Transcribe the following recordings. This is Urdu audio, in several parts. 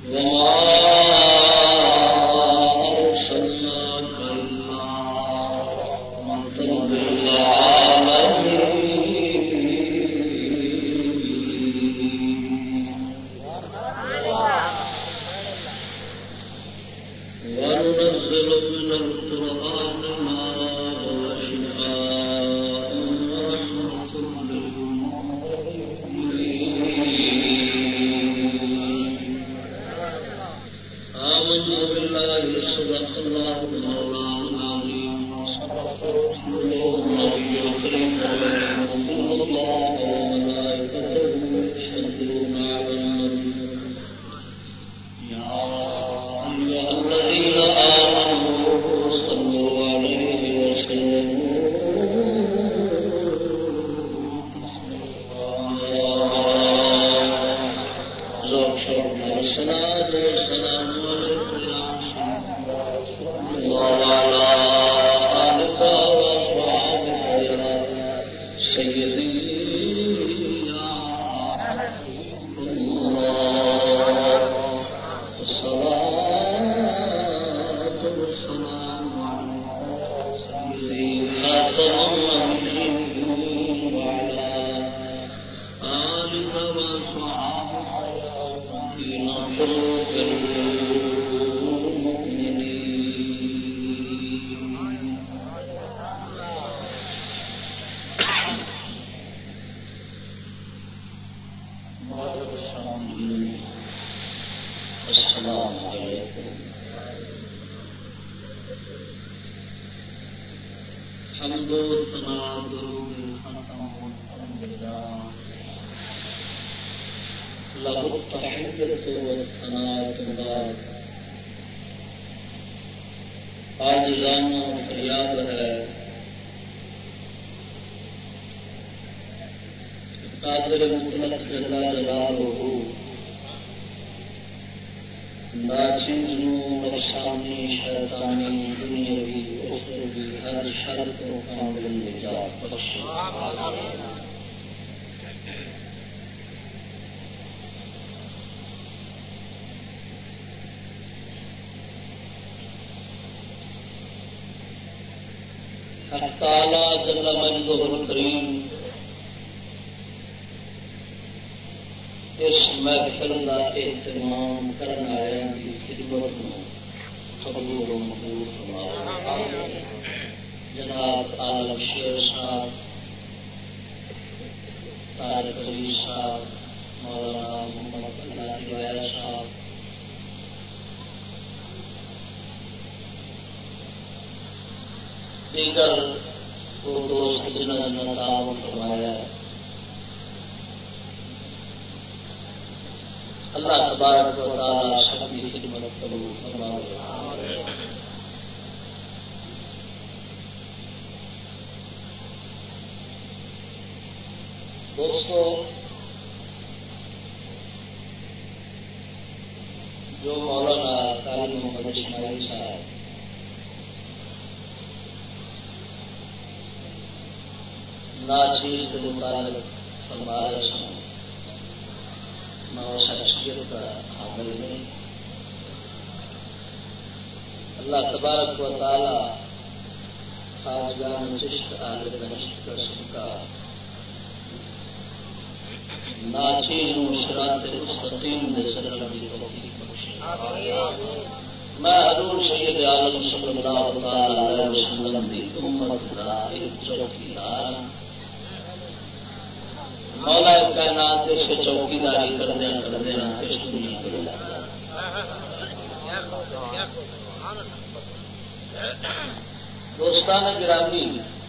دوستان گرامی،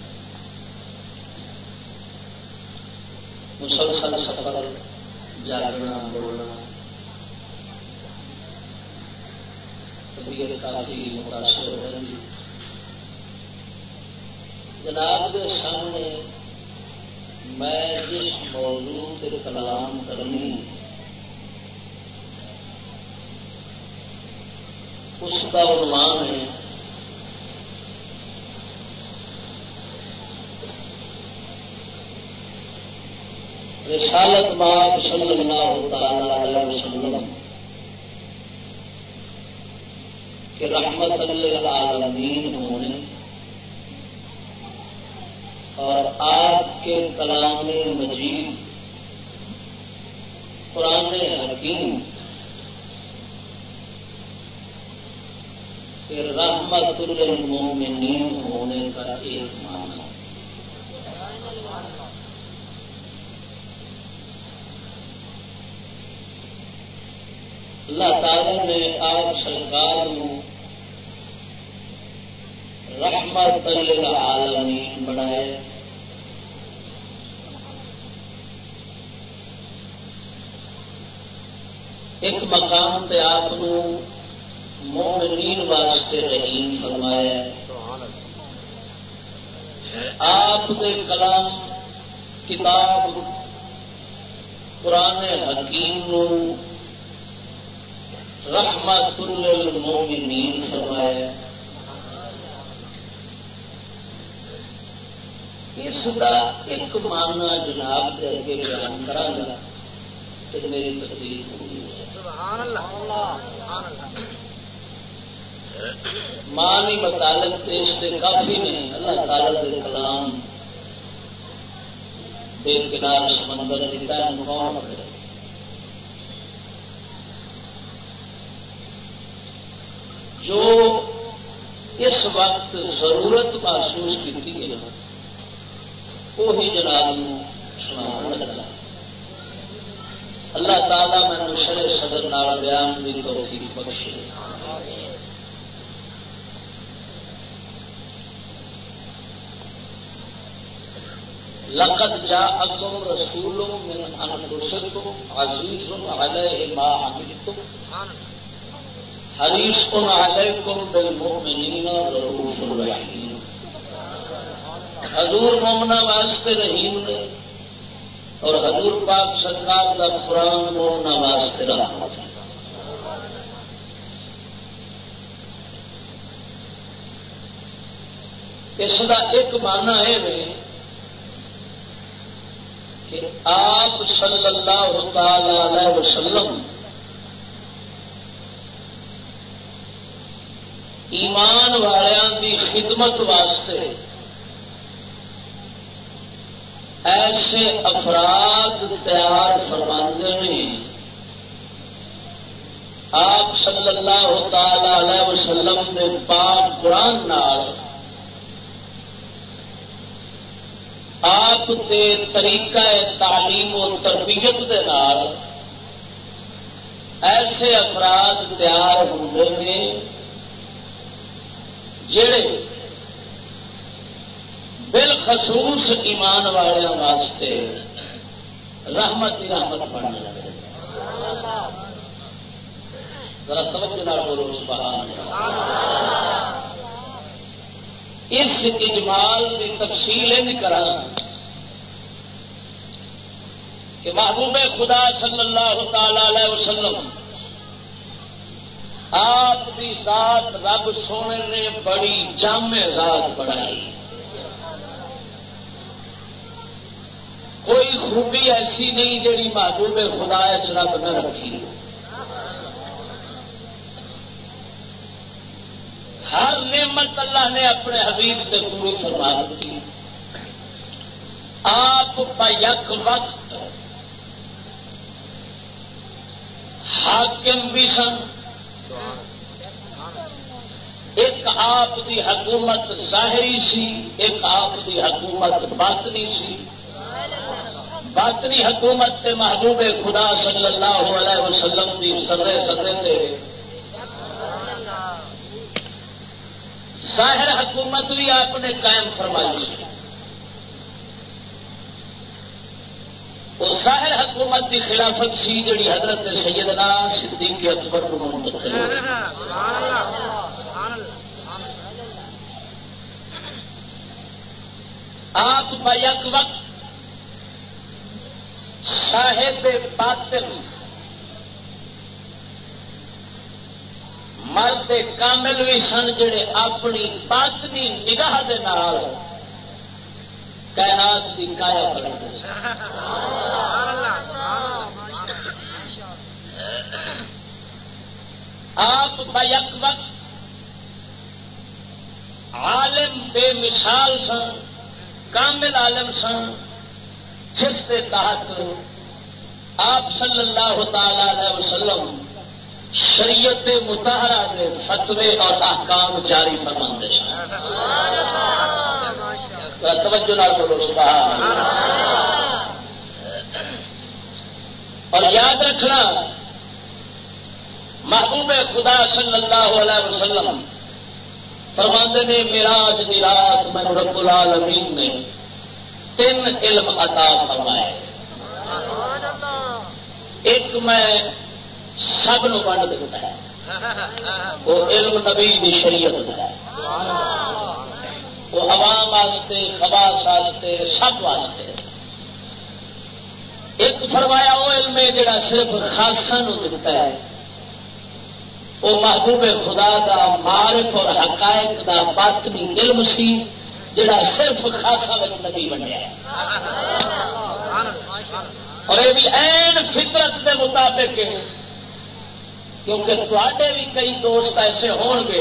مسلسل سفر جاگنا بولنا طبیعت کافی متاثر ہو رہی جناب کے سامنے میں جس موضوع سے کلام کرنی اس کا عنوان ہے رسالت مآب صلی اللہ تعالی علیہ وسلم رحمت للعالمین ہونے اور آپ کے کلام مجید قرآن حکیم کہ رحمت للمومنین ہونے کا ایک معنی اللہ تعالی نے آپ سرکار رحمت للعالمین بنائے. ایک مقام تے آپ مومنین واسطے رحیم فرمایا. آپ دے کلام کتاب قرآن حکیم رحمت للمومنین فرمایا. اس کا ایک معنی جناب کے اگے بیان کرا گا کہ میری تقدیر پوری ہو جائے. سبحان اللہ. معنی متعلق اس سے کافی نہیں. اللہ تعالی کے کلام بے کنار سمندر دیتا ہے کون کرے. جو اس وقت ضرورت محسوس کی ہے وہی جناب سنا لگا. اللہ تعالیٰ میں شرع صدر نال بیان کی توفیق بخشے. لقد جاءکم رسول من انفسکم عزیز علیہ ما عنتم حریص علیکم بالمؤمنین رؤوف رحیم. حضور مومنا واسطے رحیم نے اور حضور پاک سرکار کا قرآن مومنا واسطے رحمت. اس کا ایک معنی ہے کہ آپ صلی اللہ تعالی علیہ وسلم ایمان والوں کی خدمت واسطے ایسے افراد تیار فرماندے ہیں. آپ صلی اللہ تعالی علیہ وسلم نے پاک قرآن نال آپ کے طریقہ تعلیم و تربیت دے نال ایسے افراد تیار ہوتے ہیں جڑے بالخصوص ایمان والوں واسطے رحمت ہی رحمت بن جائے. ذرا توجہ نال بولو سبحان اللہ. اس اجمال کی تفصیل نہیں کرا کہ محبوب خدا صلی اللہ تعالی علیہ وسلم آپ کی ذات رب سونے نے بڑی جامع ذات بنائی. کوئی خوبی ایسی نہیں جیڑی محبوب خدا رب نہ رکھی. ہر نعمت اللہ نے اپنے حبیب سے پوری فرما دی. آپ بیک وقت حاکم بھی سن. ایک آپ کی حکومت ظاہری سی, ایک آپ کی حکومت باطنی سی. باطنی حکومت تے محبوب خدا صلی اللہ علیہ وسلم کی سرے تے ظاہر حکومت بھی آپ نے قائم فرمائی. وہ ظاہر حکومت کی خلافت سی جڑی حضرت سیدنا صدیق اکبر کو منتقل ہوئی. آپ بیک وقت صاحب باطن مرد کامل بھی سن جڑے اپنی باطنی نگاہ دے نال کائنات کی کایا پلٹ. آپ بیک وقت عالم بے مثال سن، کامل عالم سن، جس کے تحت آپ صلی اللہ تعالی علیہ وسلم شریعت مطہرہ کے فتوے اور احکام جاری فرماتے سن. توجہ نال بولو سبحان اللہ. اور یاد رکھنا محبوب خدا صلی اللہ علیہ وسلم فرماتے نے معراج دی رات میں رب العالمین نے 3 علم عطا فرمائے. ایک میں سب نو بنڈ دیتا ہے، وہ علم نبی دی شریعت ہے، وہ عوام واسطے، خواص واسطے، سب واسطے. ایک فرمایا وہ علم ہے جڑا صرف خاصا نو دیتا ہے، وہ محبوب خدا دا معرف اور حقائق دا باطنی علم سی جڑا صرف خاصا وچ نبی بنیا ہے. اور یہ بھی عین فطرت کے مطابق ہے، کیونکہ تھوڑے بھی کئی دوست ایسے ہون گے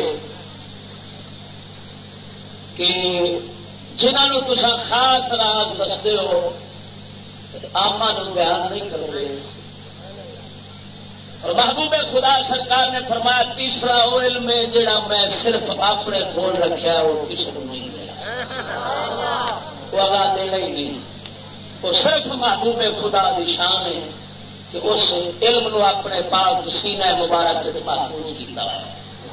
کہ جنہوں تسا خاص راز دستے ہو آما نو بیان نہیں کرتے. اور محبوب خدا سرکار نے فرمایا تیسرا وہ علم ہے جڑا میں صرف اپنے کول رکھا وہ کسی کو نہیں دیا، وہ اگاں دینا ہی نہیں. وہ صرف محبوب خدا دی شان ہے کہ اس علم نو اپنے پاک سینہ مبارک سے محفوظ کیتا ہے.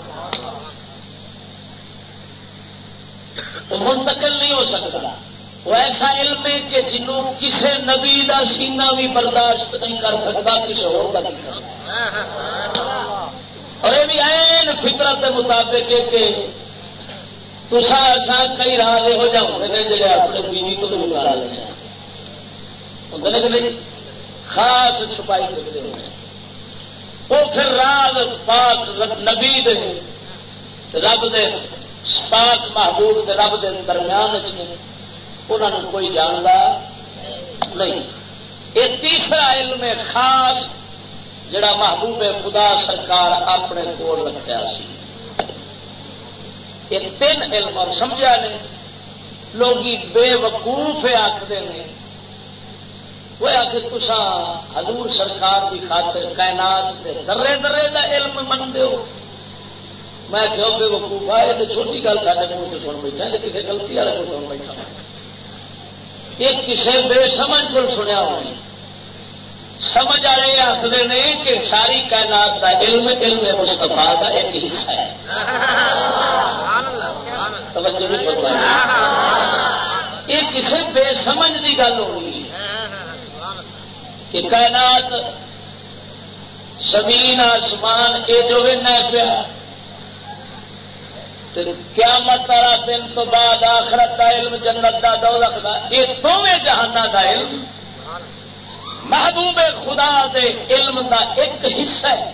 وہ منتقل نہیں ہو سکتا. وہ ایسا علم ہے کہ جنوں کسی نبی دا سینہ بھی برداشت نہیں کر سکتا، کسی اور کا نہیں کر سکتا. اور یہ بھی عین فطرت کے مطابق ہے کہ تسا ایسا کئی راز یہو جہ ہوتے ہیں جڑے اپنے بیوی کو بھی مارا لینا ہوتے ہیں کہ نہیں، خاص چھپائی کرتے ہوئے وہ پھر راز پاک نبی دے رب دے پاک محبوب دے رب دے درمیان انہوں نے کوئی جانتا نہیں. یہ تیسرا علم ہے خاص جڑا محبوب خدا سرکار اپنے کول رکھا سی. یہ 3 علم اور سمجھا نے لوگ بے وقوف آخر نے وہ آخر تسا حضور سرکار کی خاطر کائنات کے درے درے کا علم منتے ہو. میں کہو بے وقوف آئے تو چھوٹی گل کر منہ سے سن بیٹھا کسی غلطی والے کو سن بیٹھا. یہ کسی بے سمجھ کو سنیا ہوئی. سمجھ والے آخر نہیں کہ ساری کائنات کا علم علم مصطفیٰ کا ایک حصہ ہے. توجہ نہیں فرمائی. یہ کسی بے سمجھ کی گل ہوئی کہ کائنات زمین آسمان یہ جو نہ پیا قیامت والا دن تو بعد آخرت کا علم، جنت کا دوزخ کا، یہ دونوں جہانوں کا علم محبوب خدا دے علم کا ایک حصہ ہے.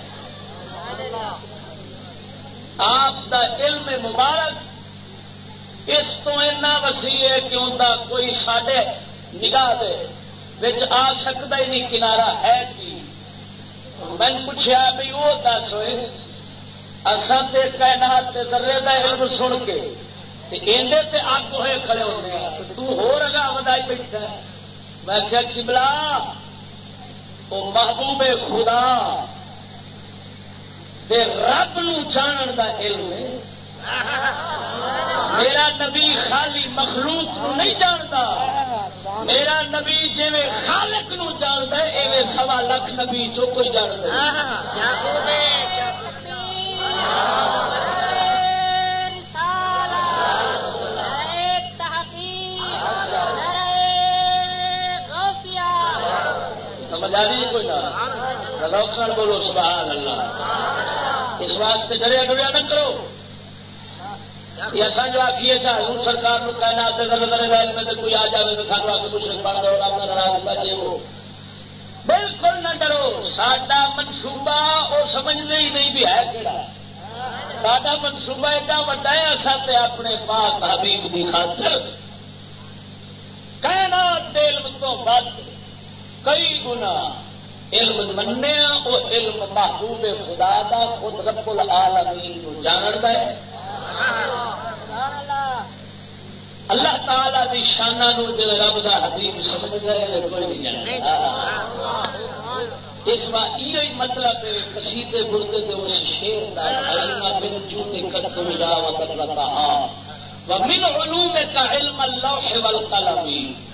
آپ دا علم مبارک اس تو اتنا وسیع ہے کہ ان کا کوئی ساڈے نگاہ دے وچ آ سکتا ہی نہیں. کنارا ہے کہ میں نے پوچھا بھی وہ دس ہوئے اصل تے کائنات تے ذرے دا علم سن کے اندے تے اگ ہوئے کھڑے ہوتے ہیں، تو ہو رگا ودائی بیٹھا ہے. میں کیا قبلہ وہ محبوب خدا دے رب نو جانن دا علم ہے. میرا نبی خالی مخلوق نو نہیں جانتا، میرا نبی جی خالق نو جانتا ہے ایویں 1.25 لاکھ نبی جو کوئی جانتا ہے. سمجھ آ رہی ہے کوئی نہ بولو سبحان اللہ. اس واسطے ڈریا ڈریا نہ کرو. یہ اصل جو آخیے چاہے حضور سرکار کو کائنات میں کوئی آ جائے تو سانو آ کے کچھ نہیں بن دو اپنا ناراض ہوتا جی وہ بالکل نہ ڈرو. ساڈا منصوبہ وہ سمجھنے ہی نہیں بھی ہے کہڑا. ساڈا منصوبہ ایڈا وڈا ہے اصل اپنے پاک حبیب کی خاطر کائنات دے علم تو بعد کئی گنا علم مننے وہ علم محبوب خدا دا خود رب العالمین کو جانتا ہے. اللہ تعالی دی شاناں نو جے رب دا حبیب سمجھ گئے کوئی نہیں جانتا. اس بات یہ مطلب قصیدے بردے دے اس شعر دا علم بن جود قدم جا وقتها ومن علومك علم اللوح والقلم.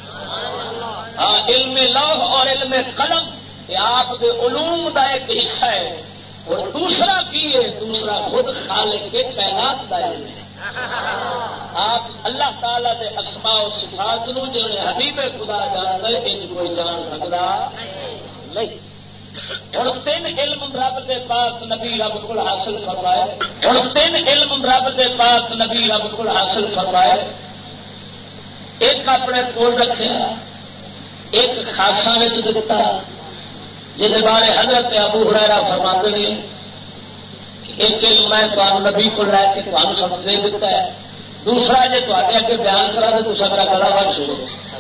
علم لوح اور علم قلم یہ آپ دے علوم دا ایک حصہ ہے. اور دوسرا کی ہے؟ دوسرا خود خالق کے کائنات دا علم ہے. آپ اللہ تعالی دے اسماء و صفات نو جڑے حبیب خدا جاندا ہے ان کوئی جان سکدا نہیں. ہن تین علم رب دے پاک نبی رب کو حاصل فرمائے. ہن تین علم رب دے پاک نبی رب کو حاصل فرمائے. ایک اپنے کول رکھا، ایک خاصاں وچ دتا جس بارے حضرت ابو ہریرہ فرماتے ہیں ایک علم میں نبی کو لے کے تمہیں سب دے دیتا ہے، دوسرا جی تے اگے بیان کرا تو تصا میرا گلا بن چھوڑو.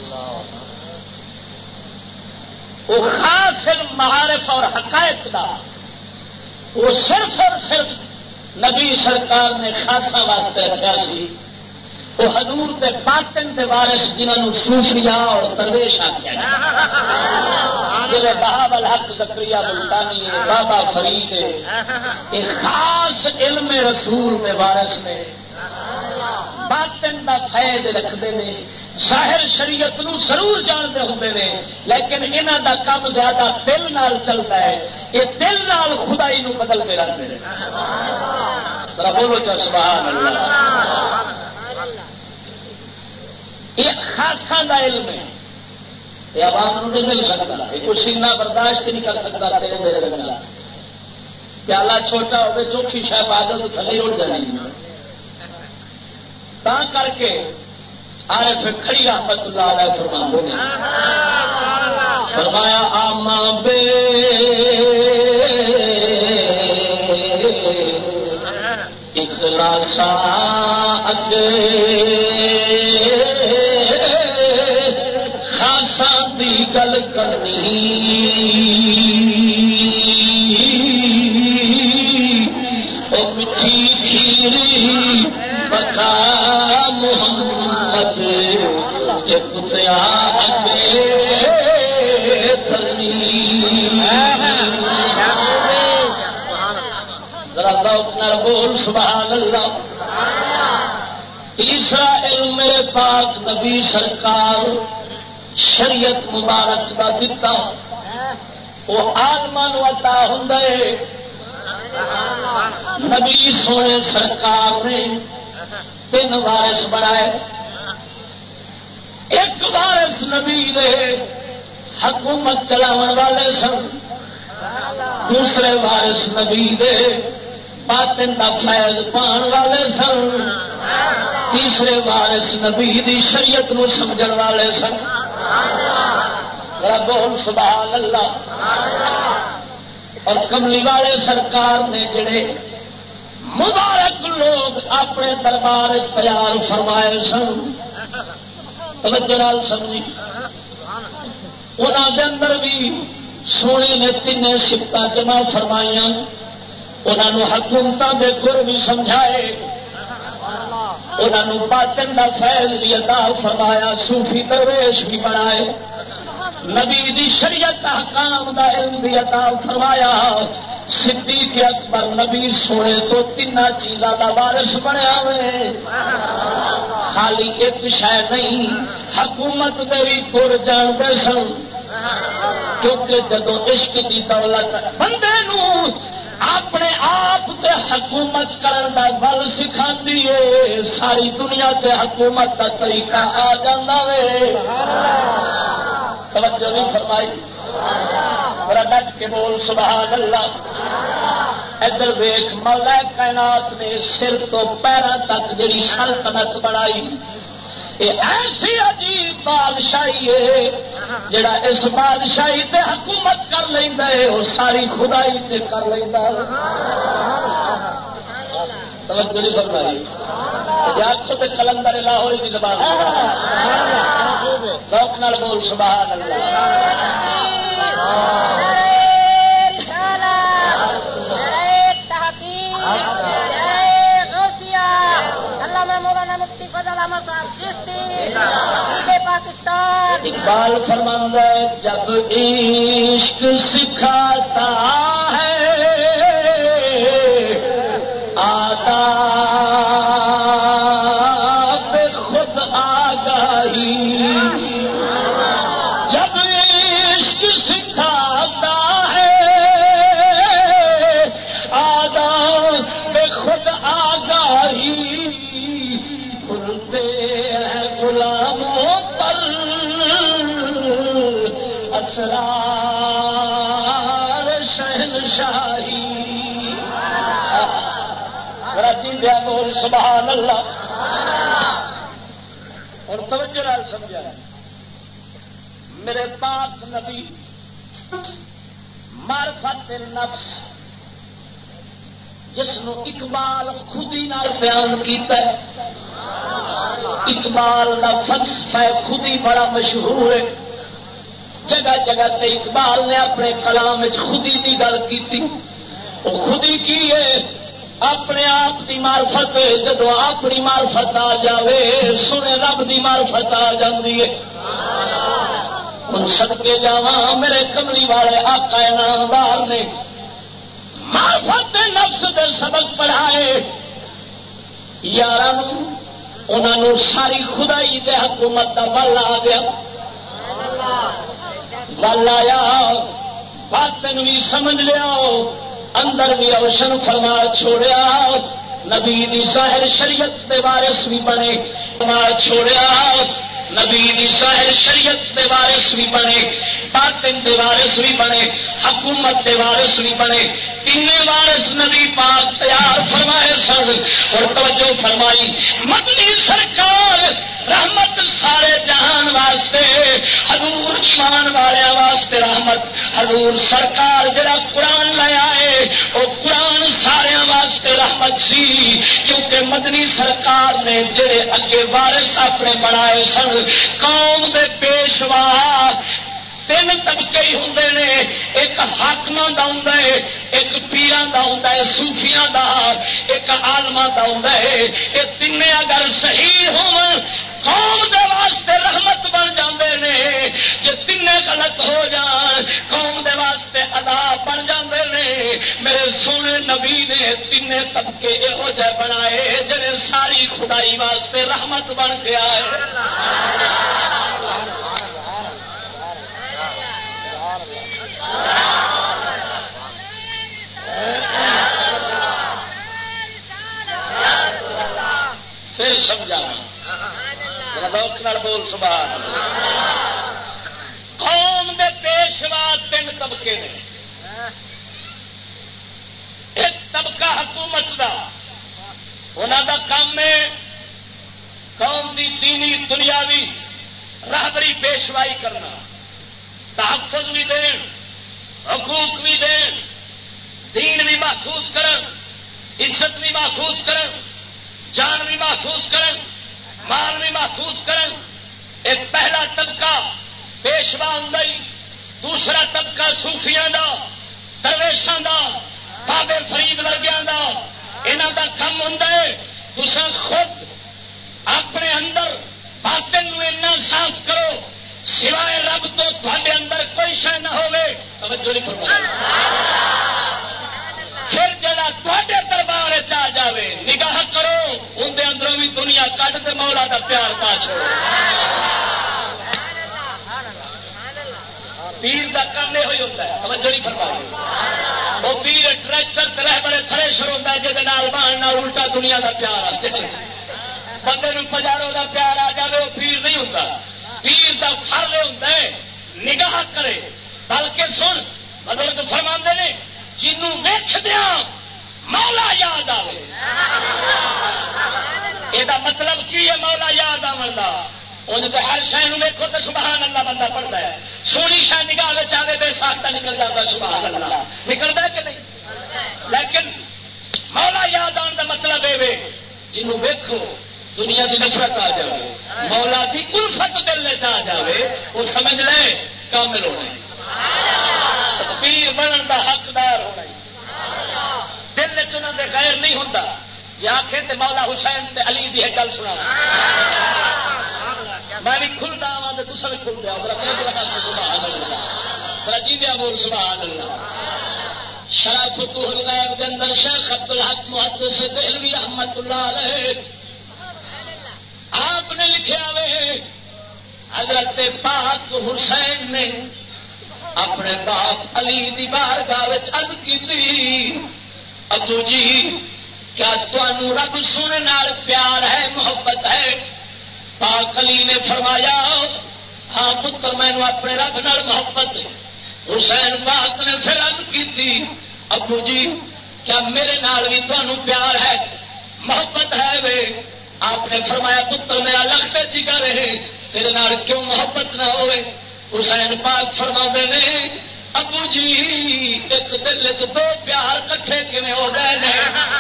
وہ خاص علم معارف اور حقائق کا وہ صرف اور صرف نبی سرکار نے خاصا واسطے رکھا سی. وہ حضور دے باطن دے وارث جنہوں صوفیاء اور درویش آخیا جیسے بہاول الحق زکریا ملتانی ہے، بابا فرید ہے، ایک خاص علم رسول میں وارث نے باطن دا فیض رکھتے ہیں. ظاہر شریعت نو ضرور جانتے ہوں نے لیکن انہاں دا کام زیادہ دل نال چلتا ہے. یہ دل نال خدائی نو بدلتے رہتے ہیں. بولو چا سبحان اللہ. یہ خاصا دا علم ہے. یہ عوام نہیں مل سکتا. یہ سینہ برداشت نہیں کر سکتا. تیرے میرے رنگا پیالہ چھوٹا ہوگا چوکھی شاید بادل تو تھلے اڑ جانی تا کر کے آئے پھر کھڑی رحمت اللہ علیہ فرماندے نے فرمایا آما بے اخلاصا اگے خاصا دی گل کرنی او میٹھی کھیری پکا محمد کے پتیا اگے کرنی. ذرا ذوق نال بول سبحان اللہ. تیسرا علم میرے پاک نبی سرکار شریعت مبارک کا دتا وہ آلما نو عطا ہوندا ہے. نبی سونے سرکار نے تین وارث بنائے. ایک وارث نبی دے حکومت چلاون والے سن، دوسرے وارث نبی دے باطن دا فیض پان والے سن، تیسرے وارث نبی دی شریعت نو سمجھن والے سن. بول سبحان اللہ. اور کملی والے سرکار نے جڑے مبارک لوگ اپنے دربار تیار فرمائے سن، توجہ نال سمجھی، انہاں دے اندر بھی سونے نے تین سفت جمع فرمائیاں. انہوں حکومتوں کے گر بھی سمجھائے، انہوں باطن دا فیض بھی عطا فرمایا، صوفی درویش بھی بنائے، نبی دی شریعت احکام دا علم بھی عطا فرمایا. صدیق اکبر نبی سونے تو تین چیزاں دا وارث بنیا ہوئے. خالی ایک شے نہیں، حکومت دے بھی پور جانتے سن، کیونکہ جدو عشق کی دولت بندے نو اپنے آپ تے حکومت کرن دا بل سکھاندی ہے، ساری دنیا تے حکومت دا طریقہ آ جاندا وے. توجہ نہیں فرمائی. ذرا ڈٹ کے بول سبحان اللہ. ادھر ویکھ مولا کائنات نے سر تو پیروں تک جڑی سلطنت بنائی، یہ ایسی عجیب بادشاہی ہے جڑا اس بادشاہی تے حکومت کر لیندا ہے وہ ساری خدائی تے کر لیندا ہے. توجہ نہیں فرمائی. جاکو تے کلندر لاہور دی زبان ذوق نال بول سبحان اللہ. اقبال فرماتا ہے جب عشق سکھاتا ہے آداب خود آگاہی، جب عشق سکھاتا ہے آداب خود آگاہی، کھلتے ہیں غلاموں پر اسرار شہنشاہی۔ دیا بول سبحان اللہ۔ اور توجہ نال سمجھا میرے پاک نبی معرفت النفس جس نو اقبال خودی نال بیان کیتا ہے، اقبال کا فلسفہ خودی بڑا مشہور ہے، جگہ جگہ تے اقبال نے اپنے کلام وچ خودی کی گل کی، وہ خودی کی ہے اپنے آپ کی معرفت، جدو اپنی معرفت آ جائے سونے رب کی معرفت آ جاتی ہے۔ ہن صدقے جاواں میرے کملی والے آقا انعامدار نے معرفت نفس دے سبق پڑھائے یاراں، انہوں ساری خدائی دے حکومت کا بل آ گیا، بل آیا، باطن بھی سمجھ لیا، اندر بھی روشن فرما چھوڑیا، نبی دی ظاہر شریعت دے وارث بھی بنے، فرما چھوڑیا نبی دی ظاہر شریعت دے وارث بھی بنے، باطن دے وارث بھی بنے، حکومت دے وارث بھی بنے، تین وارث نبی پاک تیار فرمائے سن۔ اور توجہ فرمائی مدنی سرکار رحمت سارے جہان واسطے، حضور ایمان والوں واسطے رحمت، حضور سرکار جڑا قرآن لے آئے وہ قرآن سارے واسطے رحمت سی، کیونکہ مدنی سرکار نے جڑے اگے وارث اپنے بنائے سن قوم دے پیشوا تین طبقے ہی ہوں نے، ایک حاکماں دا ہوں، ایک پیراں دا ہوں، صوفیاں دا، ایک عالماں دا ہوں۔ یہ تین اگر صحیح ہون قوم دے واسطے رحمت بن جاندے نے، جے تین غلط ہو جان قوم دے واسطے عذاب بن جاندے نے۔ میرے سونے نبی نے تین طبقے یہو جہ بنائے جڑے ساری خدائی واسطے رحمت بن کے آئے۔ پھر سمجھا بول سبحان اللہ۔ قوم دے پیشوا تین طبقے نے، ایک طبقہ حکومت دا، انہوں دا کام ہے قوم دی دینی دنیاوی راہبری پیشوائی کرنا، تحفظ بھی دین، حقوق بھی دین، دین بھی محفوظ کرن، عزت بھی محفوظ کرن، جان بھی محفوظ کرن، مال بھی محفوظ کرن۔ ایک پہلا طبقہ پیشوا ہوں، دوسرا طبقہ صوفیاں دا، درویشاں دا، بابے فرید ورگیاں دا، انہاں دا کم ہوں تساں خود اپنے اندر باطن نو اتنا صاف کرو سوائے رب تو تھوڑے اندر کوئی شے نہ ہوے۔ توجہ نہیں فرمائی۔ پھر جڑا تھوڑے دربار آ جاوے نگاہ کرو اندر اندروں بھی دنیا کٹ تے مولا دا پیار پا چھوڑو۔ پیر دا کام یہ ہوتا ہے، توجہ نہیں فرمائی۔ وہ پیر ٹریکٹر رہ بڑے تھریشر ہوتا ہے جہد بہن الٹا دنیا دا پیار آ جائے، بندے پجاروں دا پیار آ جائے وہ پیر نہیں ہوتا۔ پیر دا فرض ہوتا ہے نگاہ کرے، بلکہ سن بزرگ فرماندے نے جنوں ویکھدیا مولا یاد آئے۔ یہ مطلب کی ہے مولا یاد آن کا؟ ان کے ہر شہ ویکو تو سبحان اللہ بندہ پڑھتا ہے، سونی شہ نگاہ چاہے بے ساختہ نکل جاتا سبحان اللہ، نکلتا ہے کہ نہیں؟ لیکن مولا یاد آن کا مطلب یہ جنوں ویکھو دنیا کی نفرت آ جائے، مولا کی الفت دل چ آ جائے، وہ سمجھ لے کامل ہونا، پیر بنن کا حقدار ہونا، دل چنوں کے غیر نہیں ہوتا۔ جی آخے تو مولا حسین تے علی کی ایک گل سنا، میں بھی کھلتا ہوں تو تصا بھی کھل دیا جی دیا بول سبحان اللہ. شرح فتوح الغیب کے اندر شیخ عبد الحق محدث دہلوی رحمت اللہ علیہ آپ نے لکھا وے حضرت پاک حسین نے اپنے باپ علی دی بارگاہ عرض کی تھی ابو جی کیا تمہیں رب سونے نال پیار ہے محبت ہے؟ پاک علی نے فرمایا ہاں پتر مینو اپنے رب نال محبت ہے. حسین پاک نے پھر عرض کی تھی ابو جی کیا میرے نال بھی تمہیں پیار ہے محبت ہے وے؟ آپ نے فرمایا پتر میرا لخت جگر ہے تیرے نال کیوں محبت نہ ہوئے؟ حسین پاک فرما نے ابو جی ایک دل دو پیار کٹھے کیویں ہو گئے نے؟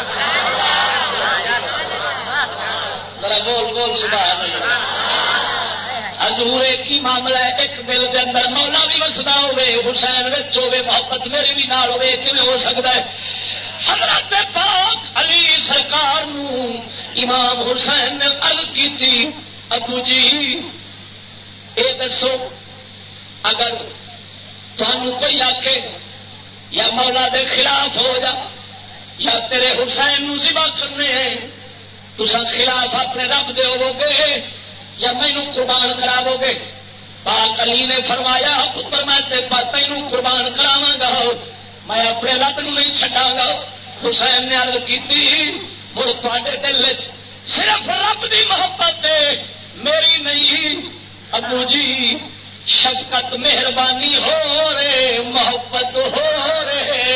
ذرا بول بول سبحان اللہ. حضور ایک ہی معاملہ ہے ایک دل کے اندر مولا بھی وسدا ہوے حسین وچ ہوے محبت میری بھی نال ہوے کیویں ہو سکتا ہے؟ حضرت پاک علی سرکار نو امام حسین نے عرض کی تھی ابو جی اے دسو اگر تمہیں کوئی آکے یا مولا دے خلاف ہو جا یا تیرے حسین نو ذبح کرنے ہیں تسا خلاف اپنے رب دے ہو گے یا مینو قربان کراو گے؟ پاک علی نے فرمایا پتر میں تینوں قربان کراواں گا میں اپنے رب نو نہیں چھڈاں گا. حسین نے عرض کیتی مڑ تواڈے دل وچ صرف رب دی محبت ہے میری نہیں. ابو جی شفقت مہربانی ہو رہے محبت ہو رہے.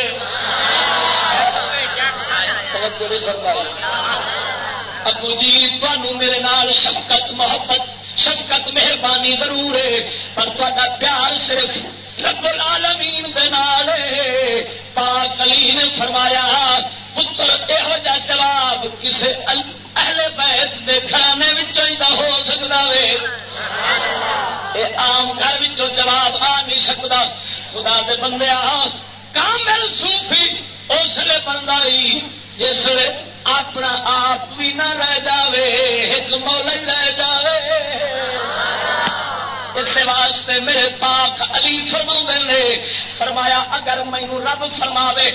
ابو جی تمہیں میرے نال شفقت محبت شفقت مہربانی ضرور ہے پر تہاڈا پیار صرف رب العالمین دے نال ہے. پاک علی نے فرمایا پتر یہو جا جواب کسے اہل بیت دے گھرانے وچوں ہی ہو سکدا وے یہ عام گھر وچوں جواب آ نہیں سکتا. خدا دے بندیا کامل صوفی اس لیے بندا ہی جس لیے اپنا آپ بھی نہ رہ جاوے ایک مولا ہی رہ جاوے. اس واسطے میرے پاک علی فرما نے فرمایا اگر مینو رب فرماوے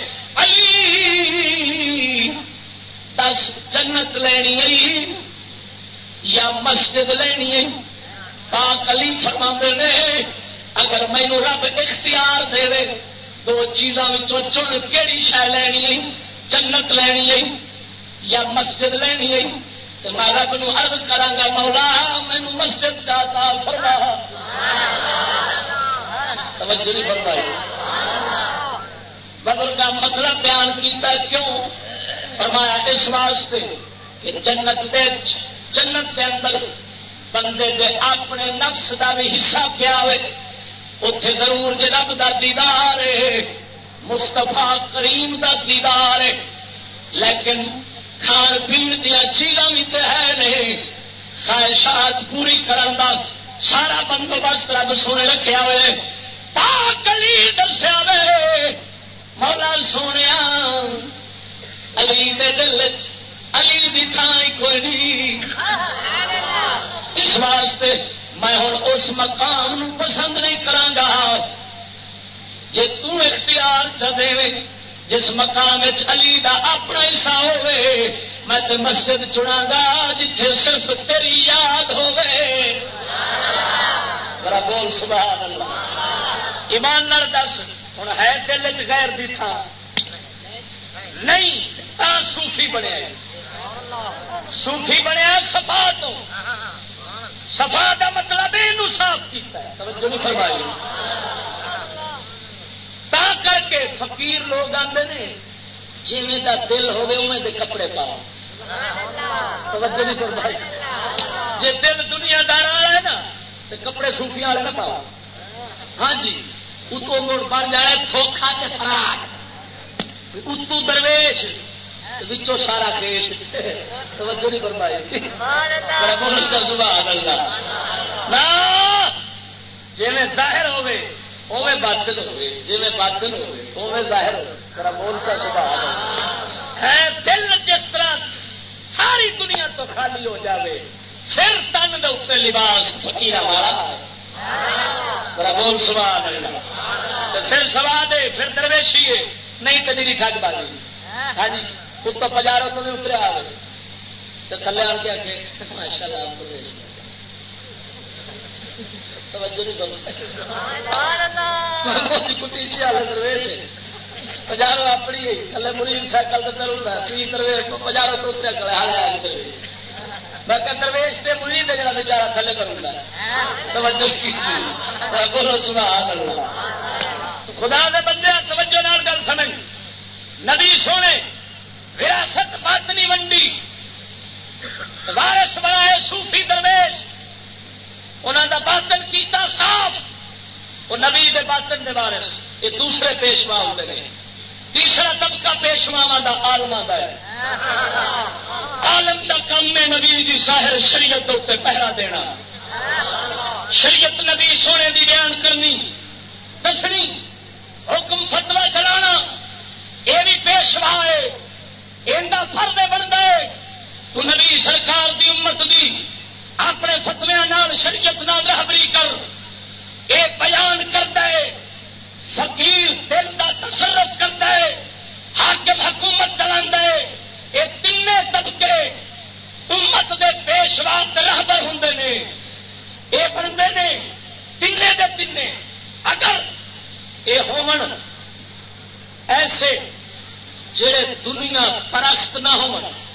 علی دس جنت لینی ہے یا مسجد لینی ہے؟ پاک علی فرما نے اگر مینو رب اختیار دے دو چیزوں چن کیڑی شے لینی ہے جنت لینی ہے یا مسجد لینی ہے تو میں رب نو عرض کراں گا مولا مینو مسجد چاہتا فرما. توجہ نہیں فرمائی بدل کا مطلب بیان کیتا کیوں؟ فرمایا اس واسطے کہ جنت دے اندر بندے دے اپنے نفس دا بھی حصہ پیا ہوئے اتے ضرور جے رب دا دیدار ہے مصطفیٰ کریم دا دیدار ہے لیکن کھان پین دیا چیزاں بھی تو ہے نہیں خواہشات پوری کرن دا سارا بندوبست رب سونے رکھیا ہوئے. پاک علی دسیا وے مولا سونے علی دے دل علی دی تھان کوئی نہیں. اس واسطے میں ہوں اس مقام نو پسند نہیں کرانگا جے تو اختیار چ دے جس مقام علی دا اپنا حصہ ہوئے میں تے مسجد چنا گا جتھے صرف تیری یاد ہوئے. ذرا بول سبحان اللہ. ایمان نال دس ہوں ہے دل چ غیر دی تھان نہیں تا صوفی بنیا صوفی بنیا صفا تو صفا دا مطلب یہ صاف کیتا ہے. توجہ نہیں فرمائی تا کر کے فقیر لوگ آتے ہیں جیویں دا دل ہوے اویں دے کپڑے پاؤ. توجہ نہیں فرمائی جی دل دنیا دار والا ہے نا تو کپڑے صوفیاں والے نہ پاؤ. ہاں جی اتو مڑ بن جانا دھوکھا تے فراڈ اتو درویش وچوں سارا کیش. توجہ نہیں فرمائی سبحان اللہ. جیویں ظاہر ہوے اوے باطل ہوے جیویں باطل ہوے اوے ظاہر ہوے. ذرا بول کا سبحان اللہ. ہے دل جس طرح ساری دنیا تو خالی ہو جاوے پھر تن تن دے اتنے لباس فقیر والا بول سوال پھر سوا دے پھر درویشی ہے نہیں تو جی ٹھگ بازی ہاں جی اس تو بازاروں تو نہیں اتریا آ تو تھلے آ کے آگے ماشاء اللہ آپ کو توجہ نہیں کٹی حالت درویش بازاروں اپنی تھلے مری سائیکل تو ضرور ہے درویش بازاروں تو اتریا کرے ہالے آ کے میں درویش کے مری دے جا بچارا تھلے کروں گا توجہ بولو سبحان اللہ خدا دے بندے توجہ نال گل سمجھ نبی سونے وراثت باطنی ونڈی وارث بنائے صوفی درویش انہوں دا باطن کیتا صاف وہ نبی دے باطن دے وارث یہ دوسرے پیشوا ہوتے ہیں تیسرا طبقہ پیشواواں دا عالماں دا ہے عالم دا کام ہے نبی دی ظاہر شریعت دے اوپر پہرا دینا شریعت نبی سونے دی بیان کرنی دسنی حکم فتوا چلانا یہ بھی پیشوا ہے اندا فرض بنتا ہے تو نبی سرکار دی امت دی اپنے فتویاں نال شریعت نال رہبری کر یہ بیان کرتا ہے فقیر دل کا تصرف کرتا ہے حاکم حکومت چلا ہے یہ تین طبقے امت دے پیشوا رہبر ہوں نے یہ بنتے نے تین دے تین اگر یہ ہومن ایسے جڑے دنیا پرست نہ ہو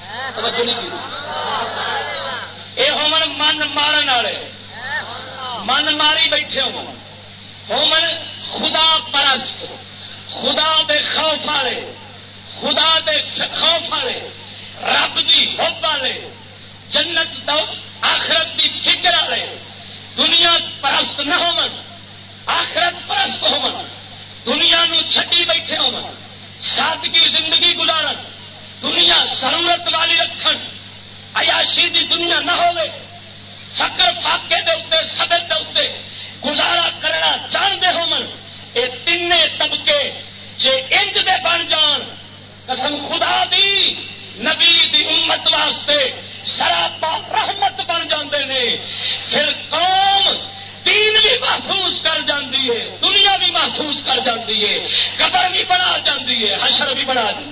یہ ہومن من مارن والے من ماری بیٹھے ہومن خدا پرست خدا دے خوف والے خدا دے خوف والے رب دی حب والے جنت دو آخرت دی فکر والے دنیا پرست نہ ہون آخرت پرست ہون دنیا نو چھٹی بیٹھے ہون سادگی زندگی گزارن دنیا ضرورت والی رکھن عیاشی دی دنیا نہ ہوے فقر فاقے دے اوتے صبر دے اوتے گزارا کرنا جانتے ہون یہ تین طبقے جے انج دے بن جان قسم خدا دی نبی دی امت واسطے سراپا رحمت بن جاندے نے پھر قوم دین بھی محفوظ کر جاندی ہے دنیا بھی محفوظ کر جاندی ہے قبر بھی بنا جاندی ہے حشر بھی بنا جاندی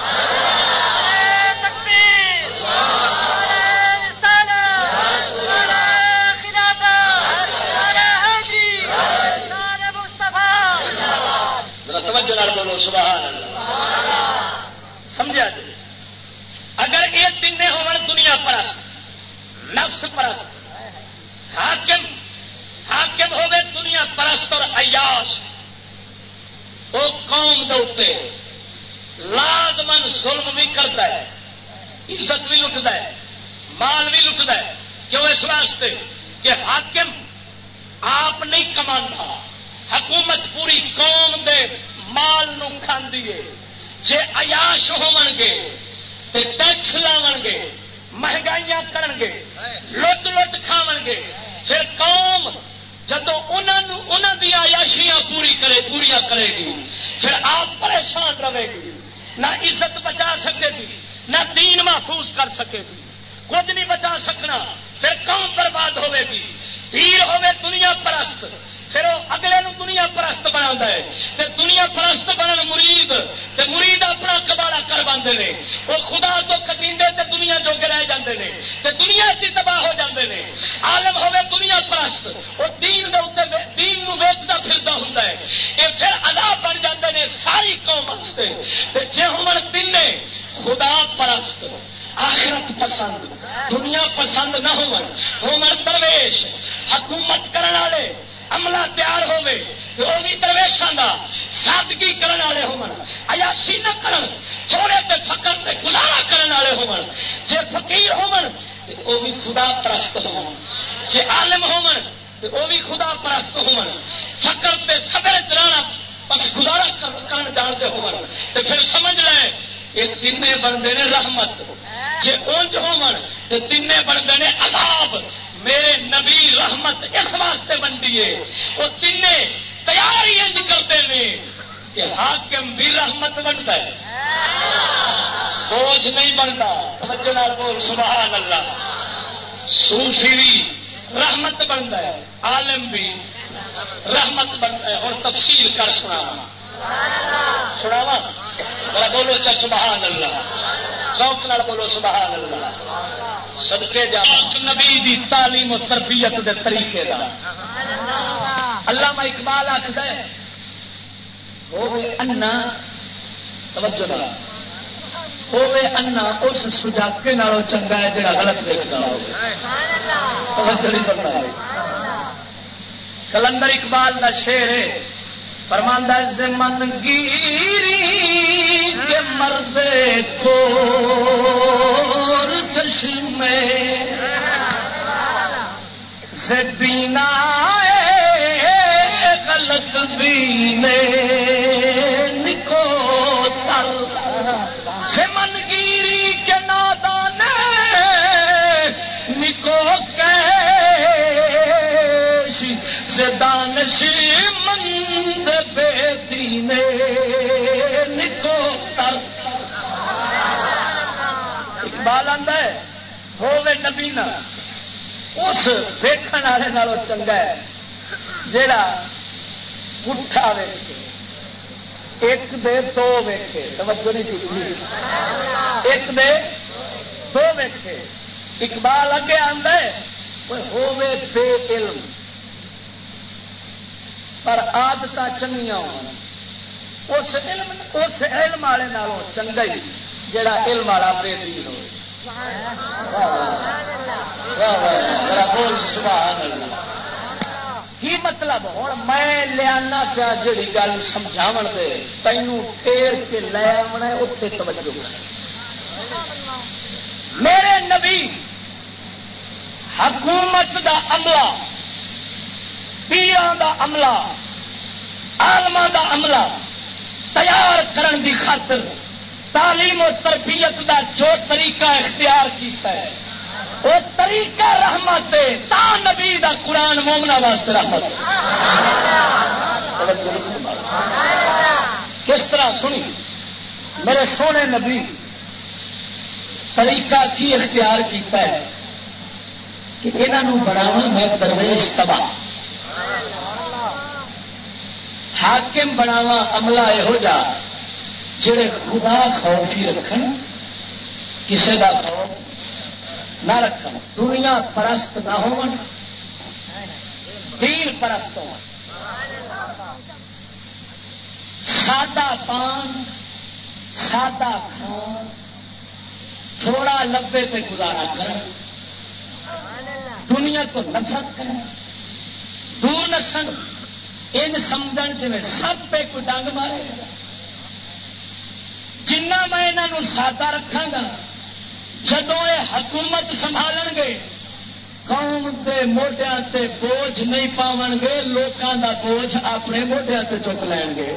بولو سبحان اللہ سمجھا جی اگر یہ تین ہو دنیا پرست نفس پرست حاکم ہوگے دنیا پرست اور عیاش وہ قوم دے لازمن ظلم بھی کرتا ہے عزت بھی لٹتا ہے مال بھی لٹتا ہے کیوں اس واسطے کہ حاکم آپ نہیں کماندا حکومت پوری قوم دے مال نو کھاندی ہے جے عیاش ہون گے تے ٹیکس لاون گے مہنگائیاں کرن گے لٹ لٹ کھاون گے پھر قوم جدو انہاں دی عیاشیاں پوریا کرے گی پھر آپ پریشان رہے گی نہ عزت بچا سکے گی نہ دین محفوظ کر سکے گی کچھ نہیں بچا سکنا پھر قوم برباد ہوے گی پیر ہوے دنیا پرست پھر وہ اگلے نو دنیا پرست بنا ہے تے دنیا پرست بنن مرید اپنا کباڑا کر باندھے نے وہ خدا تو کٹیندے تے دنیا جوگے رہ جاندے نے تے دنیا چ تباہ ہو جاندے نے عالم ہوے دنیا پرست وہ دین دے اوتے دین نو ویچدا پھردا ہوندا ہے یہ پھر عذاب بن جاندے نے ساری قوم واسطے تے جے ہمن تینے خدا پرست آخرت پسند دنیا پسند نہ ہون درویش حکومت کرن والے عملہ تیار ہوے وہ بھی درویشاں دا سادگی کرن والے ہون عیاشی نہ کرن چھوڑے تے فقر تے گزارا کرن والے ہون جے فقیر ہون تے وہ بھی خدا پرست ہون جے عالم ہون تے وہ بھی خدا پرست ہون فقر تے صبر چلانا بس گزارا کرن جانتے ہون تے پھر سمجھ لے یہ تین بندے نے رحمت جے اونج ہون تے تین بندے نے عذاب میرے نبی رحمت اس واسطے بنتی ہے وہ تین تیار ہی کرتے ہیں کہ حاکم بھی رحمت بنتا ہے بوجھ نہیں بنتا بول سبحان اللہ صوفی بھی رحمت بنتا ہے، عالم بھی رحمت بنتا ہے. اور تفصیل کر سناوا ذرا بولو چا سبحان اللہ، شوق نال بولو سبحان اللہ. صدقے جا نبی دی تعلیم و تربیت دے طریقے دا علامہ اقبال آخدا ہے ہوے انا توجہ نال ہوے انا اس سجاکے نالوں چنگا ہے جڑا غلط دیکھدا ہوے. توجہ نہیں کرنا. کلندر اقبال دا شعر ہے، فرماندا ہے زمن گیری کے مرد کور چشمے سے بینا غلط بینے نکو تر زمن گیری کے نادان نکو کیشی سے دانش مند بے دینے نکو تر. اقبال آندا ہے ہووے نبی نا اس ویکھن والے نالوں چنگا ہے جیڑا پٹھا ویکھے ایک دے دو ویکھے. توجہ نہیں کی ایک دے دو ویکھے. اقبال اگے آندا ہے ہووے بے علم پر عادت چنگیاں ہو اس علم والے نالوں چنگا ہی جڑا علم والا بے دین ہو. کی مطلب ہوں میں لیا پیا جڑی گل سمجھاون دے تینوں پھیر کے لے آنا اتنے توجہ میرے نبی حکومت دا عملہ پیران دا عملہ عالماں دا عملہ تیار کرن دی خاطر تعلیم و تربیت دا جو طریقہ اختیار کیتا ہے وہ طریقہ رحمت ہے. تا نبی دا قرآن مومنا واسطے رحمت کس طرح سنی میرے سونے نبی طریقہ کی اختیار کیتا ہے کہ انہوں بناوا میں درویش تباہ حاکم بناوا عملہ یہو جا جڑے خدا خوفی رکھن کسے دا خوف نہ رکھن دنیا پرست نہ ہون دین پرست ہون سادہ پان سادہ کھان تھوڑا لبے پہ گزارا کریں دنیا کو نفرت کریں دور نسن ان سمجھن جی سب پہ کوئی ڈنگ مارے گا. جنہ میں انہوں سادہ رکھا گا جدو یہ حکومت سنبھالن گے قوم کے موڈیا تے بوجھ نہیں پاون گے لوکاں دا بوجھ اپنے موڈیا تے چک لین گے.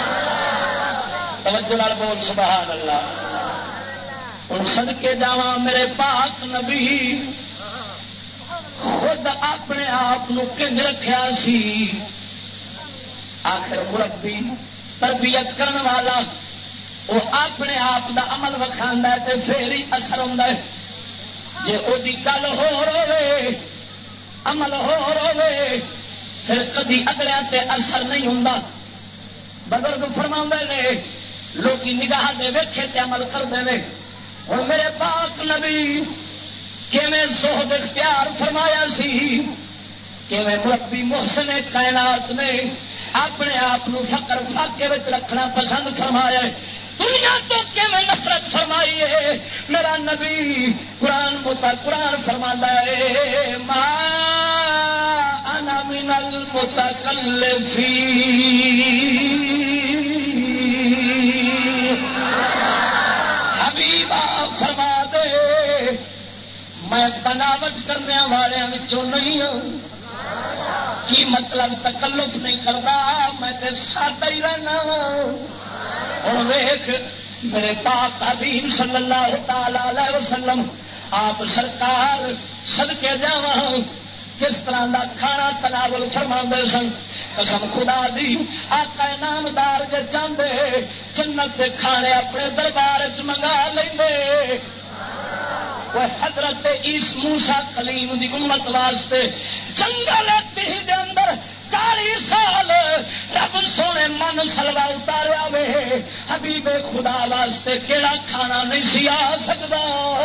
توجہ نال بول سبحان اللہ. ہوں صدقے جاواں میرے پاک نبی خود اپنے آپ کنج رکھیا سی. آخر مربی تربیت کرن والا وہ اپنے آپ دا عمل وکھاندا ہے تے پھر ہی اثر ہوندا ہے. جے او دی گل ہو رہے عمل ہو رہے پھر کدی اگلیاں تے اثر نہیں ہوندا. بزرگ فرماندے نے لوکی نگاہ دے ویکھے تے عمل کردے نے. ہن میرے پاک نبی کیویں زہد اختیار فرمایا سی کیویں مربی محسن کائنات نے اپنے آپ فقر فاقے وچ رکھنا پسند فرمایا ہے. دنیا تو کیویں نفرت فرمائی ہے. میرا نبی قرآن فرماندا ہے ما انا من المتکلفین حبیبا فرما دے میں بناوٹ کرنے والوں نہیں ہوں. کی مطلب تکلف نہیں کرتا میں تے سادہ ہی رہنا. ہوں ویخ میرے پاک حبیب صلی اللہ تعالی علیہ وسلم آپ سرکار صدقے جاواں کس طرح دا کھانا تناول فرما سن. قسم خدا دی آقا نامدار جے چاہتے جنت کے کھانے اپنے دربار چ منگا لیں وہ حضرت موسیٰ کلیم دی امت واسطے جنگل تیہ دے اندر 40 سال رب سونے من سلوا اتاریا وے حبیب خدا واسطے کیڑا کھانا نہیں سی آ سکتا.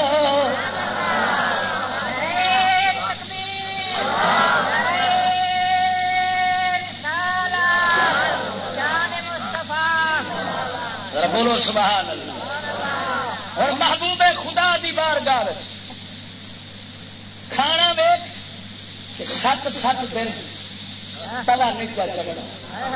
بولو سبحان اللہ. اور محبوب خدا دی بارگاہ کھانا ویکھ کہ 7 دن تلا نہیں کیا چلنا.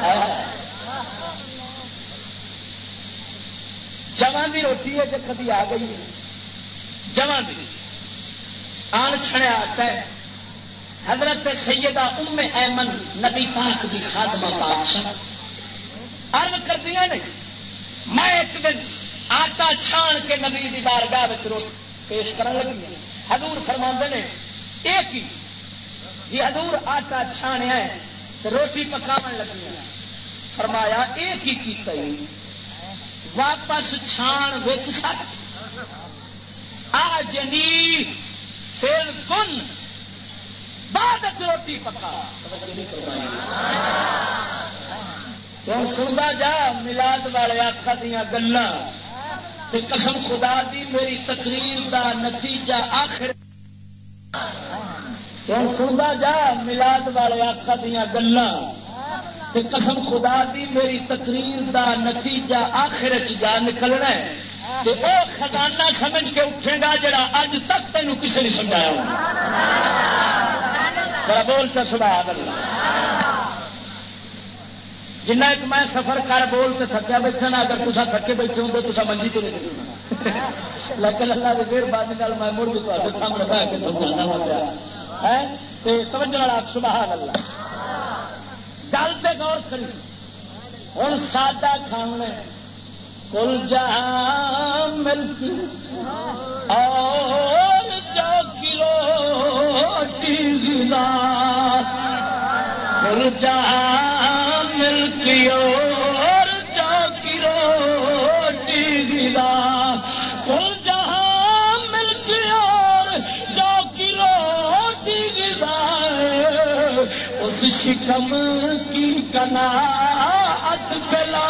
جوان دی روٹی ہے جو کبھی آ گئی جوان دی آن چھڑیا آتا ہے. حضرت سیدہ ام ایمن نبی پاک دی خادمہ پاک سن عرض کر دیا نہیں میں ایک دن آٹا چھان کے نبی دی بارگاہ روٹی پیش کرنے لگی. حضور فرماندے نے ایک ہی جی حضور آٹا چھانیا ہے تو روٹی پکاون لگی. فرمایا ایک ہی کیتا ہی واپس چھان وچ سٹ آ جنی پھر کن بعد روٹی پکا. سنتا جا ملاد والے آخا دیا گلاں تے قسم خدا دی میری تقریر دا نتیجہ آخر. سنتا جا ملاد والے آخا دیا گلاں تے قسم خدا دی میری تقریر دا نتیجہ آخر جا نکلنا ہے. تے او خزانہ سمجھ کے اٹھے گا جڑا اج تک تینوں کسی نے سمجھایا ہو. بول چا سبحان اللہ. جنہ ایک میں سفر کر بول تو تھکیا بیٹھا نا اگر تصا تھکے بیٹھے ہوں تو تصا منجی تو نہیں لیکن اللہ کی مہربانی میں مڑ کے تے سامنے بہ کے سمجھانا ہو گیا ہے. توجہ والا سبحان اللہ. گل پہ غور کری ہوں سادہ کھانے کل جہاں ملتی اور جو کلو غذا کل جہاں ملتی اور جو کلو غذا کل جہاں ملتی اور جو کلو غذا اس شکم کی قناعت بلا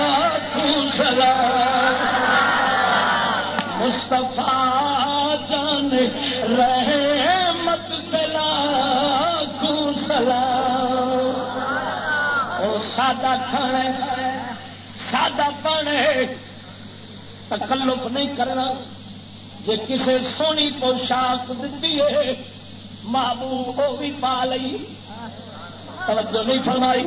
مصطفیٰ جان رحمت بلا کو سلام. او سادہ کھانے سادہ پانے تکلف نہیں کرنا. جے کسے سونی پوشاک دیتی ہے محبوب وہ بھی پا لئی. توجہ نہیں فرمائی.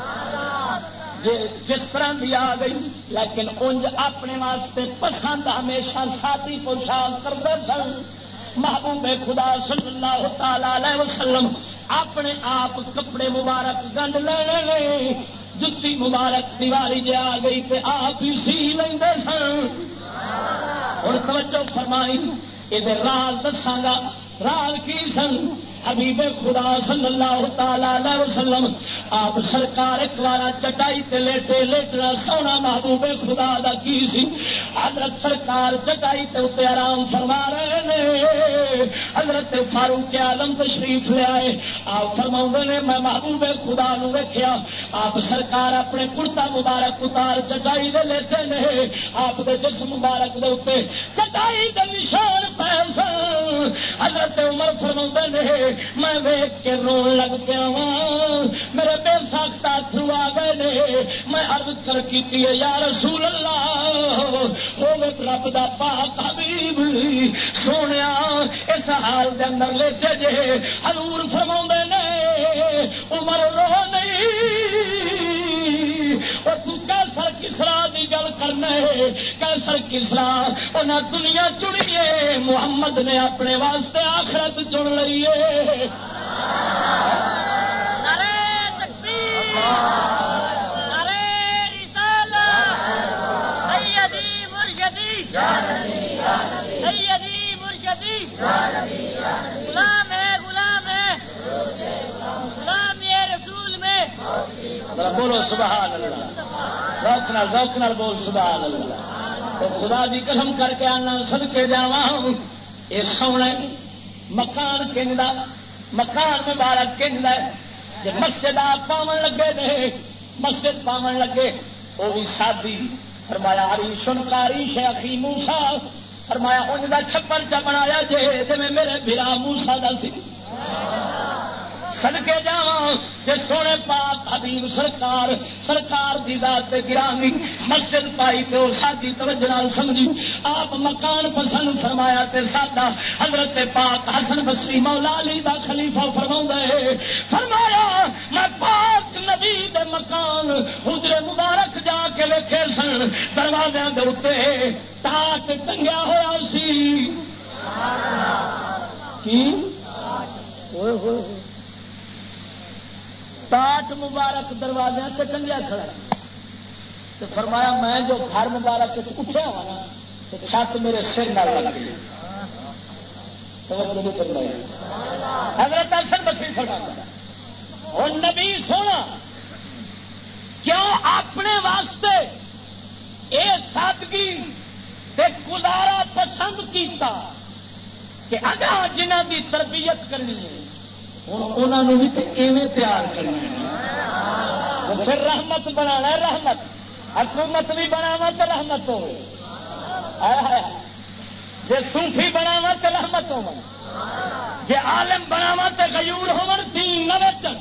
جس طرح بھی آ گئی لیکن انج اپنے واسطے پسند ہمیشہ سادی پوشاک کرتے سن. محبوب خدا صلی اللہ تعالی علیہ وسلم اپنے آپ کپڑے مبارک گنڈ لینے جتی مبارک دیوالی جی آ گئی تے آپ ہی سی لیں سن. اور توجہ فرمائی یہ راز دساگا. راز کی سن حبیب خدا صلی اللہ تعالی علیہ وسلم آپ سرکار ایک بار چٹائی تے لیٹے لیٹنا سونا محبوب خدا دا کی سی. حضرت سرکار چٹائی تے اتے آرام فرما رہے نے. حضرت فاروق اعظم تشریف لے آئے. آپ فرماؤں نے میں محبوب خدا نو ویکھیا آپ سرکار اپنے کرتا مبارک اتار چٹائی دے لیٹے نے. آپ دے جسم مبارک دے اتے چٹائی دے نشان پے سن. حضرت عمر فرماؤں نے میں ویک کے رون لگ پیا میرے بے ساختہ تھرو آ گئے نے. میں عرض کر کی یا رسول اللہ ہو رب دا پاک حبیب سونے اس حال دے اندر لیٹے جے. حضور فرماؤں نے عمر رو نہیں اور تو کیسر کسرا دی گل کرنا ہے. کیسر کسرا انہیں دنیا چنی ہے محمد نے اپنے واسطے آخرت چن لی ہے. غلام ہے غلام یہ رسول میں. بولو سبحان اللہ. ذوق نال بول سبحان اللہ. تو خدا دی قسم کر کے آنا صدقے جاواں یہ سونا مکان کنجدا مکان مبارک کنجدا جی مسجد آپ پاون لگے نے مسجد پاون لگے وہ بھی سادی فرمایا عریشن کاریش اخی موسا فرمایا ان کا چھپر چ بنایا جی میں میرے بھرا موسا دا سی سدکے جاواں جے سونے پاک حبیب سرکار سرکار دی ذات گرامی مسجد پائی تے او سادی توجہ نال سمجھی آپ مکان پسند فرمایا تے سادہ حضرت پاک حسن بصری مولا علی دا خلیفہ فرماوندا ہے فرمایا میں پاک نبی دے مکان حجرے مبارک جا کے ویکھے سن دروازیاں دے اوتے ٹاٹ ٹنگیا ہویا سی کی ہوئے ہوئے ٹاٹ مبارک دروازے سے ٹنگیا کھڑا تو فرمایا میں جو گھر مبارک اٹھا ہوا نا تو چھت میرے سر نہ لگ گئی حضرت حسن بصری فرماتا اور نبی سونا کیوں اپنے واسطے اے سادگی تے گزارا پسند کیتا کہ اگاں جنہ دی تربیت کرنی ہے ہوں انہوں بھی ایویں تیار کرنا پھر رحمت بنا رحمت حکومت بھی بناوا تو رحمت ہو جی صوفی بناوا تو رحمت ہو جی عالم بناوا تو غیور ہو دین نہ ویچن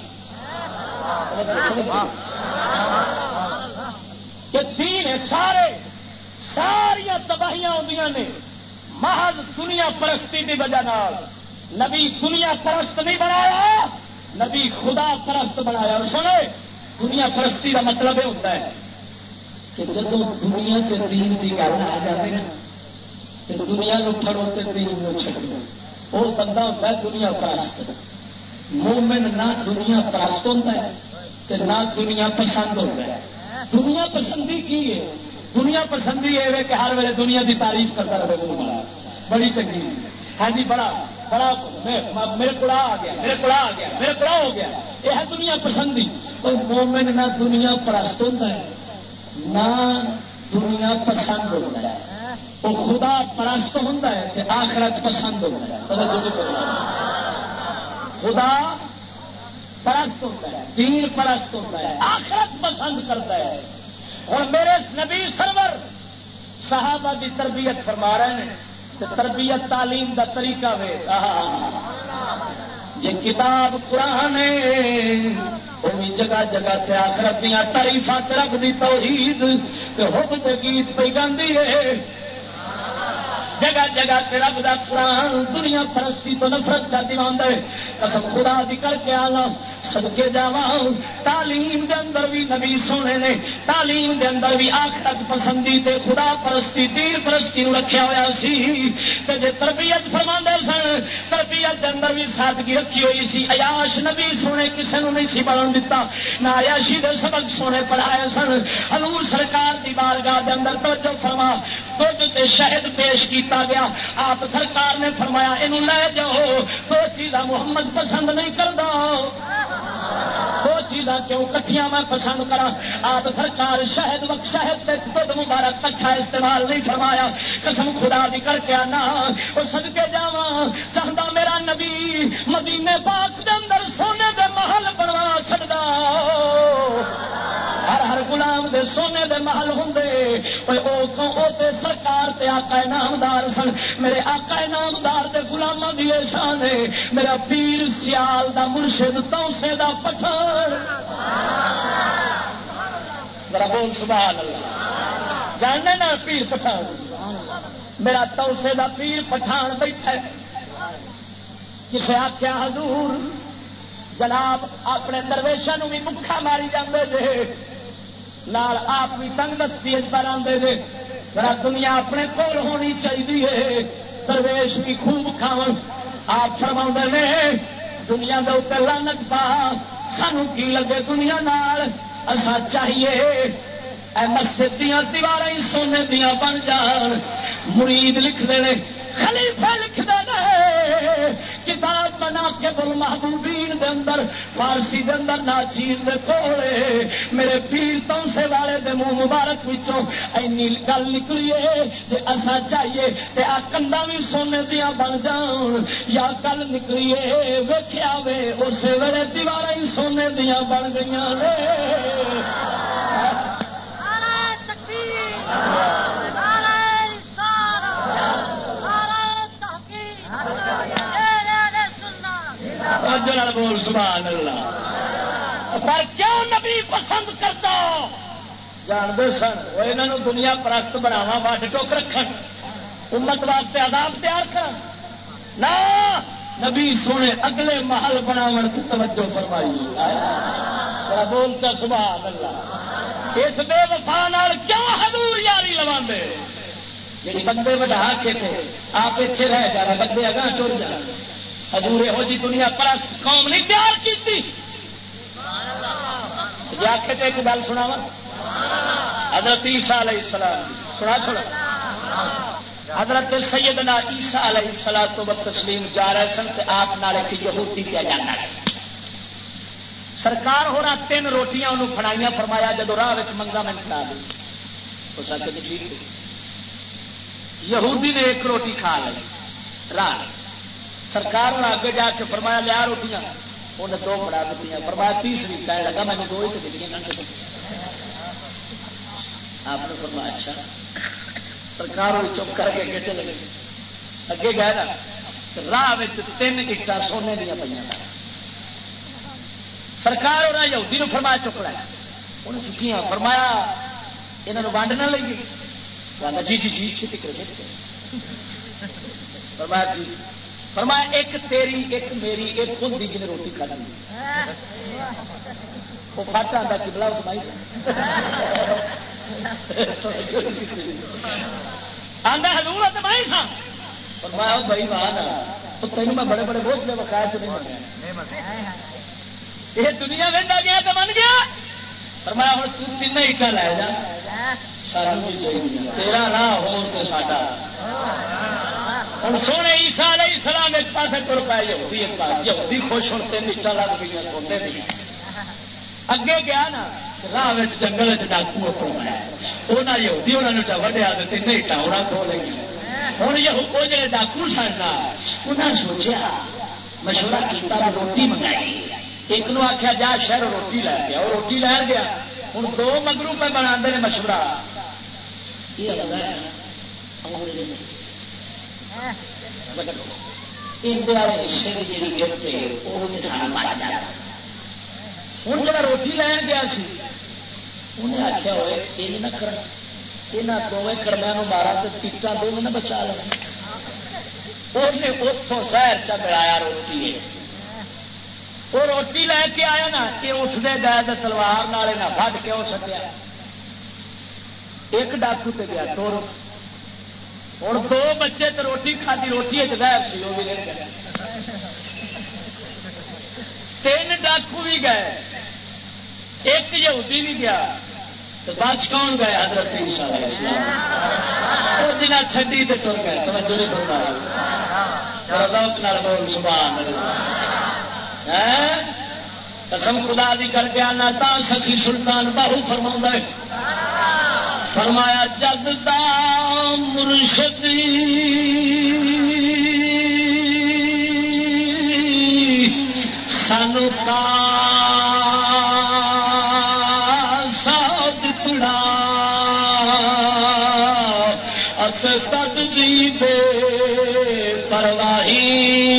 کہ دین سارے ساریا تباہیاں ہوندیاں نے محض دنیا پرستی کی وجہ نال نبی دنیا پرست نہیں بنایا نبی خدا پرست بنایا اور سنے دنیا پرستی کا مطلب یہ ہوتا ہے کہ جب دنیا کے دین کی گل آ جائے نا تو دنیا کو پڑھو تو دین کو چھڈو وہ بندہ ہوتا ہے دنیا پرست مومن نہ دنیا پرست ہوتا ہے کہ نہ دنیا پسند ہوتا ہے دنیا پسندی کی ہے دنیا پسندی یہ ہے کہ ہر ویلے دنیا کی تعریف کرتا رہے بڑی چنگی ہاں جی بڑا بڑا میرے کو آ گیا میرے کو آ گیا میرے کو ہو گیا یہ ہے دنیا پسندی تو مومن نہ دنیا پرست ہوتا ہے نہ دنیا پسند ہوتا ہے وہ خدا پرست ہوتا ہے کہ آخرت پسند ہوتا ہے خدا پرست ہوتا ہے دین پرست ہوتا ہے آخرت پسند کرتا ہے اور میرے نبی سرور صحابہ کی تربیت فرما رہے ہیں تو تربیت تعلیم دا طریقہ وے جی کتاب قرآن وہی جگہ جگہ تے آخرت دیا تعریفات رکھ دی توحید تے حب تے گیت پہ گاندی ہے جگہ جگہ تے رب دا قرآن دنیا پرستی تو نفرت کا دیوان دے قسم خدا دی کر کے آنا صدقے جاواں تعلیم دے اندر بھی نبی سونے نے تعلیم دے اندر بھی آخرت پسندی تے خدا پرستی دین پرستی نو رکھیا ہویا سی تے جے تربیت فرماندے سن تربیت دے اندر بھی سادگی رکھی ہوئی سی عیاش نبی سونے کسے نو نہیں سی بنن دتا نہ عیاشی دے سبق سونے پڑھائے سن حضور سرکار دی بارگاہ دے اندر توجہ فرما دودھ تے شہد پیش کیتا گیا آپ سرکار نے فرمایا اینو لے جاؤ دو چیزاں محمد پسند نہیں کردا دو چیزاں کیوں کٹھیاں میں پسند کرا آپ سرکار شہد وقت شہد تے دودھ مبارک کٹھا استعمال نہیں فرمایا قسم خدا دی کر کے آنا وہ صدقے جاواں چاہتا میرا نبی مدینے پاک دے اندر سونے دے محل بنوا چھڑدا ہر غلام دے سونے دے محل ہوندے او تے سرکار تے آقا نامدار سن میرے آقا نامدار دے غلاماں دی شان ہے میرا پیر سیال دا مرشد توسے دا پٹھان میرا بول سبحان اللہ جاننے نا پیر پٹھان میرا توسے دا پیر پٹھان بیٹھا ہے کسے آخیا حضور جناب اپنے درویشاں نو بھی مکھا ماری جاندے جے نال آپ بھی تنگ دستی پر آدھے دے ذرا دنیا اپنے کول ہونی چاہیے درویش بھی خوب کھاون آپ فرما نے دنیا دے اتنے لعنت پا سانو کی لگے دنیا نال اسا چاہیے اے مسجد دیاں دیواریں ہی سونے دیاں بن جان مرید لکھ دے خلیفہ لکھ دے کتاب بنا کے المحبوبین دے اندر فارسی دے اندر ناچیز دے کولے میرے پیر تونسے والے دے منہ مبارک وچوں اینی گل نکلی ہے جے اسا چاہیے تے آ کنڈا بھی سونے دیاں بن جان یا گل نکلی ہے ویکھیا وے اسی ویلے دیواراں ہی سونے دیاں بن گئیاں نے بول سبحان اللہ. پر کیوں نبی پسند کرتا جانتے سن وہ انہوں دنیا پرست بناوا وڈ ٹوک رکھن امت واسطے عذاب تیار کر نہ نبی سونے اگلے محل بناو کی توجہ فرمائی. بول چا سبحان اللہ. اس بے وفا نال کیوں حضور یاری لوا جی بندے وڈا کے تھے آپ اتنے رہ جانا بندے اگاں ٹر جانا. حضور یہو جی دنیا پرست قوم نہیں تیار کی جی آخے تو ایک گل سنا وا حضرت عیسیٰ علیہ السلام سنا چھوڑا. حضرت سیدنا عیسیٰ علیہ السلام تو تسلیم جا رہے سن آپ نال ایک یہودی کیا جانا سی. سرکار ہو رہا 3 روٹیاں انہوں فڑائیاں فرمایا جب راہ منگا میں کھا دی اس آ کے ٹھیک یہودی نے 1 روٹی کھا لی راہ. سرکار نے آگے جا کے فرمایا لیا روٹیاں انہیں 2 بڑا دیتی فرمایا تیسری کہنے لگا میں نے 2 ہی تو دیتی. آپ نے فرمایا اچھا. سرکار چپ کر کے اگے چلے گئے. اگے گئے نا راہ 3 اٹا سونے دیا پہ سرکار اور یہودی نے فرمایا چک لایا انہیں چکیاں فرمایا یہاں ونڈ نہ لئیے جی جی جی چھٹی کرو چھٹی کرو. فرمایا جی فرمایا 1 تیری 1 میری 1 خود دی جن روٹی کھا دی وہ فٹ آتا کبلا کمائی آدھا حضور کمائی سا. فرمایا بھائی مان تینوں میں بڑے بڑے بوجھ میں بقایا تو نہیں بنیا یہ دنیا وہدا گیا تو بن گیا. فرمایا ہوں تو 3 اٹا لے جا سانو بھی چاہیے تیرا راہ ہو تو ساڈا. ہوں سونے عیسیٰ علیہ السلام ایک پاسے تر پائے یہودی ایک پاس یہودی خوش ہوں 3 اٹا لگ گئی سوتے نہیں. اگے گیا نا راہ جنگل ڈاکو پایا وہ یہودی انہوں نے وڈیا 3 اٹا انہیں کھو لیں گے. ہوں وہ جڑے ڈاکو سن انہیں سوچا مشورہ کیا روٹی منگائی. ایک نو آخیا جا شہر روٹی لے گیا وہ روٹی لین گیا. ہوں 2 مگرو پہ بنا مشورہ ہوں جا روٹی لین گیا سی انہیں آخیا ہوئے یہ نہ کر یہاں 2 کڑمیا مارا تو ٹکٹا 2 نہ بچا لیں. انہیں اتوں شہر چ ملایا روٹی وہ روٹی لے کے آیا نا یہ اٹھتے گئے تو تلوار نالے نہ فٹ کے وہ سکیا. ایک ڈاکو تے گیا تو ہوں 2 بچے تو روٹی کھادی روٹی ایک غائب سی وہ بھی لے گئے. 3 ڈاکو بھی گئے 1 یہودی بھی گیا تو بچ کون گئے حضرت عیسیٰ علیہ السلام. وہ جنہیں چھڈی تے ٹر گئے توجہ نہیں فرمائی. ذوق نال بول سبحان اللہ. قسم خدا دی کر کے آنا تا سخی سلطان باہو فرما ہے فرمایا جگ دا مرشد سانو کا ساتھ تڑا ات تد دی بے پرواہی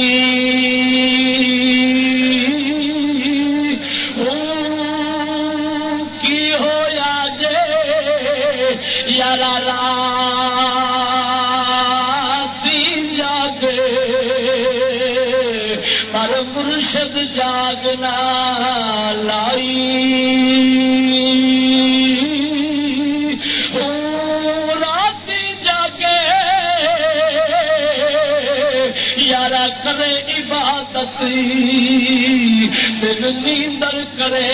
مرشد جاگنا لائی رات جاگے یارا کرے عبادت دل نیندر کرے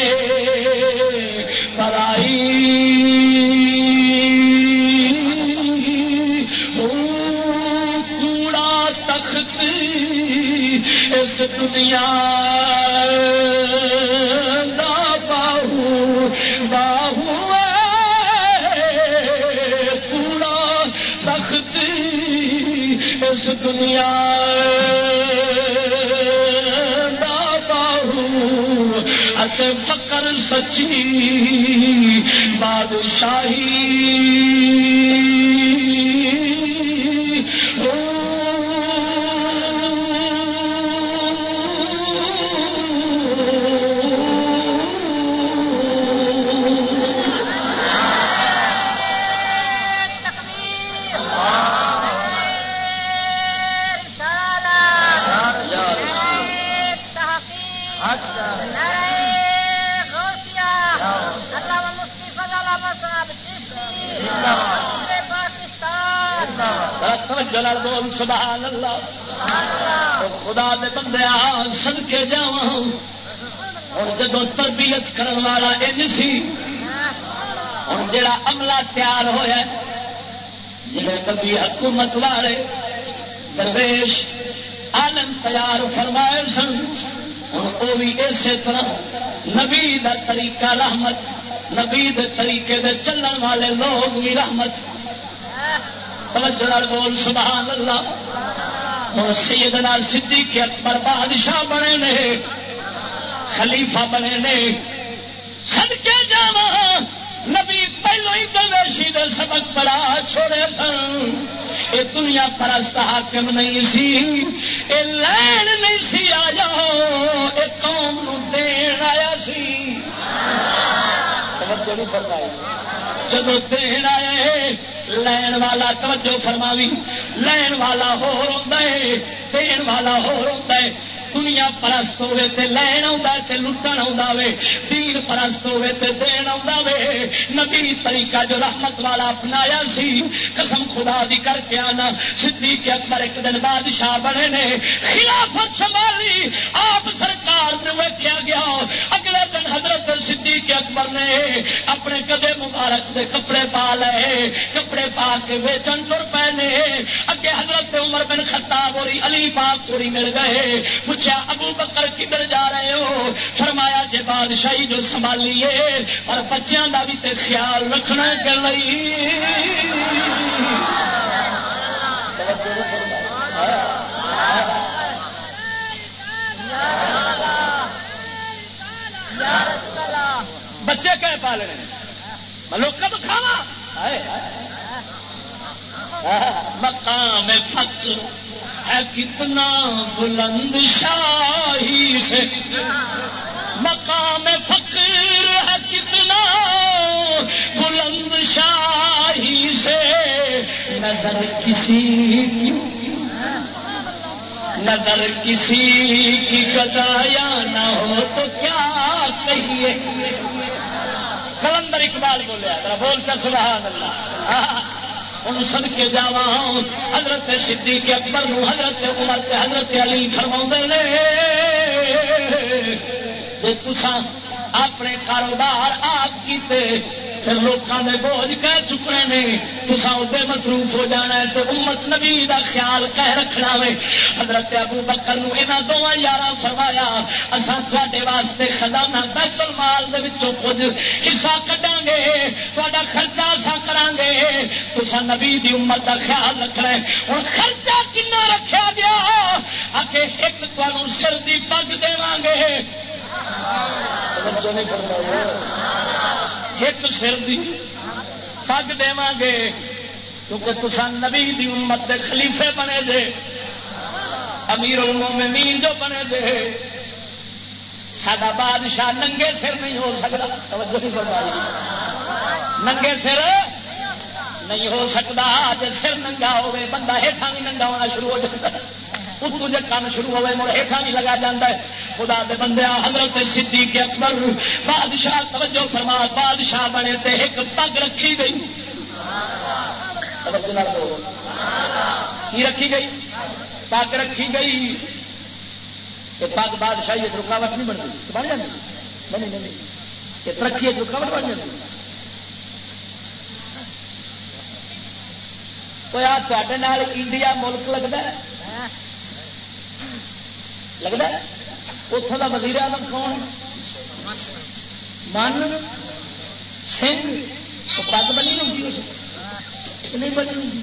پرائی کوڑا تخت اس دنیا دا باہو باہو کوڑا تخت اس دنیا دا باہو اتے فقر سچی بادشاہی بول سبحان اللہ خدا دے بندے صدقے جاواں ہن جدوں تربیت کرن والا انج سی ہن جڑا عملہ تیار ہویا جڑے نبی حکومت والے درویش عالم تیار فرمائے سن ہن او بھی اسی طرح نبی دا طریقہ رحمت نبی دے طریقے دے چلن والے لوگ بھی رحمت توجہ بول سبحان اللہ ہوں سیدنا صدیق اکبر بادشاہ بنے نے خلیفہ بنے نے صدقے جاواں نبی پہلو ہی درویشی دے سبق پڑھا چھوڑے سن یہ دنیا پرست حاکم نہیں سی یہ لین نہیں سی آیا یہ قوم نو دین آیا سی جدو دین آئے لین والا توجہ فرماوی لین والا ہو رہا ہے دین والا ہو رہا ہے دنیا پرست ہوے تے لین آوندا تے لٹن آوندا وے دین پرست ہوے تے دین آوندا وے نبی طریقہ جو رحمت والا اپنایا سی قسم خدا دی کر کے آنا صدیق اکبر ایک دن بادشاہ بنے نے خلافت سنبھالی آپ سرکار نے ویکھیا گیا اگلے دن حضرت صدیق اکبر نے اپنے گدے مبارک دے کپڑے پا لے کپڑے پا کے ویچن تر پے نے اگے حضرت عمر بن خطاب اور علی پاک پوری مل گئے ابو بکر کدھر جا رہے ہو فرمایا جے بادشاہی جو سنبھالیے اور بچیاں دا بھی تے خیال رکھنا کر لئی بچے کہ پالنے لوگ کب کھاوا مقام فقر ہے کتنا بلند شاہی سے مقام فقر ہے کتنا بلند شاہی سے نظر کسی کی گدایا نہ ہو تو کیا کہیے کلندر اقبال بولیا ذرا بول چا سبحان اللہ ان سد کے جاواں حضرت صدیق اکبر نو حضرت عمر تے حضرت علی فرماؤندے نے جے تساں اپنے کاروبار آپ کیتے پھر لوگوں نے بوجھ کہہ چکنے نے تساں ادے مصروف ہو جانا ہے تو امت نبی دا خیال کہہ رکھنا وے حضرت ابو بکر نو انہاں دوواں یاراں فرمایا اساں تواڈے واسطے خزانہ بیت المال دے وچوں کچھ حصہ کڈاں گے تہاڈا خرچہ اساں کراں گے تساں نبی دی امت دا خیال رکھنا ہے ہن خرچہ کنا رکھیا گیا اکے ایک تانوں سر دی پگ دیواں گے توجہ نہیں فرمایا ایک سر دی پگ دیواں گے کیونکہ تساں نبی دی امت دے خلیفے بنے جے امیر المومنین جو بنے جے ساڈا بادشاہ ننگے سر نہیں ہو سکتا توجہ نہیں فرمائی ننگے سر نہیں ہو سکتا جے سر ننگا ہوے بندہ ہیٹھاں بھی ننگا ہونا شروع ہو جاتا ہے اتو جے کام شروع ہوئے مڑ ہیٹھاں بھی لگا جاتا ہے خدا دے بندے حضرت صدیق اکبر بادشاہ توجہ فرما بادشاہ بنے تے ایک پگ رکھی گئی کی رکھی گئی پگ رکھی گئی کہ پگ بادشاہی رکاوٹ نہیں بنتی بن جاتی بنی نہیں یہ ترقی رکاوٹ بن جاتی کوئی تے انڈیا ملک لگتا ہے لگتا ہے اتوں کا وزیر اعظم کون؟ من سنگھ پگ بنی ہوگی اس نہیں بنی ہوگی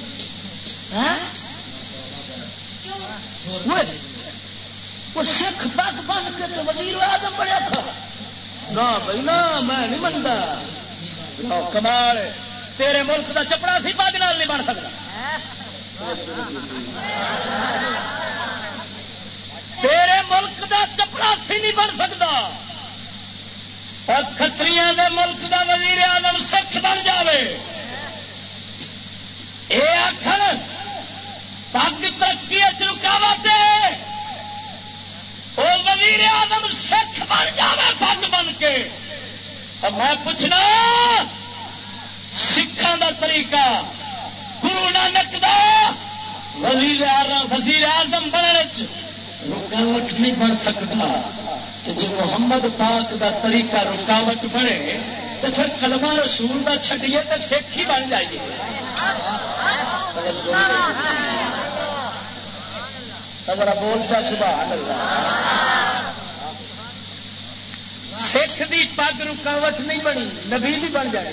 وہ سکھ پگ بن کے تو وزیر اعظم بڑا تھا نہ بھائی نہ میں نہیں منتا کمال تیرے ملک کا چپڑا سی پگ نال نہیں بن سکتا تیرے ملک کا چپڑا سی نہیں بن سکتا اور کھتریاں دے ملک دا وزیر اعظم سکھ بن جاوے یہ آخر پگ ترقی رکاوٹ وہ وزیر اعظم سکھ بن جاوے پگ بن کے اور میں پوچھنا سکھان دا طریقہ گرو نانک دا وزیر اعظم بننے رکاوٹ نہیں بن سکتا جی محمد پاک دا طریقہ رکاوٹ بنے تو پھر کلمہ رسول دا چھڈیے تو سکھ ہی بن جائیے ذرا بول چا سبحان اللہ سکھ دی پگ رکاوٹ نہیں بنی نبی بھی بن جائے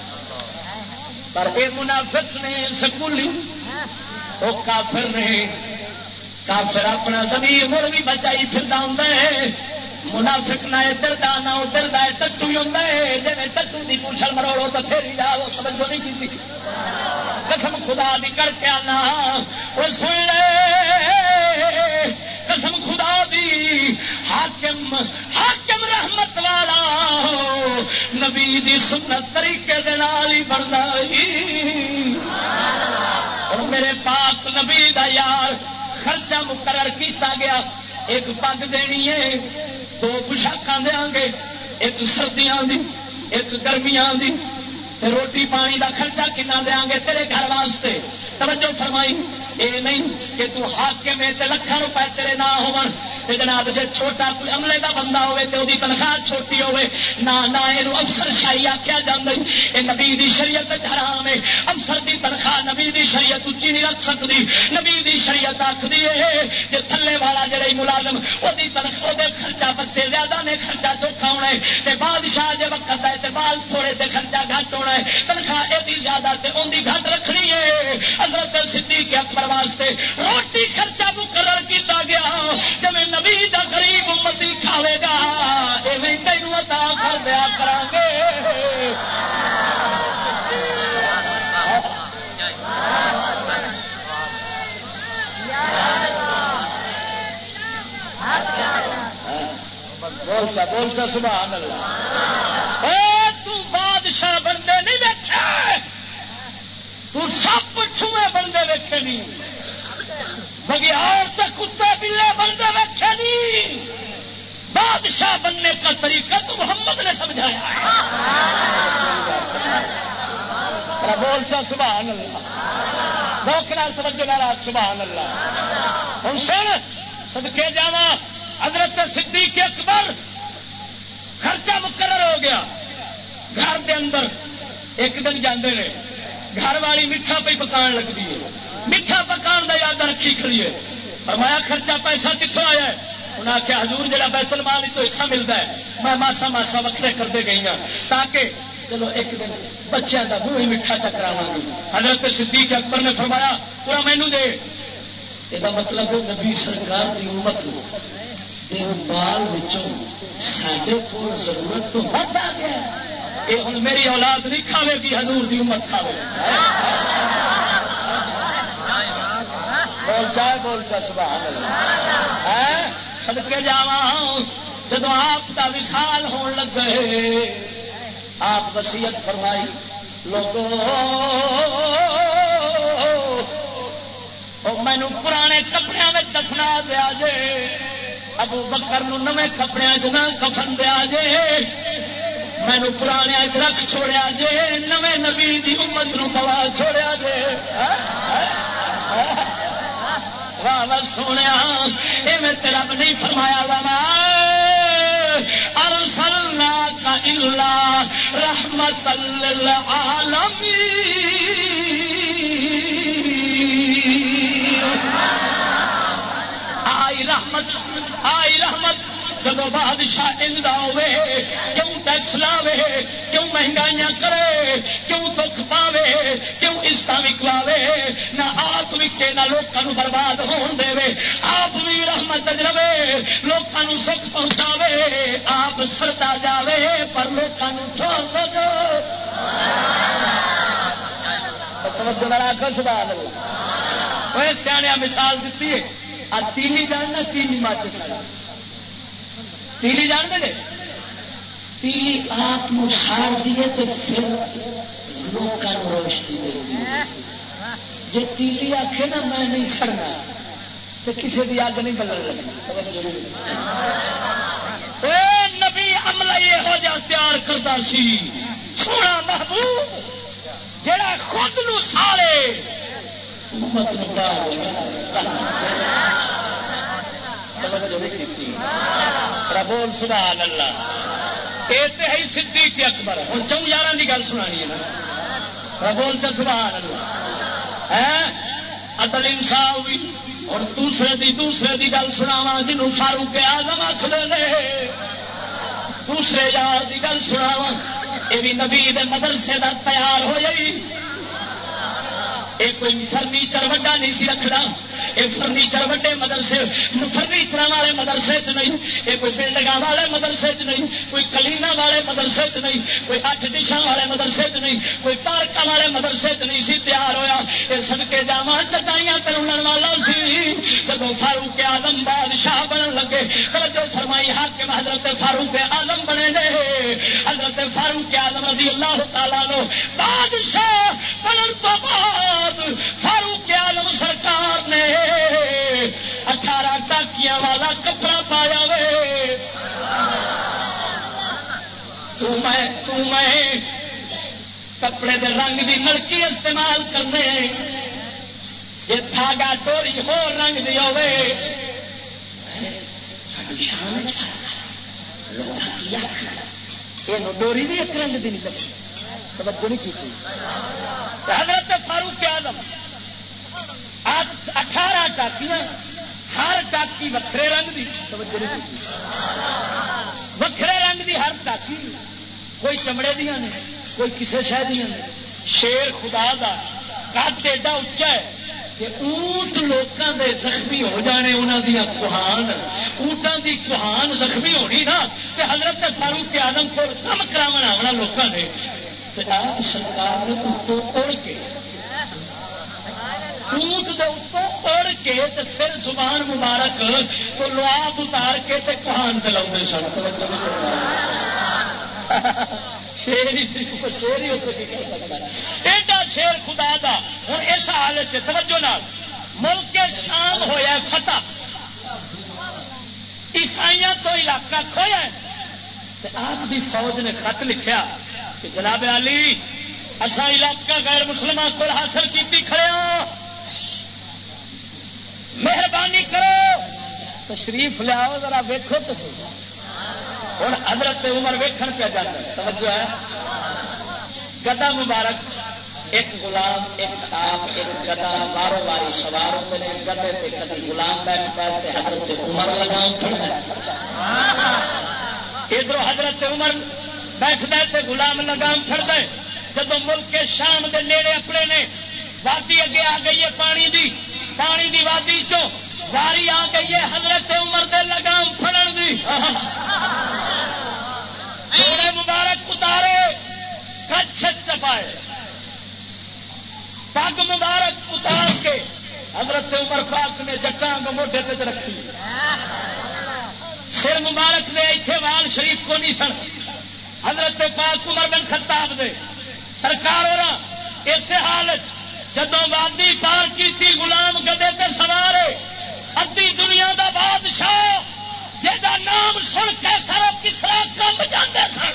پر یہ منافق نے سکولی وہ کافر نے کافر اپنا زمین مڑ بھی بچائی پھر ہے منافق نہ ادھر دا نہ ادھر دا ٹٹو ہی ہوتا ہے جی ٹٹو کی پوچھل مروڑو تو پھر ہی جاؤ سمجھو نہیں کی قسم خدا دی کر کے آنا وہ سن لے قسم خدا دی حاکم رحمت والا نبی دی سنت طریقے دے نال ہی بندا ہی اور میرے پاک نبی دا یار خرچہ مقرر کیتا گیا ایک پگ دینی ہے 2 پوشاکاں دیاں گے ایک سردیاں دی ایک گرمیاں دی تے روٹی پانی دا خرچہ کنا دیاں گے تیرے گھر واسطے توجہ فرمائی یہ نہیں کہ تو حاکم ہے تے لاکھاں روپے تیرے نہ ہون تے جناب جے چھوٹا کوئی عملے دا بندہ ہوے تے اودی تنخواہ چھوٹی ہوے نہ اینو افسر شاہی آکھیا جاندا اے نبی دی شریعت وچ حرام ہے افسر دی تنخواہ نبی دی شریعت اونچی نہیں رکھ سکدی نبی دی شریعت آکھدی ہے جے تھلے والا جڑا ملازم اودی تنخواہ دے خرچہ بچے زیادہ نے خرچہ چوکھا ہونا ہے تے بادشاہ جے وقت ہے تے بال تھوڑے تے خرچہ گھٹ ہونا ہے تنخواہ ایدی زیادہ تے اوندی گھٹ رکھنی ہے حضرت صدیق اکبر واسطے روٹی خرچہ مقرر کیتا گیا جویں نبی دا غریب امتی کھاوے گا ایویں تینوں عطا کر دیا کراں گے بول چا سبحان اللہ اے تو بادشاہ بندے نہیں دیکھے تو سب چھوئے بندے ویکھے نہیں بگیار تے کتے بلے بندے ویکھے نہیں بادشاہ بننے کا طریقہ تو محمد نے سمجھایا ہے بول چا سبحان اللہ ذوق نال توجہ نال سبحان اللہ ہن سن صدقے جاواں حضرت صدیق اکبر خرچہ مقرر ہو گیا گھر دے اندر ایک دن جاندے نے گھر والی میٹھا پہ پکان لگتی ہے میٹھا پکان دا یاد رکھی کھڑی ہے فرمایا خرچہ پیسہ کتوں آیا ہے انہیں آخیا حضور جڑا بیت المال تو حصہ ملتا ہے میں ماسا ماسا وکھرے کرتے گئی ہوں تاکہ چلو ایک دن بچیاں دا منہ ہی میٹھا چکراواں گی حضرت صدیق اکبر نے فرمایا پورا مینو دے یہ مطلب نبی سرکار کی امت بال سڈے کو ضرورت تو بہت آ گیا یہ ہوں میری اولاد نہیں کھاوے گی حضور دی امت کھاوے بول چا سبحان اللہ صدقے جاواں جب آپ کا وصال ہون لگ گئے آپ وصیت فرمائی لوگوں مینو پرانے کپڑے میں دفنا دیا جے ابو بکر نو نویں کپڑے نہ کفن دیا جے مینو پرانے رکھ چھوڑیا جے نویں نبی دی امت نو پوا چھوڑیا جے واہ واہ سونے میں تیرا نہیں فرمایا وا ارسلناک الا رحمت للعالمین آئی رحمت رحمت آئی رحمت جب بادشاہ اندا ہوے کیوں ٹیکس لاوے کیوں مہنگائیاں کرے کیوں دکھ پاوے کیوں عزت وکواوے نہ آپ وکے نہ لوگوں برباد ہون دے آپ بھی رحمت رہے لوگوں سکھ پہنچاوے آپ سردا جاوے پر لوگوں چھوڑ دو سبحان اللہ سیاح مثال دیتی ہے آ تیلی جاننا تیلی ماچس تیلی جان دے تیلی آپ ساڑ دیے تو پھر لوگوں روشنی دے جی تیلی آخے نا میں نہیں سڑنا تو کسی بھی اگ نہیں بلن لگی نبی عملہ یہو جہا تیار کرتا سی سونا محبوب جڑا خود نو ساڑے امت نو بول سبحان اللہ یہ تو ہے صدیق اکبر ہوں چون یار کی گل سنانی ہے نا بول چل سبحان اللہ ہے عدل انصاف بھی اور دوسرے دی گل سناوا جنوں فاروق اعظم آخر دوسرے یار دی گل سناوا یہ بھی نبی دے مدرسے دا تیار ہو جائی یہ کوئی فرنیچر وڈا نہیں سی رکھنا یہ فرنیچر وڈے مدرسے فرنیچر والے مدرسے چ نہیں یہ کوئی بلڈنگ والے مدرسے چ نہیں کوئی کلینا والے مدرسے چ نہیں کوئی 8 ڈشاں والے مدرسے چ نہیں کوئی پارکاں والے مدرسے چ نہیں سی تیار ہویا یہ صدقے جاواں چٹائیاں تے رلن والا سی جب فاروق اعظم بادشاہ بنن لگے توجہ فرمائی حاکم حضرت فاروق اعظم بنے نے حضرت فاروق اعظم رضی اللہ تعالی عنہ بادشاہ بنن تو بعد فاروق اعظم سرکار نے 18 ٹاکیاں والا کپڑا پایا وے تو میں کپڑے دے رنگ دی نلکی استعمال کرنے جے دھاگا ڈوری ہو رنگ دی ہوے ڈوری بھی ایک رنگ دی نہیں لگی توجہ نہیں کی حضرت فاروق اعظم 18 ٹاکیاں ہر ٹاکی وکھرے رنگ دی توجہ نہیں کی وکھرے رنگ دی ہر ٹاکی کوئی چمڑے دیا نے کوئی کسی شہ دیا نے شیر خدا دا قد ایڈا اچا ہے کہ اونٹ لوگوں دے زخمی ہو جانے انہوں دیا کوہان اونٹان دی کوہان زخمی ہونی نا تے حضرت فاروق اعظم کو کم کراونا آنا لوگوں نے آپ سرکار نے اتوں اڑ کے اونٹ دے اتوں اڑ کے تے پھر زبان مبارک تو لواب اتار کے تے کوہان تے لاؤندے سن شیر ہی شیر ہی ایڈا شیر خدا دا ہوں اس حالت سے توجہ نال ملک شام ہویا فتح عیسائیاں تو علاقہ کھویا آپ دی فوج نے خط لکھیا کہ جناب علی اساں علاقہ غیر مسلمان کو حاصل کیتی کھڑے ہاں مہربانی کرو تشریف لیاؤ ذرا ویکھو تو صحیح ہوں حضرت عمر ویکھن پہ جاتا توجہ ہے گدا مبارک ایک غلام ایک آپ ایک گدا واروں واری سوار ہوتے ہیں گدے سے کبھی غلام بیٹھتا ہے حضرت عمر لگام پڑتا ہے ادھر حضرت عمر بیٹھتا ہے غلام لگام پڑتا ہے جب ملک کے شام دے نیڑے اپنے نے وادی اگے آ گئی ہے پانی دی وادی چو واری آ گئی ہے حضرت عمر دے لگام پھڑن دی جوڑے مبارک اتارے کچھ چپائے پگ مبارک اتار کے حضرت عمر پاک نے جٹانگ موڈے پہ رکھی سر مبارک نے اتنے وال شریف کو نہیں سن حضرت پاک عمر بن خطاب دے سرکار ہو رہا اس حالت جدوں وادی پار کی تھی غلام گدے تے سوارے ادھی دنیا دا بادشاہ جہاں نام سن کے سر کسرا کم جاندے سن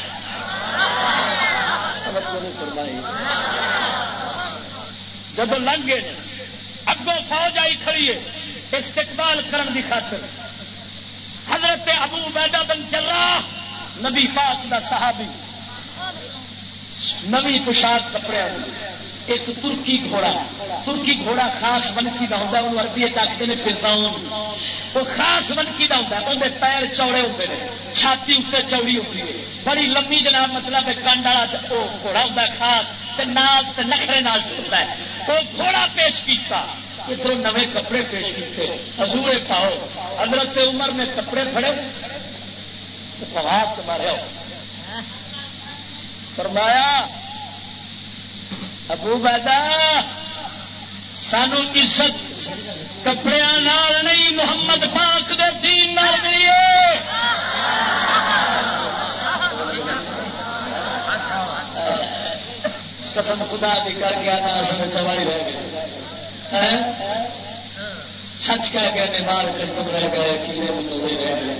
جب لنگ گئے اگوں فوج آئی کھڑی ہے استقبال کرن دی خاطر حضرت ابو عبیدہ بن جراح نبی پاک دا صحابی نوی پوشاک کپڑے ایک ترکی گھوڑا خاص ونکی کا ہوتا ہے، انہوں عربی آخر نے فرعون، وہ خاص ونکی کا ہوتا ہے، اندر پیر چوڑے ہوتے ہیں، چھاتی اتنے چوڑی ہوتی ہے، بڑی لمبی جناب مطلب کنڈ والا وہ گھوڑا ہوتا ہے خاص، ناز نخرے نال ہوتا ہے، وہ گھوڑا پیش کیتا، ادھر نوے کپڑے پیش کیتے، حضور پاؤ حضرت عمر نے کپڑے پھڑے مارے، فرمایا ابو عبیدہ سانو عزت کپڑے نال نہیں محمد پاک دے دین نال ملی ہے۔ قسم خدا دی کر کے آنا اصل سواری رہ گئے، سچ کہہ گئے نے مار قدم رہ گئے، کیڑے مکوڑے رہ گئے،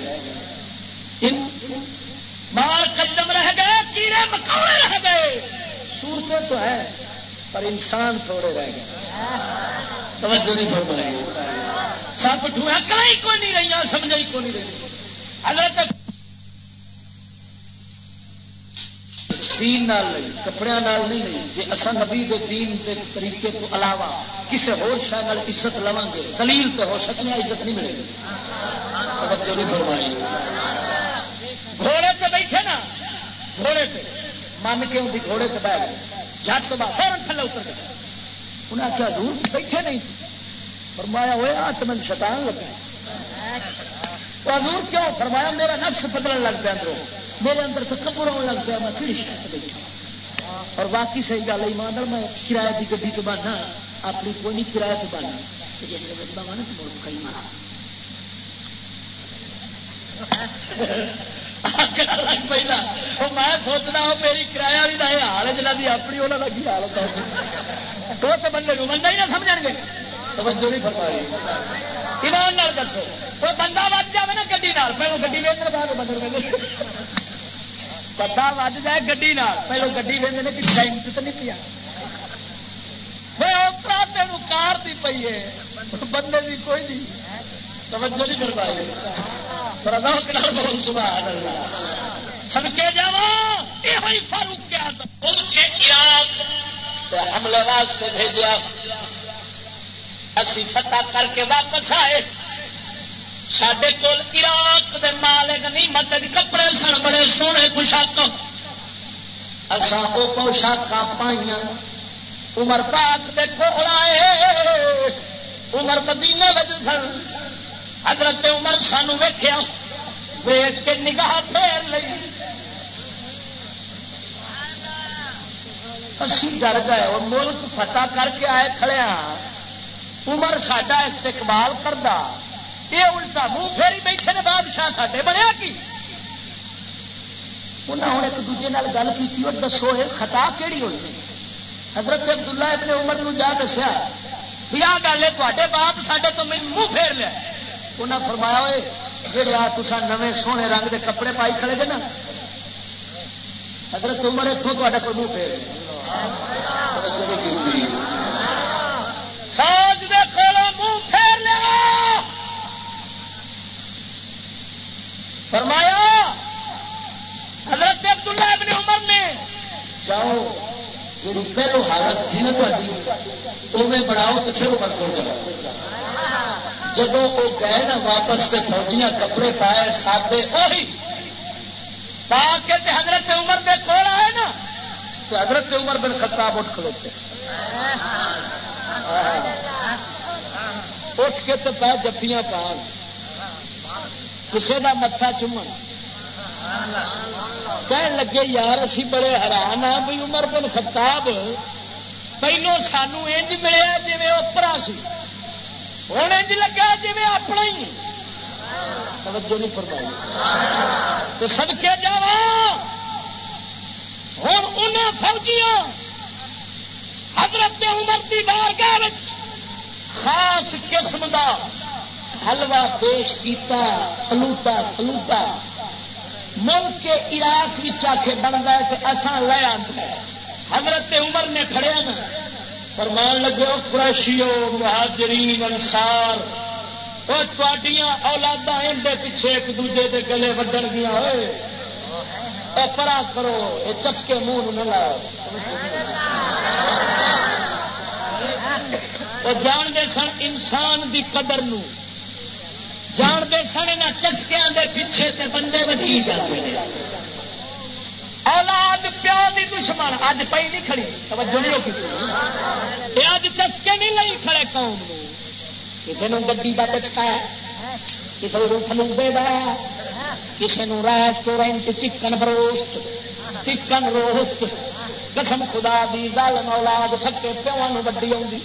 مار قدم رہ گئے، کیڑے مکوڑے رہ گئے، صورتیں تو ہے پر انسان تھوڑے رہ گئے، توجہ نہیں فرمائی، سب ٹھویا کہیں کوئی نہیں رہی، سمجھائی کوئی نہیں رہی۔ حضرت دین نال نہیں، کپڑے نال نہیں نہیں، جی اصا نبی دے دین دے طریقے تو علاوہ کسی ہور شے نال عزت لواں گے ذلیل تو ہو سکنے، عزت نہیں ملے گی۔ توجہ نہیں فرمائی۔ گھوڑے پہ بیٹھے نا، گھوڑے پہ من کے ان گھوڑے پہ بیٹھ گئے، جھٹ تو بعد فوراً تھلے اتر گئے، انہیں آخیا حضور بیٹھے نہیں تھے، فرمایا ہوئے آ تو من شیطان لگا، حضور کیوں؟ فرمایا میرا نفس بدلن لگ پیا، اندروں میرے اندر تکبر ہونے لگ پیا، میں کہڑی شہر سے بیٹھا، اور باقی صحیح گل ایمان میں کرایہ کی گڈی تو بننا اپنی کوئی نہیں، کرایہ تو بننا کئی مارا پہلا میں سوچنا ہوں میری کرایہ والی کا یہ حال ہے، جنہ کی اپنی انہوں کا کی حالت ہے، تو بندے کو بندہ ہی نہ سمجھ گے۔ توجہ نہیں فرمائی، ایمان نال دسو کوئی بندہ وج جائے نا گڈی نال، پہلو گڈی ویچنے بعد بندے بندہ وج جائے گڈی نال، پہلو گڈی ویچنے کہ ٹینٹ تو نہیں پیا، اترا تین کار دی پی ہے بندے دی کوئی نہیں۔ توجہ نہیں فرمائی، سڑکے جا یہ فاروق کے عراق حملے واسطے بھیجا، اسی فتح کر کے واپس آئے، سڈے کول عراق دے مالک غنیمت کپڑے سن بڑے سونے پوشاک، اساں وہ پوشاک پائیاں، عمر پاک دے کول آئے، عمر مدینے وچ سن، حضرت عمر سانو ویکھیا، ویکھ کے نگاہ پھیر لئی، اسی ڈر گئے، اور ملک فتح کر کے آئے کھڑے ہاں، عمر ساڈا استقبال کردا، یہ الٹا منہ پھیری بیٹھے نے بادشاہ ساڈے، بنیا کی انہاں ہن ایک دوجے نال گل کیتی، اور دسو یہ خطا کیڑی ہوئی؟ حضرت عبداللہ ابن عمر نو جا دسیا بھی آ گل ہے تے باپ ساڈے تو منہ پھیر لیا، انہاں فرمایا ہوئے جی آ تسا نویں سونے رنگ دے کپڑے پائی کھڑے جے نا، حضرت عمر اتوں تا کوئی منہ پھیر سوچ دے کھولو منہ پھیر لیا، فرمایا حضرت عبداللہ ابن عمر نے جاؤ جی پہلو حالت تھی نا تاری اوے بڑھاؤ تو پھر عمر کو جاؤ، جب وہ گئے نا واپس کے فوجیاں کپڑے پائے سادے وہی پا کے حضرت عمر دے کول آئے نا، تو حضرت عمر بن خطاب اٹھ کھلوتے، اٹھ کے تو پہ جفیاں پان، کسی کا متھا چومن، کہن لگے یار اسی بڑے حیران ہاں بھی عمر بن خطاب پہلو سانو انج ملیا جی اوپرا سی، ہوں انج لگا جی اپنا ہی، توجہ نہیں فرمائی، تو صدقے جاوا ہوں انہاں فوجیاں حضرت عمر دی بارگاہ وچ خاص قسم دا حلوہ پیش کیتا، فلوتا ملک کے عراق آ کے بنتا ہے کہ اساں لے آتا، حضرت عمر نے کھڑے نا فرمان لگے قریشیو مہاجرین انصار، وہ تھوڑیاں اولاداں اندے پیچھے ایک دوجے دے گلے وڈن گیا ہوئے، اے پرا کرو، یہ چسکے منہ نہ لاؤ، وہ جانتے سن انسان دی قدر نو، جانتے سن یہاں چسکیاں دے پیچھے تے بندے وڈی جاتے ہیں. اولاد پیو دی دشمن اج پئی نہیں کھڑی، توجہ نہیں ہوگی. یہ اج چسکے نہیں لئی کھڑے قوم نو. کسی نے گڈی کا چسکا ہے، کسی کو فلوبے کا، کسی نے restaurant chicken broast, chicken roast. قسم خدا دی ظالم اولاد سکے پیو نو وڈی آؤں،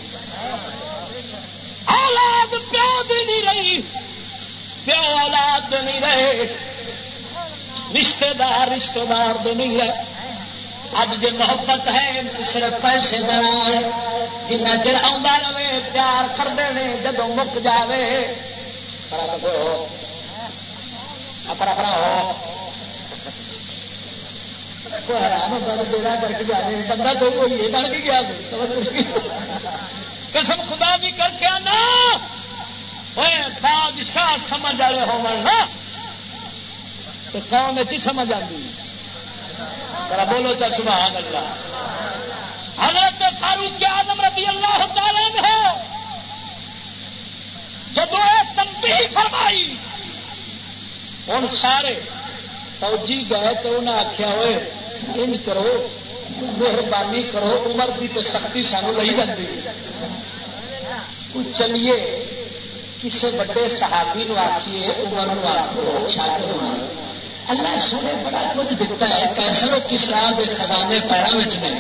اولاد پیو دی نہیں رہی، پیو اولاد دے نہیں رہے، رشتے دار دے نہیں رہے. اب جی محبت ہے صرف پیسے دار، جنہ چر آتا رہے پیار کرتے ہیں، جدو مک جائے حیران ہوتا تو بیڑا کر کے جائے بندہ تو وہی بن کے گیا. قسم خدا بھی کر کے آنا بادشاہ سمجھ والے ہو قوم چ سمجھ آتی. ذرا بولو چا سبحان اللہ. حضرت فاروق اعظم رضی اللہ تعالیٰ عنہ جب تنبیہ فرمائی، ہوں سارے فوجی گئے تو انہیں آخیا ہوئے انج کرو، مہربانی کرو، عمر کی تو سختی سانو لئی جاتی، چلیے کسی بڑے صحابی نو آخیے، عمر نو آخو چھاڑو. اللہ سونے بڑا کچھ دیتا ہے، کیسر و کسرا کے خزانے پیروں میں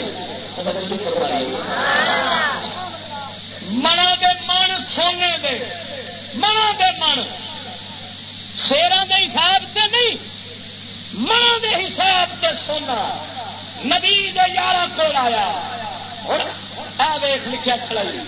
منا دے من سونے دے، منا دے من شیراں دے حساب سے نہیں، منا دے حساب سے سونا نبی دے یاراں کول آیا. ہن اے ویکھ لکھیا کھڑائی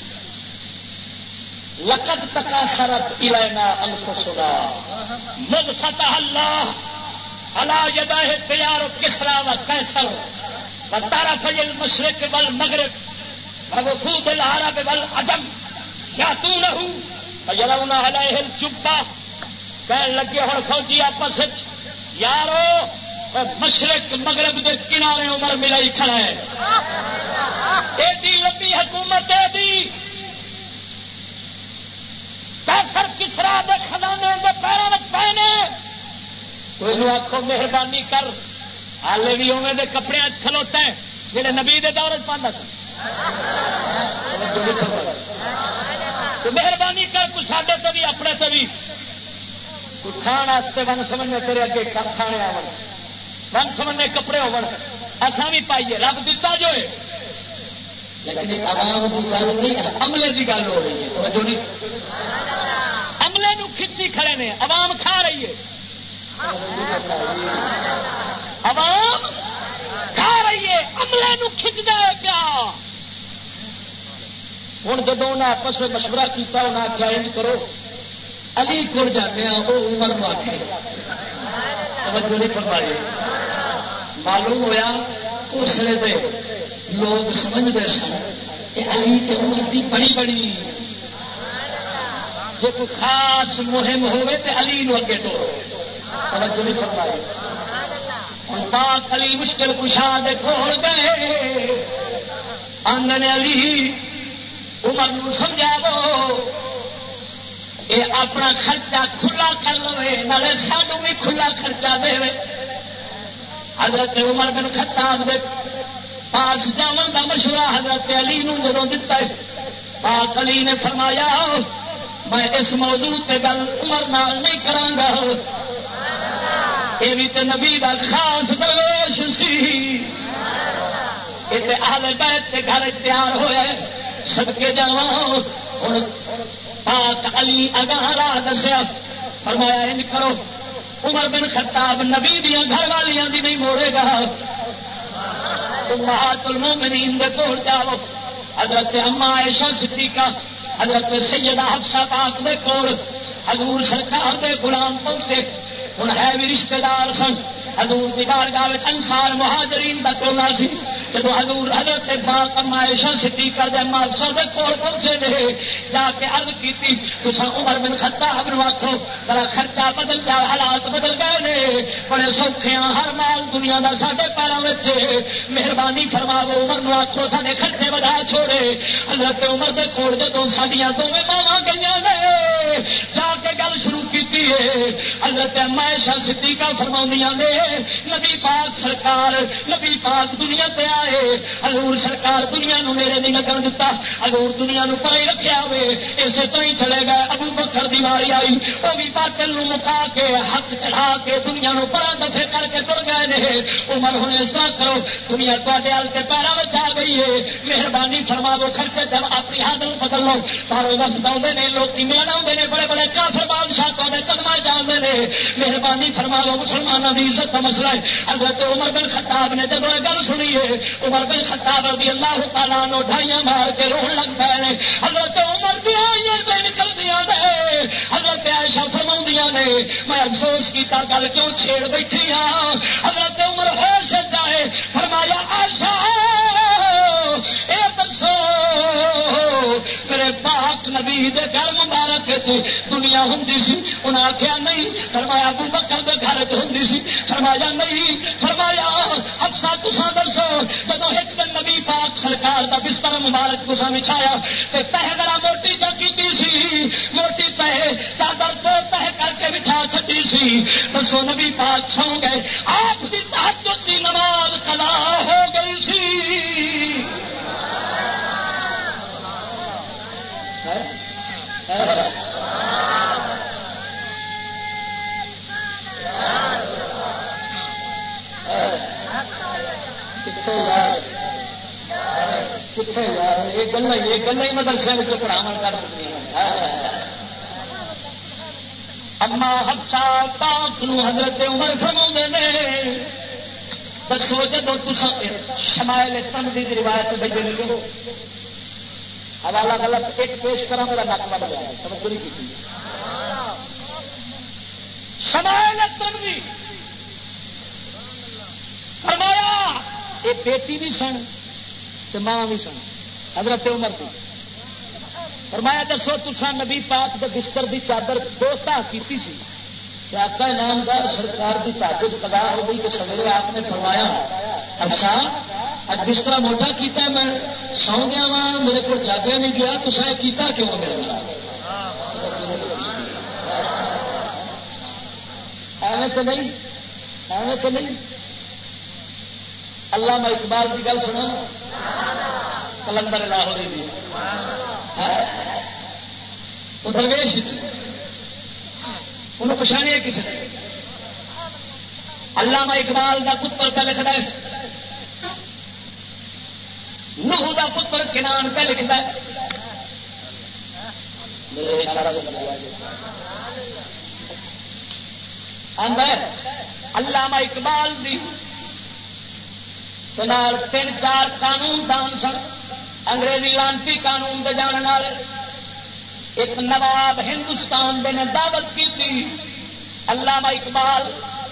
لقد تکاثرت الینا انفسنا مذ فتح اللہ على يديه خيار كسرى وقيصر وطرفي المشرق والمغرب ووفود العرب والعجم يأتونه ويرون عليه الجبة. کہنے لگے ہوں فوجی آپس یارو مشرق مغرب کے کنارے عمر ملائی کھڑا ہے، ایڈی لمبی حکومت ایڈی کیسر کسرا دے خزانے دے پیروں میں پہنے. کوئی آخو مہربانی کر، ہالے بھی اوے دے کپڑے کھلوتا ہے جہے نبی دے دور پانا سن. مہربانی کر کوئی ساڈے تو بھی اپنے تو بھی کوئی کھان واسطے ون سمجھنے تیرے اگے کھانے آن، ون سمجھنے کپڑے ہوساں بھی پائیے، رب دتا جو ہے. لیکن عوام کی گل نہیں، عملے کی گل ہو رہی ہے. عملے نو کھچی کھڑے نے، عوام کھا رہی ہے، عوام کھا رہی ہے، عملے نو کھچ جائے پیا. ہوں جب انہیں آپس میں مشورہ کیا، انہیں آخیا انج کرو علی کول جانے وہ عمر کو آخے. توجہ نہیں فرمائی. معلوم ہوا اس لیے لوگ سمجھتے سن کہ علی تے عمر دی بڑی بڑی جی کوئی خاص مہم ہوئے تے علی نو اگے ٹورو. توجہ نہیں فرمائی. ہوں پاک علی مشکل کشا دے کول گئے، آنگن علی عمر نو سمجھاو یہ اپنا خرچہ کھلا کر لو، نالے سانو بھی کھلا خرچہ دے. حضرت عمر بن خطاب دے پاس جاون کا مشورہ حضرت علی نو جدوں دتا ہے، پاک علی نے فرمایا میں اس موضوع تے گل عمر نال نہیں کراں گا، یہ بھی تے نبی دا خاص درویش سی، یہ تے اہل بیت کے گھر تیار ہوئے. صدقے جاواں ہن پاک علی اگاں راہ دسیا، فرمایا انج کرو عمر بن خطاب نبی دیا گھر والیاں دی نہیں موڑے گا، امہات المومنین دے کول جاؤ، حضرت اما عائشہ صدیقہ، حضرت سیدہ حفصہ پاک دے کول حضور سرکار دے غلام پہنچے. ہن ہے بھی رشتہ دار سن، حضور دی بارگاہ وچ انصار مہاجرین دا ٹولا سی، جب حضور حضرت پاک اما عائشہ صدیقہ دے مالسا دے کول پہنچے نے جا کے عرض کیتی تساں عمر بن خطاب نو آکھو بڑا خرچہ بدل گیا حالات بدل گئے نے بڑے سوکھے ہر مال دنیا دا ساڈے پیراں وچ مہربانی فرماو عمر نو آکھو ساڈے خرچے ودا چھوڑے حضرت عمر دے کول جدوں ساڈیاں دوویں ماواں گئیاں نے جا کے گل شروع کیتی ہے حضرت اما عائشہ صدیقہ فرماؤندیاں نے نبی پاک سرکار نبی پاک دنیا تے آئے حضور سرکار دنیا نو میرے نہیں لگن دتا حضور دنیا نو پائی رکھیا ہوئے اسے تو ہی چلے گئے ابو بکر دی واری آئی وہ بھی باطل نو مکا کے حق چڑھا کے دنیا نو پرا دفے کر کے تر گئے نے عمر ہن اس طرح کرو دنیا تواڈے ال کے پیراں وچ آ گئی ہے مہربانی فرماو خرچے جب اپنی حالت بدل لو باہروں وفد آؤندے نے لوگ ملن آؤندے نے بڑے بڑے کافر بادشاہ تواڈے قدماں جاندے نے مہربانی فرماو مسلماناں دی عزت دا مسئلہ ہے حضرت عمر بن خطاب نے جب یہ گل سنی ہے عمر بن خطاب رضی اللہ تعالیٰ عنہ ڈھائیاں مار کے روح لگ پے نے حضرت عمر دی آئیاں تے نکلدیاں نے حضرت عائشہ فرماؤندیاں نے میں افسوس کیتا گل کیوں چھیڑ بیٹھی ہاں حضرت عمر ہوش جائے فرمایا عائشہ اے دسو میرے پاک نبی دے گھر مبارک دنیا ہوندی سی انہاں آکھیا نہیں فرمایا ابو بکر دے گھر وچ ہوندی سی فرمایا نہیں فرمایا حفصہ تساں دسو جدوں ایک دن نبی پاک سرکار دا بستر مبارک تساں بچھایا تے تہ ذرا موٹی چا کیتی سی موٹی تہ چادر دو تہ کر کے بچھا چھڈی سی دسو نبی پاک سو گئے آپ دی تہجد دی نماز قضا ہو گئی سی کتنے یار یہ گلا ہی مدرسے میں پڑھاو کر دیتی ہیں اما حفصہ پاک نو حضرت عمر فرماؤندے نے دسو جدو تساں شمائل ترمذی دی روایت بھیجے لو حوالہ غلط ایک پیش کرا میرا نک بڑھ گیا سمجھ نہیں کی شمائل ترمذی فرمایا یہ بیٹی بھی سن تو ماں بھی سن حضرت عمر کی فرمایا دسو تساں نبی پاک دے بستر دی چادر دوستا کیتی سی کہ آقا انعامدار سرکار دی تہجد قضا ہو گئی کہ سویرے آپ نے فرمایا حفصہ اج بستر موٹا کیتا ہے میں سو گیا وا میرے کو جاگیا نہیں گیا تساں یہ کیتا کیوں میرے نال ایویں تو نہیں ایویں تو نہیں علامہ اقبال کی گل سنا کلندر لاہوری دی وہ درویش انہوں پچھاڑیا کسی نے علامہ اقبال کا پتر پہ لکھتا ہے نوح کا پتر کنان پہ لکھتا ہے علامہ اقبال دی تین چار قانون دان سن انگریزی لانتی قانون دے جان والے ایک نواب ہندوستان دے نے دعوت کی تھی علامہ اقبال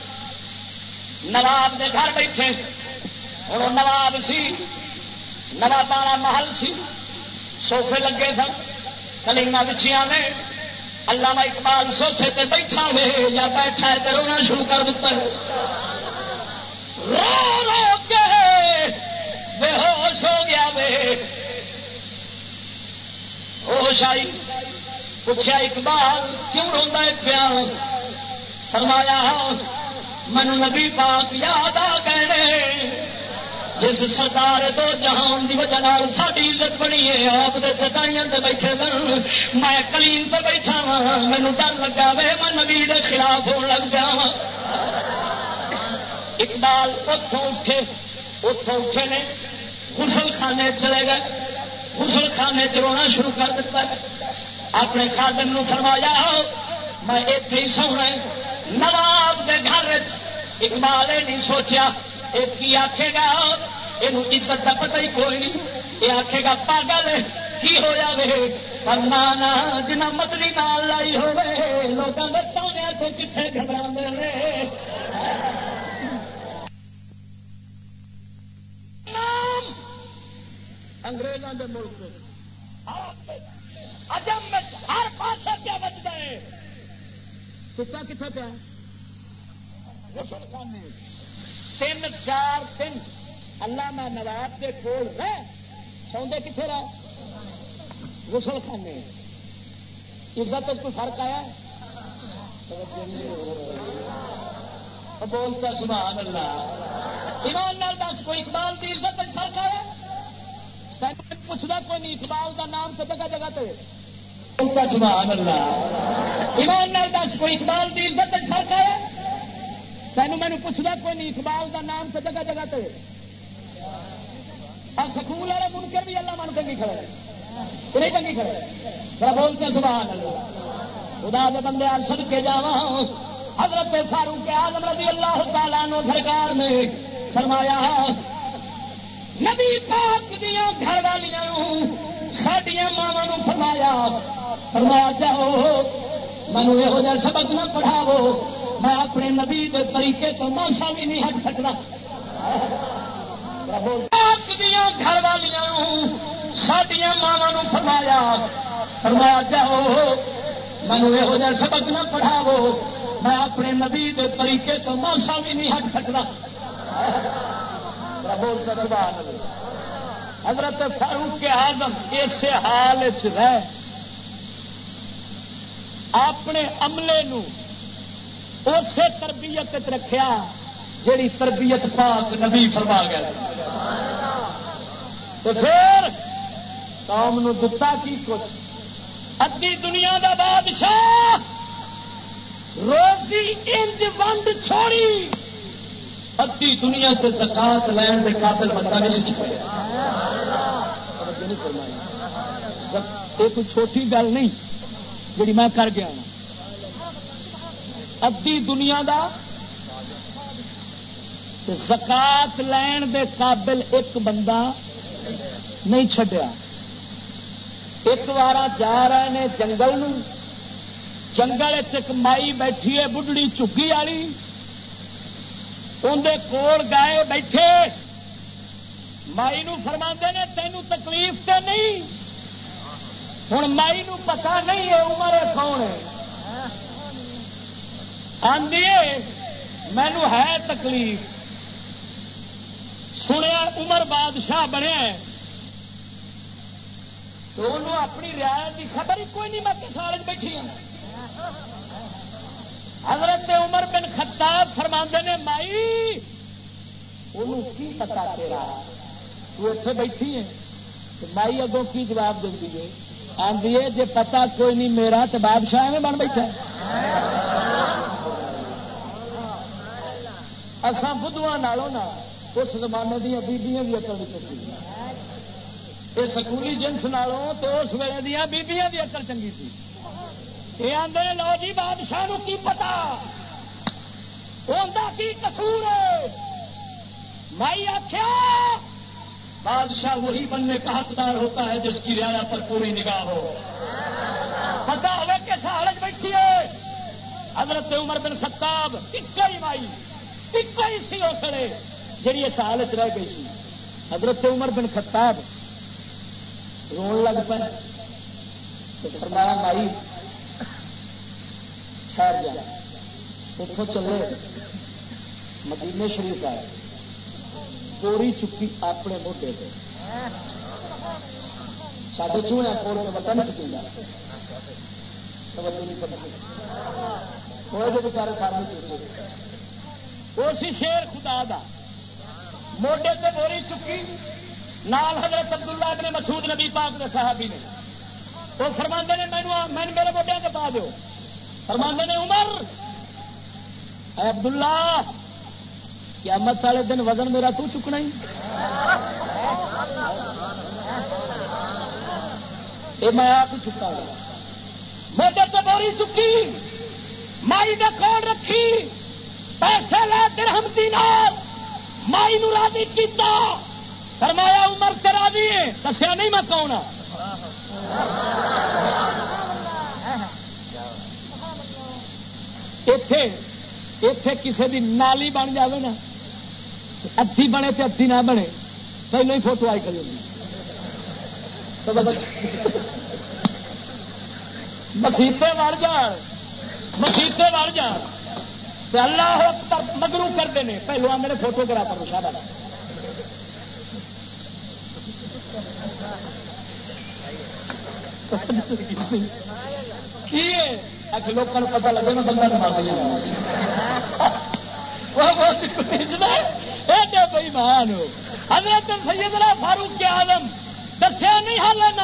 نواب دے گھر بیٹھے ہوں نواب سی نوابانا محل سی سوفے لگے سن کلیماں بچھیاں نے علامہ اقبال سوفے تے بیٹھا ہوئے یا بیٹھا ہے تے رونا شروع کر دیتا ہے رو رو کے بے ہوش ہو گیا وے ہوش آئی پوچھا اقبال کیوں روندا ہے پیا فرمایا مینوں نبی پاک یاد آ گئے جس سردار دو جہان دی وجہ نال ساڈی عزت بنی ہے آپ دے چٹائیاں تے بیٹھے سن میں کلیم تے بیٹھا وا مینوں ڈر لگا وے میں نبی دے خلاف ہون لگ پیا وا اقبال اتوں اٹھے نے غسل خانے چلے گئے غسل خانے چرونا شروع کر دیتا ہے اپنے خادم نو فرمایا میں ایتھے ہی سونا نواب دے گھر اقبال نہیں سوچیا ایک کی آکھے گا یہ عزت کا پتہ ہی کوئی نہیں یہ آکھے گا پاگل کی ہویا وے فرمانا جنہ مدری نال لائی ہوئے لوگوں نے تانے تو کتنے گھبراندے نے دے ملک عجم ہر پاس کیا بچتا ہے کتا کتنے پیا غسل خانے 3-4 دن علامہ نواب کے کول ہے سوندے کتنے رہے غسل خانے عزت کوئی فرق آیا بولتا سبحان اللہ ایمان نال دس کوئی اقبال کی عزت فرق آیا پوچھتا کوئی نہیں اقبال کا نام تو جگہ جگہ پہ بولتا سبحان اللہ ایمان نال دس کوئی اقبال کی عزت فرق آیا تینوں مینو پوچھتا کوئی نہیں اقبال کا نام تو جگہ جگہ پہ اور سکول والے منکر بھی اللہ من ٹنگی کھڑے نہیں ٹنگی کھڑے بولتے سبحان اللہ خدا دے بندے سد کے جاواں حضرت فاروق اعظم رضی اللہ تعالیٰ عنہ سرکار نے فرمایا نبی پاک دیا گھر والیاں ساڈیاں ماواں نوں فرمایا جاؤ مینوں یہو جہا سبق نہ پڑھاؤ میں اپنے نبی دے طریقے تو ماسا بھی نہیں ہٹ سکتا پاک دیا گھر والیاں ساڈیاں ماواں نوں فرمایا جاؤ مینوں یہو جہا سبق نہ پڑھاؤ میں اپنے نبی دے طریقے تو ماسا بھی نہیں ہٹ سکتا حضرت فاروق اعظم اس حال رہ اپنے عملے نو اسی تربیت رکھیا جیڑی تربیت پاک نبی فرما گیا تو پھر قوم نو دتا کی کچھ ادھی دنیا دا بادشاہ روزی انج ونڈ چھوڑی ادھی دنیا سے زکات لین کے قابل بندہ نہیں چھپیا یہ کوئی چھوٹی گل نہیں جی میں کر گیا ہوں ادھی دنیا دا زکات لین دے قابل ایک بندہ نہیں چھڈیا ایک بار جا رہے نے جنگل نو جنگل ایک مائی بیٹھی ہے بڑھڑی چگی والی اندر کول گائے بیٹھے مائی نو فرماندے نے تینوں تکلیف تے نہیں ہوں مائی نو پتا نہیں ہے عمر کون ہے آندی مینو ہے تکلیف سنیا عمر بادشاہ بنیا تو انہوں اپنی رعایت کی خبر ہی کوئی نہیں میں کس حالت بیٹھی ہوں حضرت عمر بن خطاب فرماندے نے مائی انہوں کی پتا تیرا تو اتنے بیٹھی ہے مائی اگوں کی جواب دیں ہے آدھی ہے جی پتا کوئی نہیں میرا تو بادشاہ میں بن بیٹھا اساں بدھواں نالوں نا اس زمانے دیا بیبیاں دی عقل نہیں چنگی یہ سکولی جنس نالوں تو اس ویلے دیا بیبیاں دی عقل چنگی سی یہ آدھے لو جی بادشاہ نو کی پتا اندا کی قصور ہے مائی آخیا بادشاہ وہی بننے کا حقدار ہوتا ہے جس کی رعایا پر پوری نگاہ ہو پتا ہوئے کس حالت بیٹھی ہے حضرت عمر بن خطاب اکئی مائی اکئی سی اسے جی اس حالت رہ گئی سی حضرت عمر بن خطاب رون لگ پے تو فرمایا مائی ٹھہر جا اتوں چلے مدینے شریف آئے کوری چکی اپنے موڈے پہ سارے چوہے کوڑے میں بتا نہیں چکی کوئی بچارے سارے چوچے وہ سی شیر خدا دا موڈے پہ بوری چکی نال حضرت عبداللہ ابن مسعود نبی پاک نے صحابی نے وہ فرماندے نے میں میرے موڈے کے پا دو فرماندے نے عمر اے عبداللہ قیامت والے دن وزن میرا تو چکنا ہی یہ میں آپ چکا گا موڈے پہ بوری چکی مائی نے کون رکھی پیسے لے درہم دینار مائی نو راضی کیتا فرمایا عمر تے راضی ہے دسیا نہیں میں کون ہاں اتے کسی بھی نالی بن جائے نا ادھی بنے تو ادھی نہ بنے پہلو ہی فوٹو آئی کری مسیطے وڑ جان مسیطے وڑ جان اللہ اکبر مگرو کرتے ہیں پہلو میرے فوٹوگرافر شاہ لوگوں کو پتا لگے نا بندہ بھائی مان حضرت سیدنا فاروق اعظم دسیا نہیں حال نا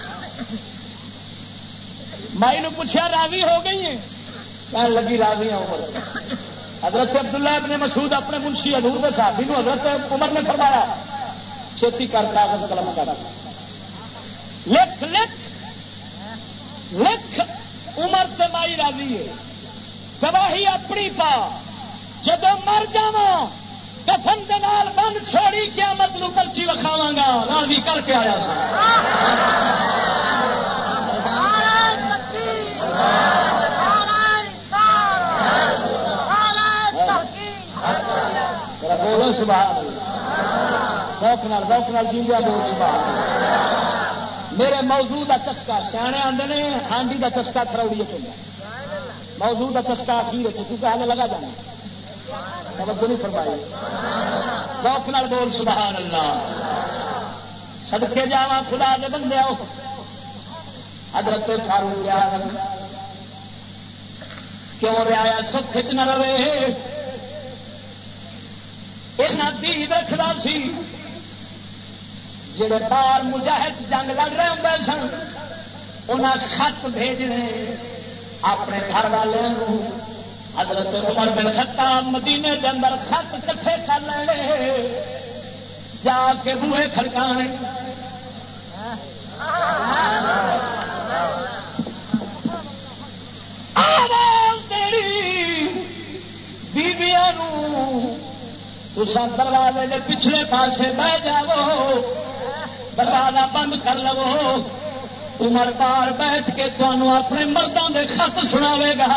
مائی نے پوچھا راضی ہو گئی ہیں کہنے لگی راضی ہیں عمر حضرت عبداللہ ابن مسعود اپنے منشی حضور کے صحابی کو حضرت عمر نے فرمایا چھتی کر کاغذ قلم کر لکھ لکھ لکھ عمر سے مائی راضی ہے گواہی اپنی پا جب مر جاوا کفن کے نال بند چھوڑی قیامت نو پرچی وکھاواں گا راضی کر کے آیا سا بولو سبحان اللہ روک نال جیندیا بول سبحان میرے موضوع کا چسکا سیانے آتے ہیں ہانڈی کا چسکا کروڑی پہ موضوع کا چسکا اخیر کیونکہ حال لگا جانا توجہ نہیں فرمائی روک نال بول سبحان اللہ صدقے جاواں خدا دے بندے آؤ حضرت فاروق اعظم کیوں رعایا سب کھچ نہ رہے اتنا دید رکھدا سی جڑے بار مجاہد جنگ لڑ رہے ہوں سن انہیں خط بھیجنے اپنے گھر والوں حضرت عمر بن خطاب مدینے کے اندر خط کٹھے کر لے جا کے بوہے کھڑکانے آواز تیری بیویاں تساں دروازے کے پچھلے پاسے بہ جاؤ دروازہ بند کر لو عمر بار بیٹھ کے تمہوں اپنے مردوں کے خط سناوے گا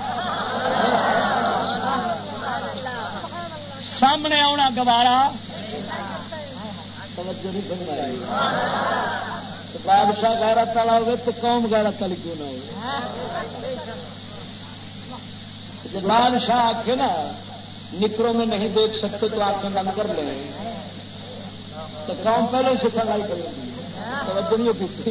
سامنے آنا گوارا بادشاہ غیرت والا ہوگا تو قوم غیرت والی کیوں نہ ہو بادشاہ آکے نا نکروں میں نہیں دیکھ سکتے تو آپ کا نام کر لیں تو قوم پہلے سے لڑائی کرے گی توجہ نہیں ہوتی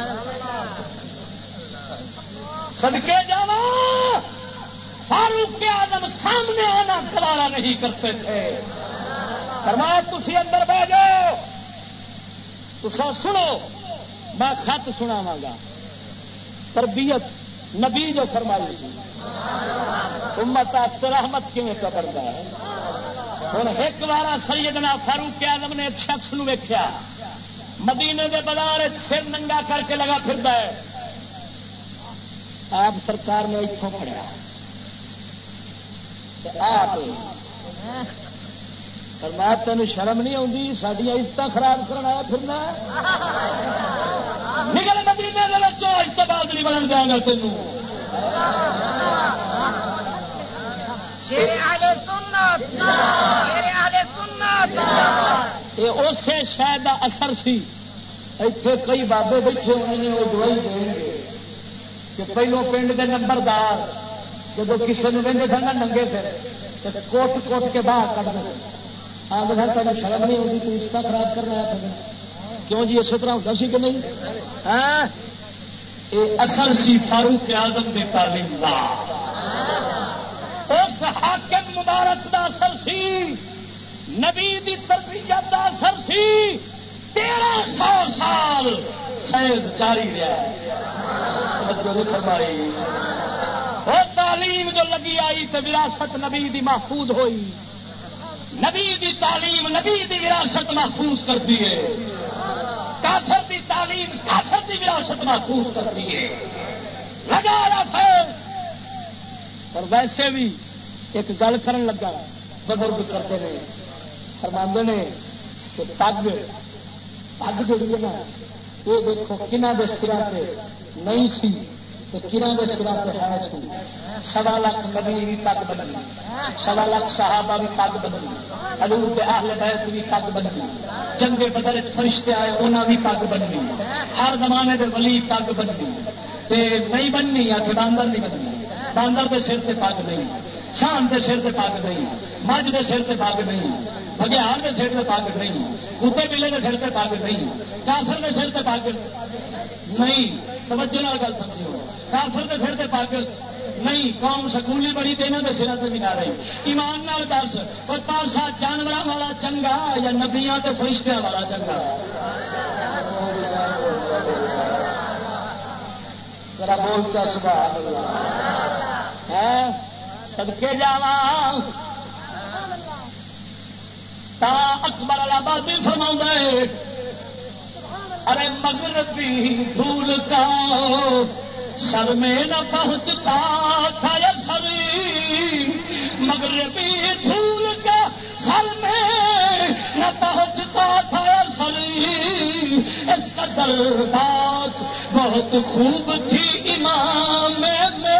صدقے جانا فاروق اعظم سامنے آنا گوارا نہیں کرتے تھے فرمایا تسی اندر بہ جاؤ تسا سنو میں خط سناواں گا تربیت نبی جو فرمائی تھی امت واسطے رحمت کیویں کرتا ہے ہوں ایک بار سیدنا فاروق اعظم نے ایک شخص نو ویکھیا مدینے دے بازار سر ننگا کر کے لگا پھردا ہے آپ سرکار نے اتوں پڑیا آپ فرمایا تینوں شرم نہیں آتی ساری عزت خراب کرنا پھرنا نکل مدینے دے وچوں اج تو بعد نہیں بنن دیں گا تینوں یہ اسے شاید کا اثر سی اتنے کئی بابے بیٹھے ہوئے ہیں وہ دوائی دیں گے کہ پہلو پنڈ کے نمبردار جب کسی نے وہدے سن ننگے پھر کوٹ کوٹ کے باہر کٹ دیں آگے گھر تمہیں شرم نہیں ہوتی تو رشتہ خراب کرنا ہے کیوں جی اسی طرح ہوتا سی کہ نہیں یہ اثر سی فاروق اعظم کی تعلیم کا اس حاکم مبارک دا اثر سی نبی دی تربیت دا اثر سی 1300 سال فیض جاری رہا فرمائی وہ تعلیم جو لگی آئی تو وراثت نبی دی محفوظ ہوئی نبی دی تعلیم نبی دی وراثت محفوظ کرتی ہے کافر دی تعلیم کافر دی وراثت محفوظ کرتی ہے لگا رہا فیض اور ویسے بھی ایک گل کرن لگا بزرگ کرتے ہیں فرماندے نے کہ پگ جڑی ہے نا یہ دیکھو کنہ دے سرا پہ نہیں سی تو کنہ دے سرا پہ ہے سی 1.25 لاکھ نبی بھی پگ بدلی 1.25 لاکھ صحابہ بھی پگ بدلی حضور کے اہل بیت بھی پگ بدلی جنگ بدر فرشتے آئے انہاں بھی پگ بننی، ہر زمانے دے ولی پگ بننی تے نہیں بننی، آ کے باندر نہیں بننی، باندر دے سر تے پگ نہیں، شان دے سر تے پگ نہیں، مجھ دے سر تے پگ نہیں، بگیار دے سر تے پگ نہیں، کتے بلے دے سر تے پگ نہیں، کافر دے سر تے پگ نہیں، توجہ نال گل سمجھو، کافر دے سر تے پگ نہیں، قوم سکولی بڑی تو یہاں کے سروں سے بھی نہ رہی۔ ایمان نال دس کوئی پاسا جانوراں والا چنگا یا نبیاں تے فرشتیاں والا چنگا؟ ذرا بولتا سبحان اللہ ہے صدقے جاواں تا اکبر الآبادی فرماؤندا ہے ارے مغربی دھول کا سر میں نہ پہنچتا تھا یا سری، مغربی دھول کا سر میں نہ پہنچتا تھا یا سری، اس کا بات بہت خوب تھی امام میں۔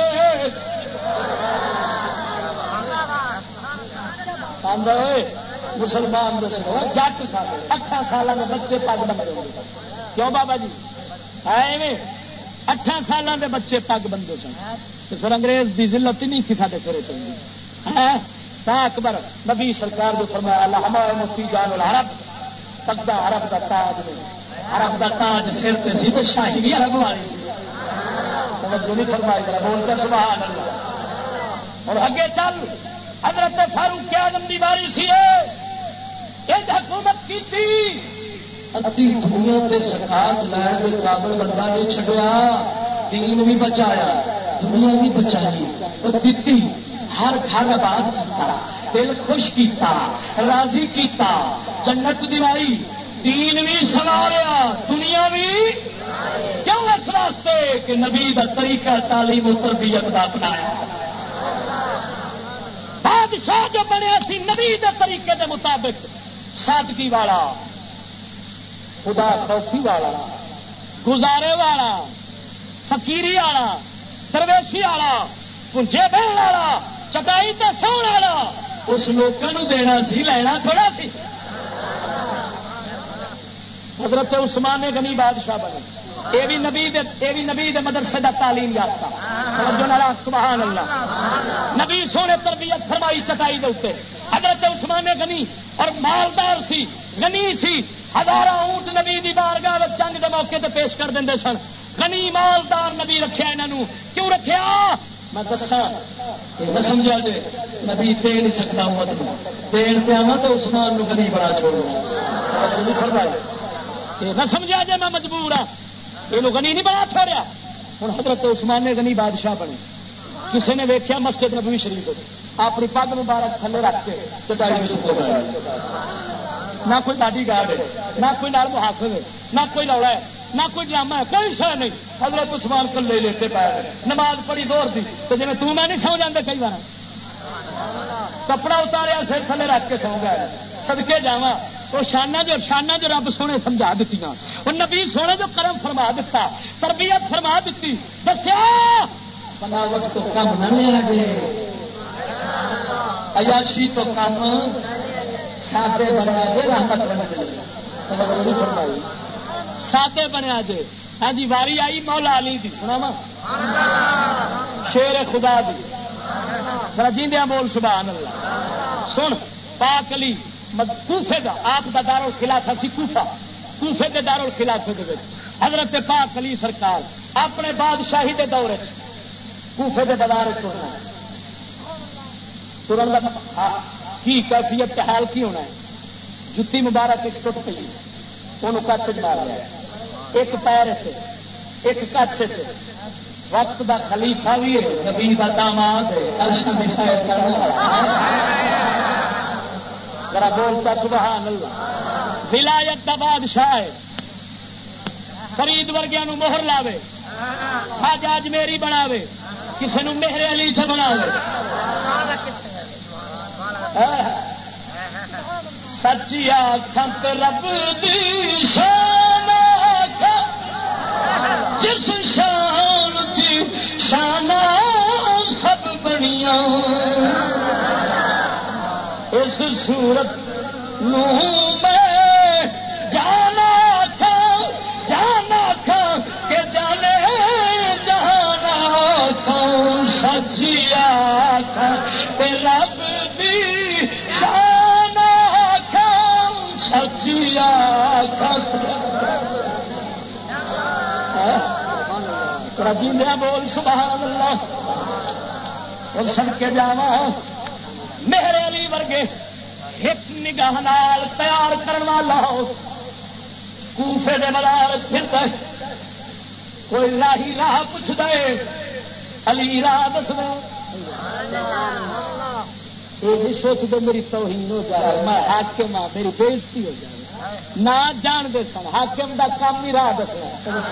مسلمان دسو جٹ سارے 8 سالوں کے بچے پگ بندے کیوں بابا جی ہے 8 سالوں کے بچے پگ بندے سن تو پھر انگریز کی ذلت ہی نہیں تھی سارے گھر چلتی اکبر نبی سرکار جو فرمایا اللہ مفتی جان العرب پگا عرب کا تاج نے عرب کا تاج سر پہ سی تو شاہی بھی عرب والی سی جو نہیں فرمائی کرا بولتا سبحان اللہ۔ اور اگے چل حضرت فاروق اعظم دی باری سی یہ حکومت کی تھی ادھی دنیا تے زکات لین کے قابل بندہ نہیں چھڈیا، دین بھی بچایا دنیا بھی بچائی اور دیتی، ہر گھر آباد کیتا، دل خوش کیتا، راضی کیتا، جنت دلائی، دین بھی سنواریا دنیا بھی، کیوں؟ اس واسطے کہ نبی دا طریقہ تعلیم و تربیت کا اپنایا۔ بادشاہ جو بنیا سی نبی دے طریقے دے مطابق، سادگی والا، خدا خوفی والا، گزارے والا، فقیری والا، درویشی والا، پنجے بہن والا، چٹائی تے سون والا، اس لوگوں دینا سی، لینا تھوڑا سی۔ حضرت عثمان غنی بادشاہ بنے، یہ بھی نبی دے مدرسے دا تعلیم یافتہ، سبحان اللہ، نبی سونے تربیت فرمائی چٹائی دے اوپر۔ حضرت عثمان غنی اور مالدار سی، غنی سی، ہزاراں اونٹ نبی دی بارگاہ وچ جنگ دے موقع تے پیش کر دے سن۔ غنی مالدار نبی رکھیا انہوں، کیوں رکھیا؟ میں دساں نہ سمجھا جے نبی دے نہیں سکتا امت کو، دین پہ آنا تو عثمان نو غنی بڑا چھوڑنا، نہ سمجھا جے میں مجبور ہاں، یہ غنی نہیں بنا چھوڑیا۔ ہوں حضرت عثمان غنی بادشاہ بنے، کسی نے ویکھیا مسجد نبوی شریف اپنی پگ مبارک تھلے رکھ کے چٹائی میں سکو گیا، نہ کوئی باڈی گارڈ ہے، نہ کوئی نال محافظ ہے، نہ کوئی رولا ہے، نہ کوئی ڈرامہ ہے، کوئی شے نہیں۔ حضرت عثمان کلے لیتے پائے، نماز پڑھی دور دی تو جی تو میں نہیں سو جاندے، کئی بار کپڑا اتاریا سر تھلے رکھ کے سو گیا۔ صدقے جاواں وہ شانہ جو رب سونے سمجھا دیتی، وہ نبی سونے جو کرم فرما دیتا، تربیت فرما دیتی، دسیا بناوٹ تو کم نہ لیا جے، عیاشی تو کم سادے بنیا جے، رحمت فرمائی سادے بنیا جے۔ ہاں جی واری آئی مولا علی دی، سنا شیر خدا دی، ذرا جیندیاں بول سبحان اللہ۔ سن پاک علی کوفے دا آپ دا دار الخلافہ سی، کوفے دے دار الخلافے دے وچ حضرت پاک علی سرکار اپنے بادشاہی دے دور وچ کوفے دے بازار ترن کی کیفیت کا حال کی ہونا ہے؟ جتی مبارک ایک ٹوٹ پئی، انہوں کچھ مار لیا، ایک پیر ایک کچھ وقت دا خلیفہ بھی ہے، نبی دا داماد ہے، عرش دی سیر کرنے والا، ذرا بولتا سبحان اللہ۔ ولایت دا بادشاہ ہے، فرید ورگیاں نو مہر لاوے، خواجہ اجمیری بناوے، کسی نو مہر علی سے بناوے، سچی آنکھاں تے رب دی شان آنکھاں، جس شان دی شان سب بنیاں، اس صورت نو میں سچی آکھاں تے رب دی شان آکھاں سچی آکھاں رجیندیا بول سبحان اللہ اور سن کے جاواں میرے علی ورگے ایک نگاہ نال تیار کرن والا کوفے دے مدار پھردا کوئی راہی راہ پوچھ دے علی راہ دس دے یہ بھی سوچ دے میری توہین ہو جائے میں حاکم ہاں میری بےزتی ہو جائے نہ جان دے سن حاکم دا کام ہی راہ دسنا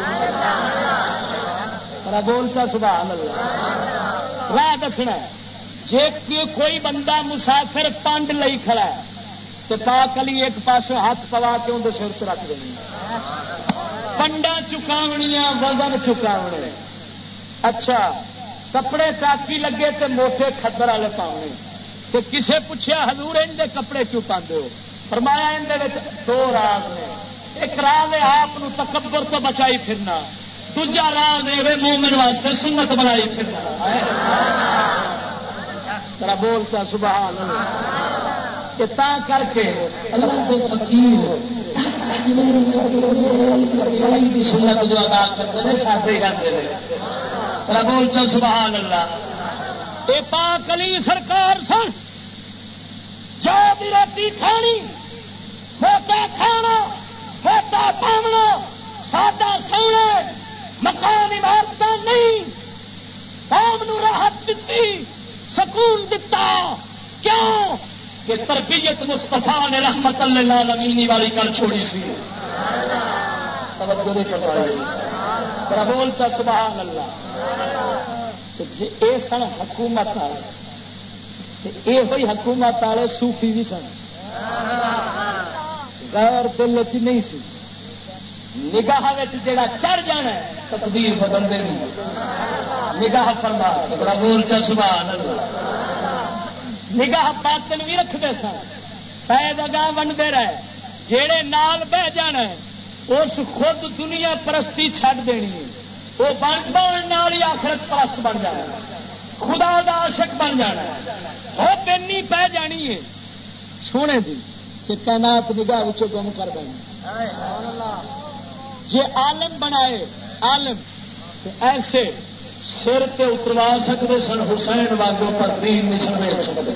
بول چا سبحان اللہ راہ دسنا جے کوئی بندہ مسافر پانڈ لئی کھڑا ہے تو پاک علی ایک پاسوں ہاتھ پوا کے اندر سر سے رکھ دیں پنڈا چکاونیاں وزن چکاونے اچھا کپڑے ٹاکی لگے تے موٹے کھدر والے پاؤنے تو کسے پوچھا حضور ان دے کپڑے کیوں پاندے ہو فرمایا ان دے دو راز نے ایک راز ہے آپ تکبر تو بچائی پھرنا دوجا راز ہے مومن واسطے سنت بنائی پھرنا ترا بول چا سبحان اللہ کہ تا کر کے اللہ دے فقیر دی سنت جو ادا کرتے ہیں ساتھ ہی کرتے ہیں ترا بول چا سبحان اللہ اے پاک علی سرکار سن جو بھی روٹی کھانی موٹا کھانا موٹا پاونا سادہ سونا مکان عمارت نہیں قوم نو راحت دیتی سکون دتا کیوں کہ تربیت مصطفیٰ نے رحمت للعالمین والی کر چھوڑی سی توجہ نہیں کرتا ترا بول چا سبحان اللہ اے سن حکومت والے یہ ہوئی حکومت والے صوفی بھی سن غیر دل چ نہیں سی نگاہ جڑا چڑھ جانا ہے تقدیر بدل دے نگاہ فرما بڑا بول چا سبحان اللہ نگاہ باطن بھی رکھتے سن پے جگہ ونڈتے رہے جہے نال بہ جانا ہے اس خود دنیا پرستی چھڈ دینی ہے وہ بن ہی آخرت پرست بن جانا خدا دا عاشق بن جانا وہ بینی پہ جانی ہے سونے دی کہ کائنات نگاہ گم کر دیں جی عالم بنائے عالم ایسے سر تے اتروا سکتے سن حسین واگوں پر دین نہیں سمجھ سکتے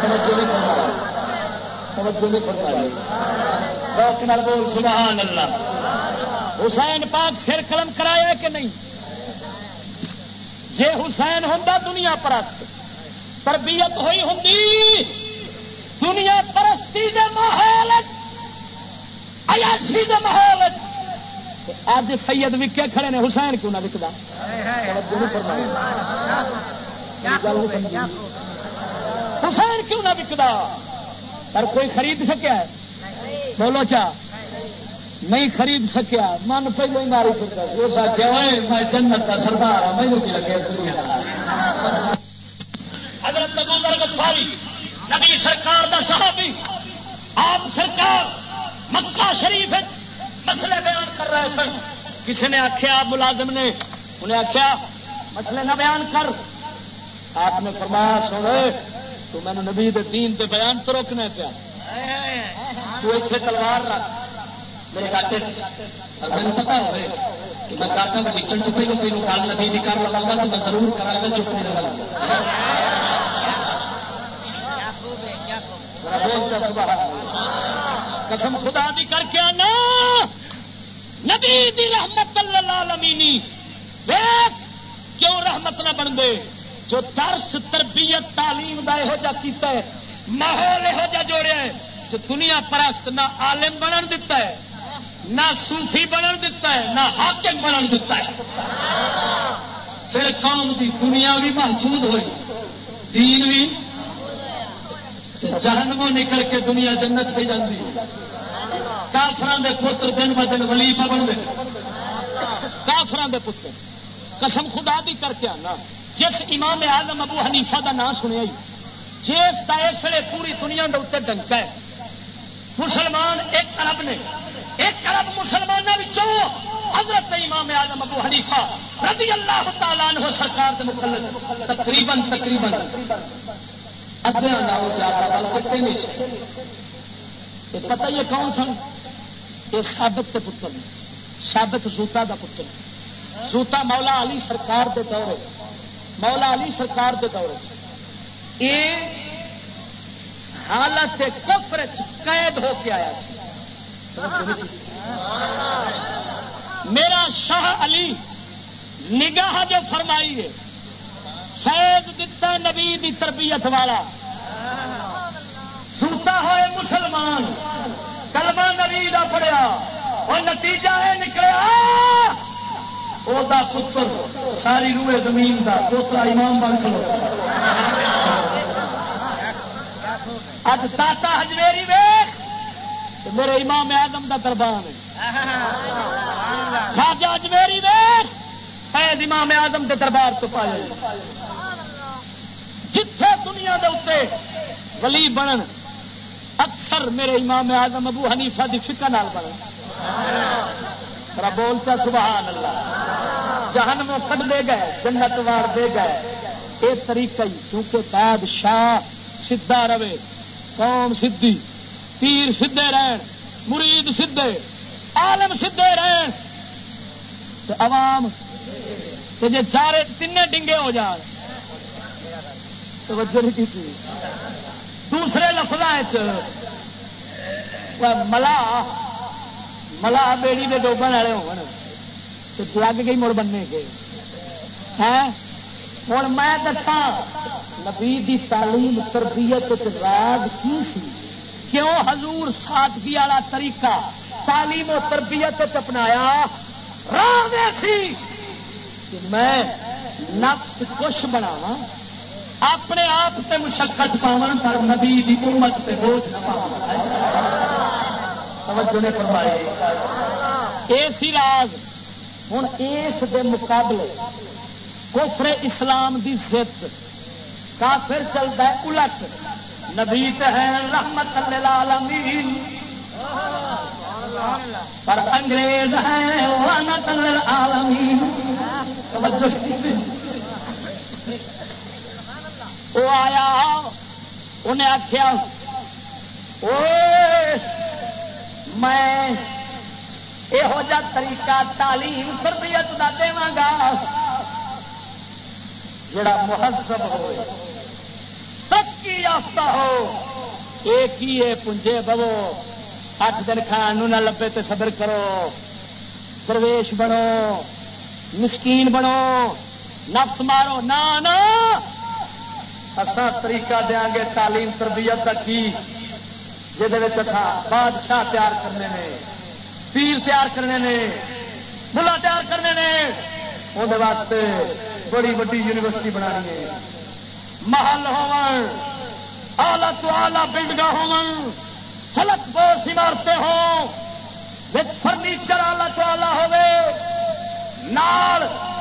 بول سبحان اللہ حسین پاک سر قلم کرایا کہ نہیں جے حسین ہوندا دنیا پرست تربیت ہوئی ہوندی دنیا پرستی دے ماحول عیاشی دے ماحول اج سید وکے کھڑے نے حسین کیوں نہ وکدا حسین کیوں نہ وکدا پر کوئی خرید سکیا ہے بولو چا نہیں خرید سکیا من پہلو ہی ماری پھرتا اس آخیا میں جنت کا سردار ہوں مینوں کی لگے دنیا حضرت ابو ذر غفاری نبی سرکار دا صحابی آپ سرکار مکہ شریف مسئلے بیان کر رہے سن کسی نے آخیا ملازم نے انہیں آخیا مسئلے نہ بیان کر آپ نے فرمایا سنے تو میں نے نبی دے دین تے بیان تو روکنا پیا تو اتنے تلوار رکھ میرے کاٹے مجھے پتا ہو کہ میں کاٹا میں نچڑ چکے ہوں تین گل نبی کی کر لگا تو میں ضرور کرا گا چپ نہیں رہا قسم خدا دی کر کے آنا نبی دی رحمت للعالمین کیوں رحمت نہ بن دے جو درس تربیت تعلیم دا یہو جا کیتا ہے ماحول یہو جا جوڑیا ہے جو دنیا پرست نہ عالم بنن دیتا ہے نہ صوفی بنن دیتا ہے نہ حاکم بنن دیتا ہے پھر قوم دی دنیا بھی محفوظ ہوئی دین بھی جہنموں نکل کے دنیا جنت پہ جاتی کافران دے پتر دن ب دن ولی پہ بن گئے کافران دے پتر قسم خدا دی کر کے آنا جس امام اعظم ابو حنیفہ دا نام سنیا جس کا اس لیے پوری دنیا کے اتنے ڈنکا ہے مسلمان 1 ارب نے 1 ارب مسلمانوں حضرت امام اعظم ابو حنیفہ رضی اللہ تعالیٰ عنہ سرکار کے مقلد تقریباً ادھیاں نالوں زیادہ بلکہ نہیں سے یہ پتہ یہ کون سن؟ یہ ثابت کے پتر نے، ثابت سوتا کا پتر، سوتا مولا علی سرکار کے دور، مولا علی سرکار کے دور یہ حالت کفر قید ہو کے آیا سی۔ میرا شاہ علی نگاہ جو فرمائی ہے فیض دتا نبی دی تربیت والا، سوتا ہوئے مسلمان کلمہ نبی دا پڑھیا اور نتیجہ ہے نکلیا او دا پتر ساری روئے زمین دا پوترا امام بن کھلو۔ اج داتا ہجویری ویخ میرے امام اعظم دا دربان ہے، خواجہ اجمیری ویخ فیض امام اعظم دے دربار تو پائے۔ جتھے دنیا دے اوتے ولی بنن اکثر میرے امام اعظم ابو حنیفہ دی فکر نال بنن۔ ذرا بول چا سبحان اللہ۔ جہنم کڈ دے گئے جنت وار دے گئے، اے طریقہ ہی کیونکہ بادشاہ سیدھا رہے، قوم سدھی، پیر سدھے رہن، مرید سدھے، عالم سدھے رہن، تو عوام تو جے چارے تین ڈنگے ہو جان توجہ نہیں کی تھی۔ دوسرے لفظ ملا بیڑی میں ڈوبن والے ہو لگ گئی مڑ بننے کے ہیں۔ ہوں میں دسا نبی دی تعلیم تربیت راز کی سی؟ کیوں حضور سادگی والا طریقہ تعلیم و تربیت اپنایا؟ راز ایسی کہ میں نفس کش بناواں، اپنے آپ تے مشقت پاون پر نبی دی امت تے بوجھ نہ پاواں۔ توجہ نے فرمائی ایسی راز۔ ہوں اس دے مقابلے کفر اسلام دی ضد کافر چلتا ہے الٹ، نبی تے ہے رحمت للعالمین پر انگریز ہے لعنت للعالمین۔ وہ آیا انہیں آخیا میں یہو جا طریقہ تعلیم تربیت کا داں گا جڑا مہذب ہو، ترقی یافتہ ہو۔ ایک ہی ہے پنجے بو 8 دن کھان نہ لبے تے صبر کرو، درویش بنو، مسکین بنو، نفس مارو، نہ اساں طریقہ دیاں گے تعلیم تربیت کا کی جہد بادشاہ تیار کرنے نے، پیر تیار کرنے نے، ملا تیار کرنے نے، اندر واسطے بڑی وڈی یونیورسٹی بنانی ہے، محل ہون، آلہ تو آلہ بلڈنگاں ہون، حلق بوس عمارتیں ہوں، وچ فرنیچر آلہ تو آلہ ہوے، نال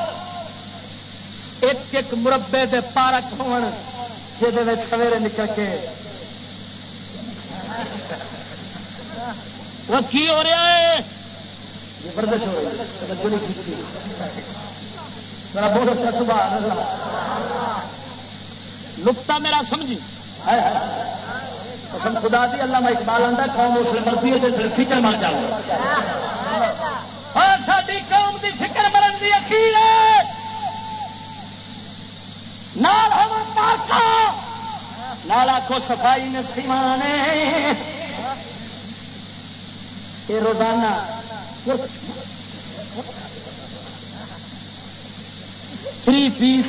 ایک ایک مربے دے پارک ہون جہد سویرے نکل کے وہ کی ہو رہا ہے؟ یہ بردش ہو رہی ہے۔ بہت اچھا سبحان اللہ، نقطہ میرا سمجھی قسم خدا دی۔ علامہ اقبال آتا قوم اس لیے مرتی ہے جس نے فکر مر جاؤ، اور ساری قوم دی فکر مرن دی اخیر ہے نال ہم پاکا نالا کو صفائی نے سیوانے۔ یہ روزانہ 3 پیس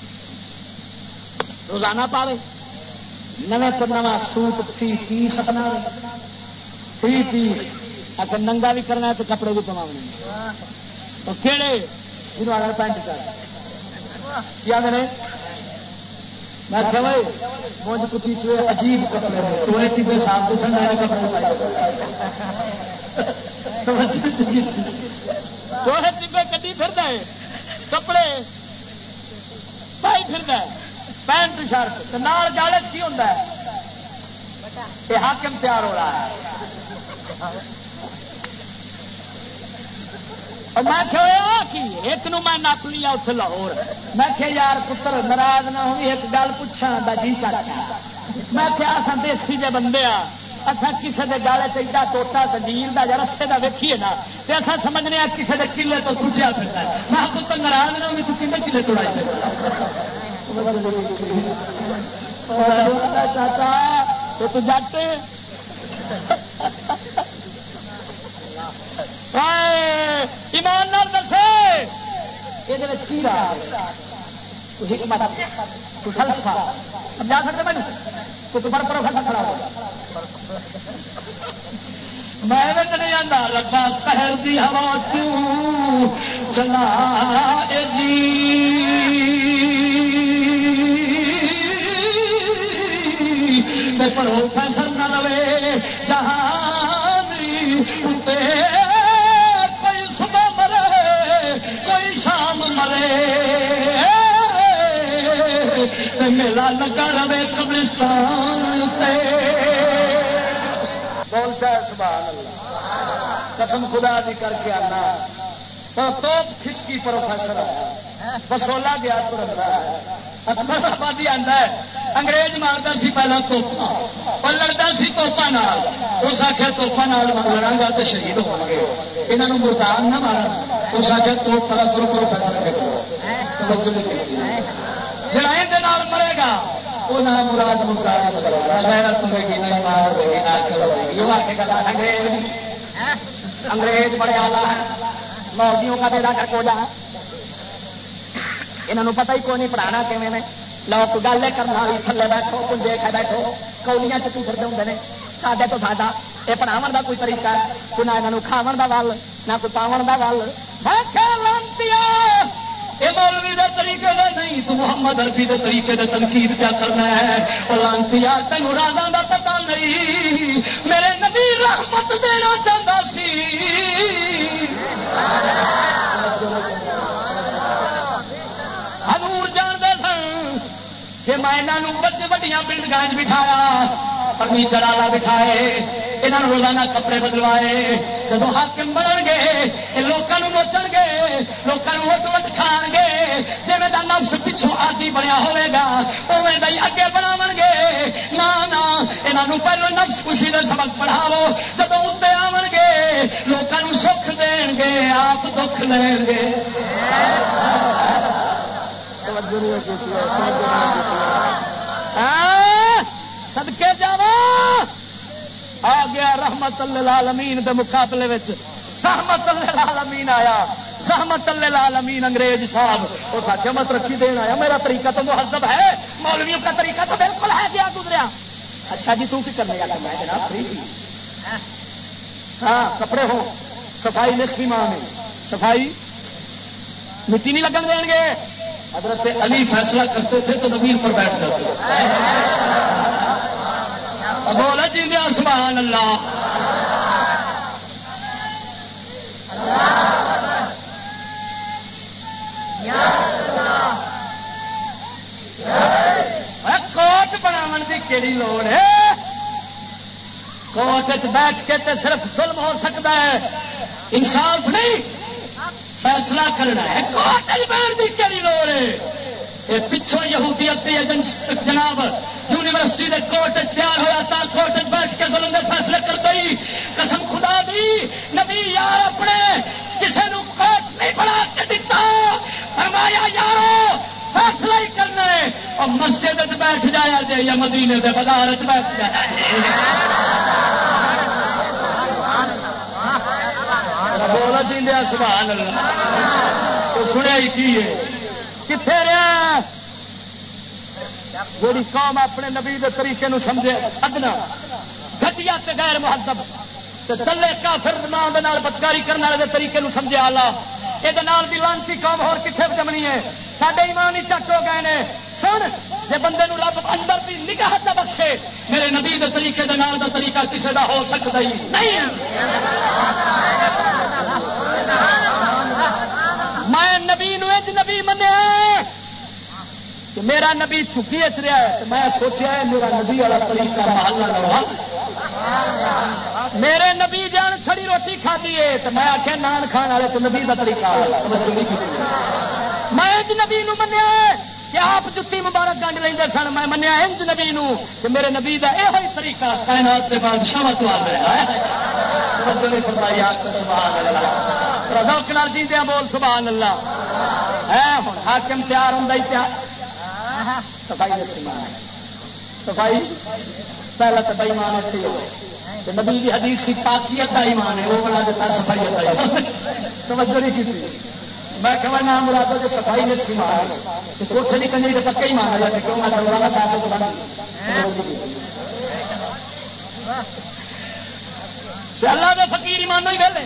روزانہ پاوے، نویں تو نواں سوٹ 3 پیس اپنا 3 پیس، اگر ننگا بھی کرنا ہے تو کپڑے بھی پوانے تو کہڑے جنہوں آ پینٹ شرٹ کیا میں میں کہ بھائی مونج کتی چوئے عجیب کپڑے چوہے چیزیں صاف دسن والے کپڑے چوہے چیبے کٹی پھرتا ہے، کپڑے پائی پھرتا ہے، پینٹ شرٹ نال جالچ کی ہوتا ہے؟ یہ حاکم تیار ہو رہا ہے۔ اور میں کہا کہ ایک نو میں نپ لیا اتنے لاہور. میں کہ یار پتر ناراض نہ ہوئی ایک گل پوچھا جی چاچا. میں کیا اصل دیسی جے بندے آ اچھا کسی کے گل چاہیے ٹوٹا زنجیر کا یا رسے کا ویکھیے نا تو اصل سمجھنے کسی کے کلے تو دوجا پھرتا ہے. میں پتر ناراض نہ ہوئی تو کھے کلے توڑائی چاچا تو جٹ ایمان نال دسے یہ کی رہا فلسفہ سمجھا سکتے میں تو پر پروفیسر کھڑا ہو میں نہیں آتا لگا پہل دی ہوا چلا جی پروفیسر نہ لوے جہاں کوئی صبح مرے کوئی شام مرے میلا لگا رہے قبرستان بول چاہے سبحان اللہ. قسم خدا دی کر کے آنا تو کھسکی پروفیسر ہے بسولا گیا تو رکھتا ہے اکبر آبادی آتا ہے انگریز مارتا سی پہلا توپا اور لڑتا سی توپا نال اس آخر توپا نال لڑا گا تو شہید ہو گے یہاں مردان نہ مارا اس آخر توپ پڑا کرو پروفیسر جڑائی دے نال مرے گا وہ نہ مراد مراد غیرت ہوے گی نہ مار ہوے گی نہ عقل ہوے گی. یہ آخے گا انگریز بڑے آلہ ہیں مولویوں کا بیڑا گھر ہو جا انہوں پتہ ہی کوئی نہیں پڑھانا کیویں میں لوگ گل کرنا تھلے بیٹھو کچھ دیکھے بیٹھو کولیاں چکی پھرتے ہوں نے ساڈے تو ساڈا یہ پڑھاو کا کوئی طریقہ ہے کوئی نہ یہاں کھاو کا ول نہ کوئی پاؤن کا ول یہ مولوی دے طریقے کا نہیں تو محمد عربی دے طریقے دے تنقید کیا کرنا ہے اور لانتی تین رازاں دا پتہ نہیں میرے نبی رحمت دینا چاہتا سی حضور جانتے سن جی میں یہاں بچے وڈیاں بلڈنگاں بٹھایا فرنیچر والا بٹھائے یہاں روزانہ کپڑے بدلوائے جب حاکم بنن گے یہ لوگوں نوچن گے لوگوں وٹ وٹ کھان گے جی میں نفس پچھوں آدھی بنیا ہوئے گا اوے دئی اگے بناو گے نہ یہاں پہلو نفس خوشی کے سبق پڑھاو جب اتنے آن گے لوگوں سکھ دین گے آپ دکھ لین گے. صدقے جاوا آ گیا رحمت للعالمین دے مقابلے وچ زحمت للعالمین آیا. زحمت للعالمین انگریز صاحب وہ مت رکھی دین آیا. میرا طریقہ تو مہذب ہے مولویوں کا طریقہ تو بالکل ہے کیا گزریا. اچھا جی تو کی کرنے کا میں جناب فری ہاں کپڑے ہو صفائی نصفی ماں میں صفائی مٹی نہیں لگن دیں گے. حضرت علی فیصلہ کرتے تھے تو زمین پر بیٹھ جاتے بولا جی دیا سبحان اللہ. کوٹ بناو کی کیڑی لوڑ ہے کوٹ بیٹھ کے تے صرف ظلم ہو سکتا ہے انصاف نہیں فیصلہ کرنا ہے. کوٹ بیٹھ کی کیڑی لوڑ ہے پچھوں یہودیت جناب یونیورسٹی کے کوٹ تیار ہوا تھا کوٹ بیٹھ کے ظلم کے فیصلے کر گئی. قسم خدا دی نبی یار اپنے کسی نے کوٹ نہیں بنا کے دیتا فرمایا یارو فیصلہ ہی کرنا ہے اور مسجد بیٹھ جایا جائے یا مدینے کے بازار بیٹھ جایا بولا جی لیا سبحان اللہ. تو سنیا ہی کی ہے کتنے رہا جی قوم اپنے نبی کے طریقے نو سمجھے ادنا گھٹیا تے غیر مہذب تلے کافر ماں بدکاری کرنے والے طریقے نو سمجھے آلہ یہ بھی لانتی قوم ہو کتنے جمنی ہے. سڈے ایمان ہی چٹ ہو گئے نے. سن جی بندے نو رب اندر بھی نگاہ چ بخشے میرے نبی کے طریقے دے نال دا طریقہ کسی دا ہو سکتا ہی نہیں. میں نبی نو اج نبی منیا کہ میرا نبی چکی اچ رہا ہے میں سوچا ہے میرا نبی والا طریقہ محلہ لوا میرے نبی جان چھڑی روٹی کھادی ہے تو میں آخیا نان کھان والے تو نبی کا طریقہ میں نبی نو منیا کہ آپ جتی مبارک گنڈ لیں سن میں منیا انج نبی نو کہ میرے نبی کا یہ طریقہ کائنات کے بادشاہ جی دیا بول سبحان اللہ ہے ہوں حاکم تیار ہوں صفائی صفائی پہلا تو بےمان اتنے ہوئے نبی کی حدیث سی پاکیت کا ایمان ہے وہ بنا دیتا صفائی کا توجہ نہیں کی میں کہ نام مراد جو صفائی نے سکیم ہے کوٹھے نہیں کرنی تو پکا ہی مانا جاتا کیوں میں مولانا صاحب کو بنا اللہ دے فقیر ایمان ہی ویلے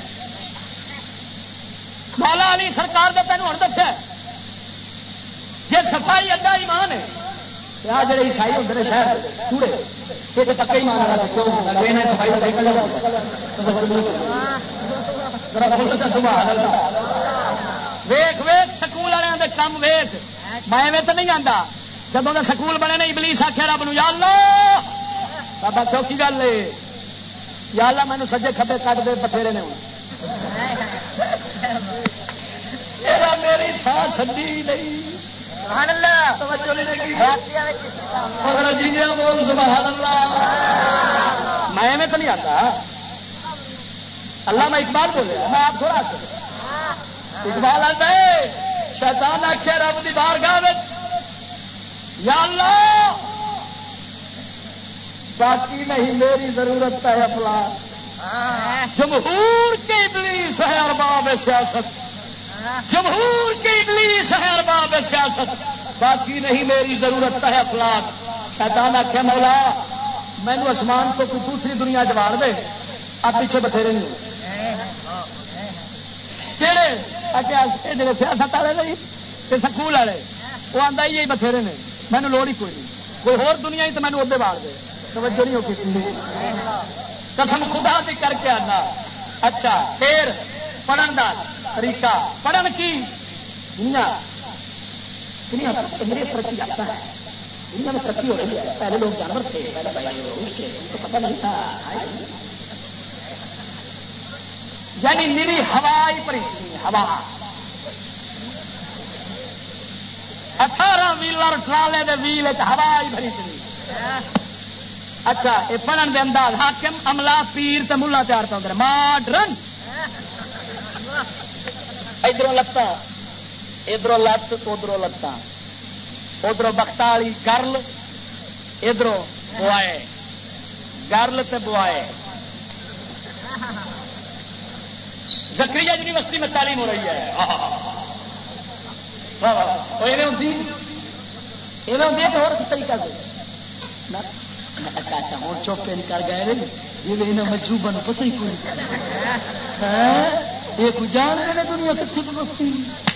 مولا علی سرکار نے تینوں ہوں دسیا جی صفائی ادا ایمان ہے آ جڑے عیسائی ہوتے ہیں شہر کوڑے یہ تو پکا ہی مانا جاتا کیوں صفائی کا سبحان اللہ ویخ ویخ سکول والوں کے کام ویخ میں تو نہیں آتا جدوں کا سکول بنے نہیں ابلیس آخیا رب نو یا اللہ بابا چوکی گل ہے یا اللہ مینو سجے کھبے کٹ دے بتھیرے نے میری تھان چڈی نہیں بول سبحان اللہ میں تو نہیں آتا اللہ میں اقبال بولے میں آپ تھوڑا اقبال آتا ہے شیطان آخیا رب دی بارگاہ یا اللہ باقی نہیں میری ضرورت ہے اپنا جمہور کے ابلیس ہے ارباب سیاست جمہور کے ابلیس ہے ارباب سیاست باقی نہیں میری ضرورت ہے افلاق شیطان آخیا مولا مینو آسمان تو کوئی دوسری دنیا جوڑ دے آپ پیچھے بتھیرے نہیں کہڑے جڑے سیاست والے نہیں سکول والے وہ آتا ہی بتھیرے نے مینو لوڑ ہی کوئی نہیں کوئی ہور دنیا ہی تو مینو ادے واڑ دے توجہ نہیں ہوتی قسم خدا بھی کر کے آنا اچھا پھر پڑھن کا طریقہ پڑھن کی دنیا ترقی یافتہ ہے دنیا میں ترقی ہو رہی ہے پہلے لوگ جانور تھے پہلے تھے ان کو پتہ نہیں تھا یعنی میری ہوا ہی پڑی ہوا 18 ویلر ٹرالے دے ویل ہوا ہی بھری چلی اچھا یہ پڑھن دے انداز حاکم عملہ پیر تے ملا تیار کرتے ہیں ماڈرن ادھر لتاں ادھر لت ادھر لتاں ادھر بختالی گرل ادھر بوائے گرل تے بوائے زکریا یونیورسٹی میں تعلیم ہو رہی ہے طریقہ سے اچھا اچھا ہوں چوکے کر گئے جی مجروبہ پتہ ہی کوئی یہ کوئی جان گئے دنیا کتنی بستی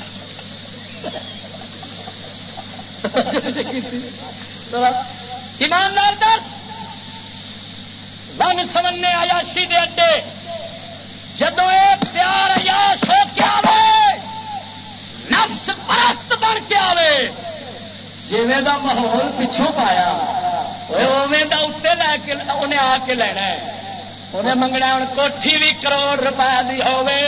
ایماندار دس ون سمنے عیاشی دے اڈے جدو ایک پیار عیاش ہو کے آوے نفس پرست بن کے آوے جیویں دا ماحول پچھوں پایا اوویں دا اتنے لے کے انہیں آ کے لینا ہے انہیں منگنا ہوں کوٹھی بھی کروڑ روپے دی ہوے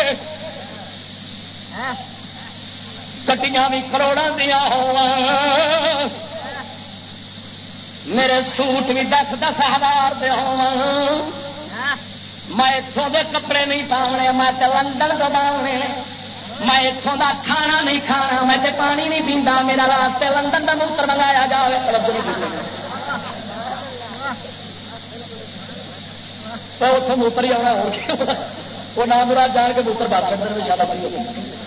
گڈیاں بھی کروڑاں دیا ہو میرے سوٹ بھی 10-10 ہزار دے ہو میں اتوں دے کپڑے نہیں پاؤنے میں تے لندن تو پاؤنے میں اتوں دا کھانا نہیں کھانا میں تے پانی نہیں پیندا میرا واسطے لندن دا موتر منگایا جائے اتوں موتر ہی آنا ہو وہ نام مراد جان کے موتر بادشاہ میں زیادہ پی ہو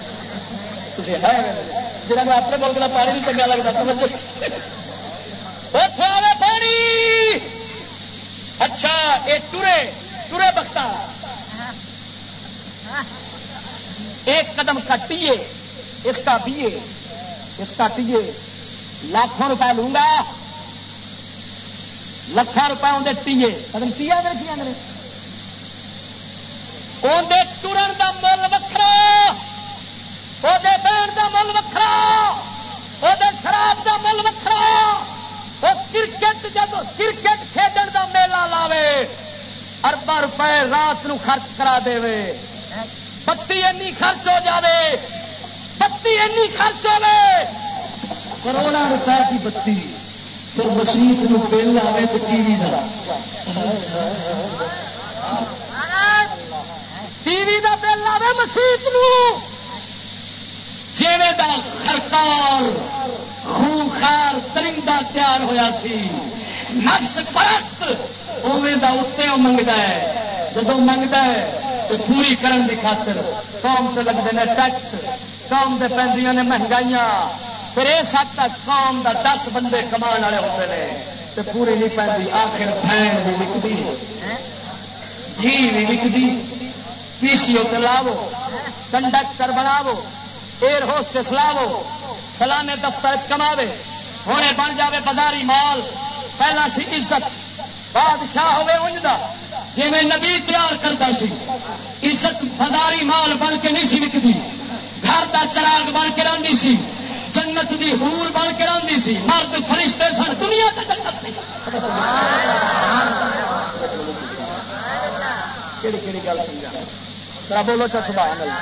جنہوں نے اپنے ملک کا پانی نہیں چنگا لگتا سمجھ پانی اچھا یہ ٹرے بختا ایک قدم کٹیے اس کا پیے اس کا پیے لاکھوں روپے لوں گا لکھان روپے اندر ٹیے قدم ٹیا کیا میرے اندر ٹرن کا مل وکھرا وہ بہن کا مل وکھرا وہ شراب کا مل وکھرا وہ کرکٹ جب کرکٹ کھیڈن کا میلہ لاوے ارب روپے رات نو خرچ کرا دے، بتی اینی خرچ ہو جاوے، بتی اینی خرچ ہوے کروڑاں روپے کی بتی، پھر مسیت نو بل آئے تو ٹی وی کا بل آئے مسیت نو، جیویں دا خرکار خونخار ترنگا تیار ہویا سی نفس پرست اوے دا اتنے منگتا ہے، جدو منگتا ہے تو پوری کرن دی خاطر قوم سے لگتے ہیں ٹیکس، قوم سے پہنچیاں نے مہنگائیاں، پھر اس حد تک قوم دا 10 بندے کمان والے ہوتے ہیں تو پوری نہیں پہنتی، آخر بہن بھی وکتی، گھی بھی وکتی، پی سی او لاو، کنڈکٹر بناو، ایئر ہوسٹس لاو، فلانے دفتر کماوے، ہونے بن جاوے بازاری مال، پہلا سی عزت، بادشاہ ہوے انجدا جی میں نبی تیار کرتا سی، عزت بازاری مال بن کے نہیں سی وکتی، گھر دا چراغ بن کے رہندی سی، جنت دی حور بن کے رہندی سی، مرد فرشتے سن، دنیا تے جنت سی۔ کیڑی کیڑی گل سمجھا ذرا بولو چا سبحان اللہ۔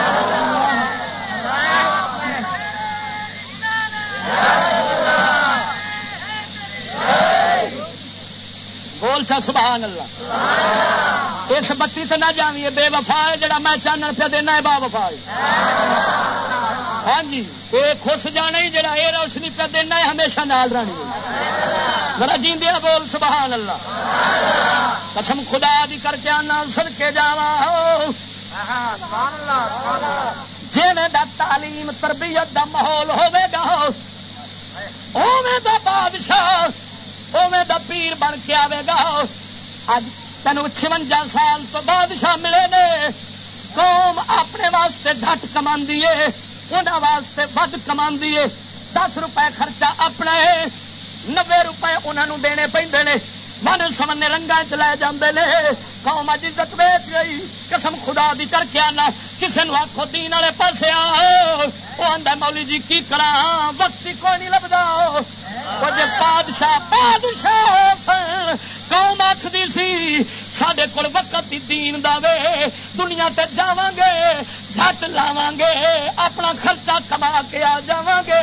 بول چا سبحان اللہ۔ اس بتی تے نہ جاویے، بے وفا ہے جڑا میں چانن پہ دینا ہے، با وفا ہے۔ ہاں جی، یہ خوش جانا ہی جڑا یہ روشنی پہ دینا ہے ہمیشہ نال رہنی ہے۔ ذرا جیندیا بول سبحان اللہ۔ قسم خدا دی کر کے آنا سن کے جاوا جیویں دا تعلیم تربیت دا ماحول ہوے گا، اوویں دا بادشاہ، اوویں دا پیر بن کے آئے گا۔ اج تینوں 56 سال تو بادشاہ ملے نے، قوم اپنے واسطے گھٹ کماندی ہے، انہاں واسطے ود کماندی ہے، 10 روپے خرچہ اپنا ہے، 90 روپے انہاں نوں دینے پیندے نے، من سمنے رنگاں چ لے جاندے نے، قوم اج عزت بیچ گئی۔ قسم خدا دی کر کے آنا، کسے نوں آکھو دین والے پاسے آؤ، وہ آندا مولی جی کی کراں، وقت ہی کوئی نہیں لبدا۔ جے بادشاہ سن، قوم آکھدی سی ساڈے کول وقت ہی دین دا وے، دنیا تے جاواں گے، جھٹ لاواں گے، اپنا خرچہ کما کے آ جاواں گے۔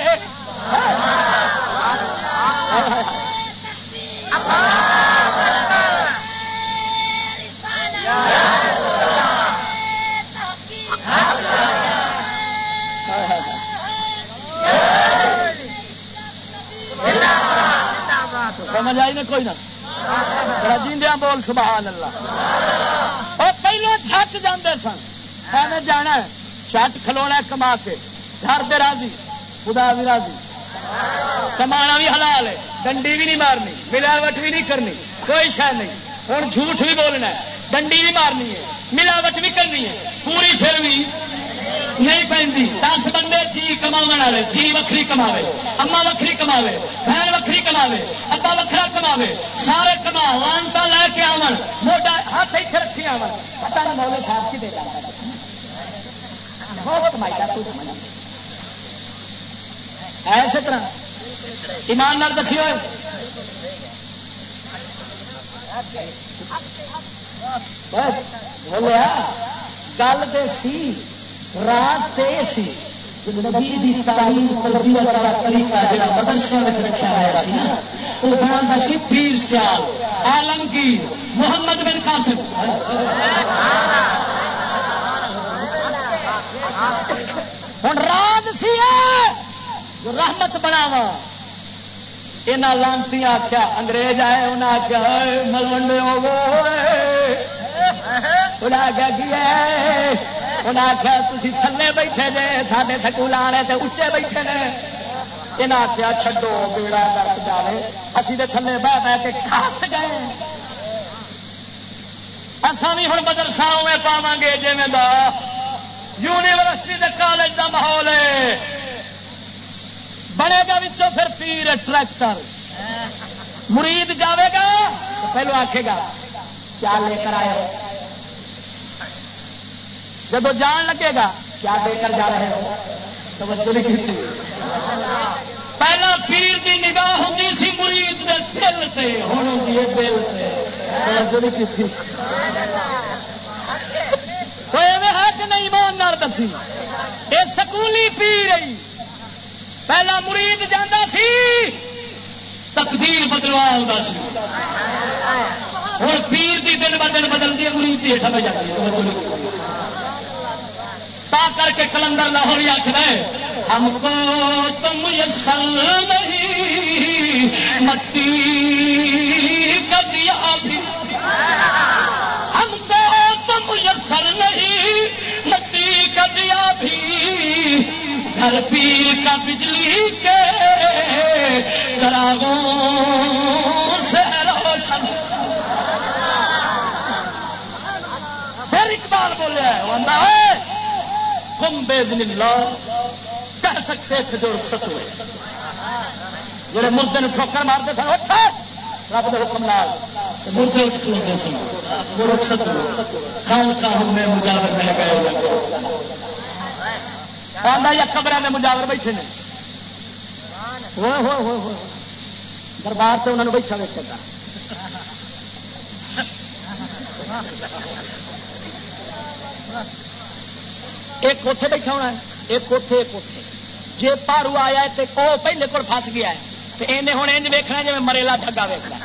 سمجھ آئی نا کوئی نہ؟ جیندیا بول سبحان اللہ۔ اور پہلے چھٹ جاندے سن، ایویں جانا ہے چھٹ کھلونا کما کے، گھر دے راضی، خدا بھی راضی، کمانا بھی حلال ہے، ڈنڈی بھی نہیں مارنی، ملاوٹ بھی نہیں کرنی، کوئی شے نہیں۔ ہوں جھوٹ بھی بولنا ہے، ڈنڈی بھی مارنی ہے، ملاوٹ بھی کرنی ہے، پوری پھر بھی نہیں پہنتی۔ 10 بندے جی کما والے، جی وکری کماوے، اما وکری کماوے، بہن وکری کماوے، ابا وکرا کماوے، سارے کما لانتا لے کے آون، موٹا ہاتھ اتنے رکھی آون، پتا نہیں مولوی صاحب کی دے بہت کمائی کا ایسے طرح ایمان نال دسی ہوئے بولیا گل دے سی، راز تے سی، نبی دی تعلیم تربیت والا طریقہ جڑا مدرسے میں رکھا ہوا سی نا، وہ بناتا سی پیر سیال عالمگیر محمد بن قاسم۔ ہوں راز سی رحمت بناوا، یہاں لانتی آخیا، انگریز آئے انہیں آخیا ملوڈے ہو گئے، انہیں آخیا کی ہے، انہیں آخیا تھی تھلے بیٹھے جے، سارے سکول آنے تے اچے بیٹھے نے، انہیں آخیا چھڈو بیڑا درد جائے، اسی دے تھلے بہ بہ کے کھس گئے، اصا بھی ہوں مدرسہ میں پاواں گے جی میں دا یونیورسٹی دے کالج دا ماحول ہے، بنے گا وچوں پھر پیر ٹریکٹر، مرید جاوے گا تو پہلو آکھے گا کیا لے کر آئے ہو، جب جان لگے گا کیا دے کر جا رہے ہو، توجہ نہیں کی پہلا پیر دی نگاہ ہوندی سی مرید دے دل تے، ہن ہوندی ہے دل تے، توجہ نہیں کی دسی یہ سکولی پی رہی پہلا مرید جانا سی تقدیر بدلوا ہوتا سی ہوں پیر دی دن ب دن بدلتی ہے مرید کی ہیٹا پہ جاتی ہے تا کر کے کلندر لاہوری آخر ہے ہم کو تم یسر نہیں مٹی کا دیا بھی ہم کو تم یسر نہیں مٹی کا دیا بھی گھر پیر کا بجلی کے چراغوں سے روشن پھر اقبال بولے تم بے دن اللہ کہہ سکتے تھے جو رخصت ہوئے جڑے مردے نے ٹھوکر مارتے تھے اٹھے رب کے حکم نال مردے اٹھ کھلوتے سن وہ رخصت ہوئے خان کہاں میں مجاور رہ گئے یا قبریں میں مجاور بیٹھے نے دربار سے انہوں نے بیٹھا ویک ایک کوٹھے بیٹھا ہونا ہے ایک کوٹھے جی پارو آیا ہے تو وہ پہلے کو فس گیا ہے تو انہیں ہوں انج ویکھنا جی مریلا ڈگا ویکھنا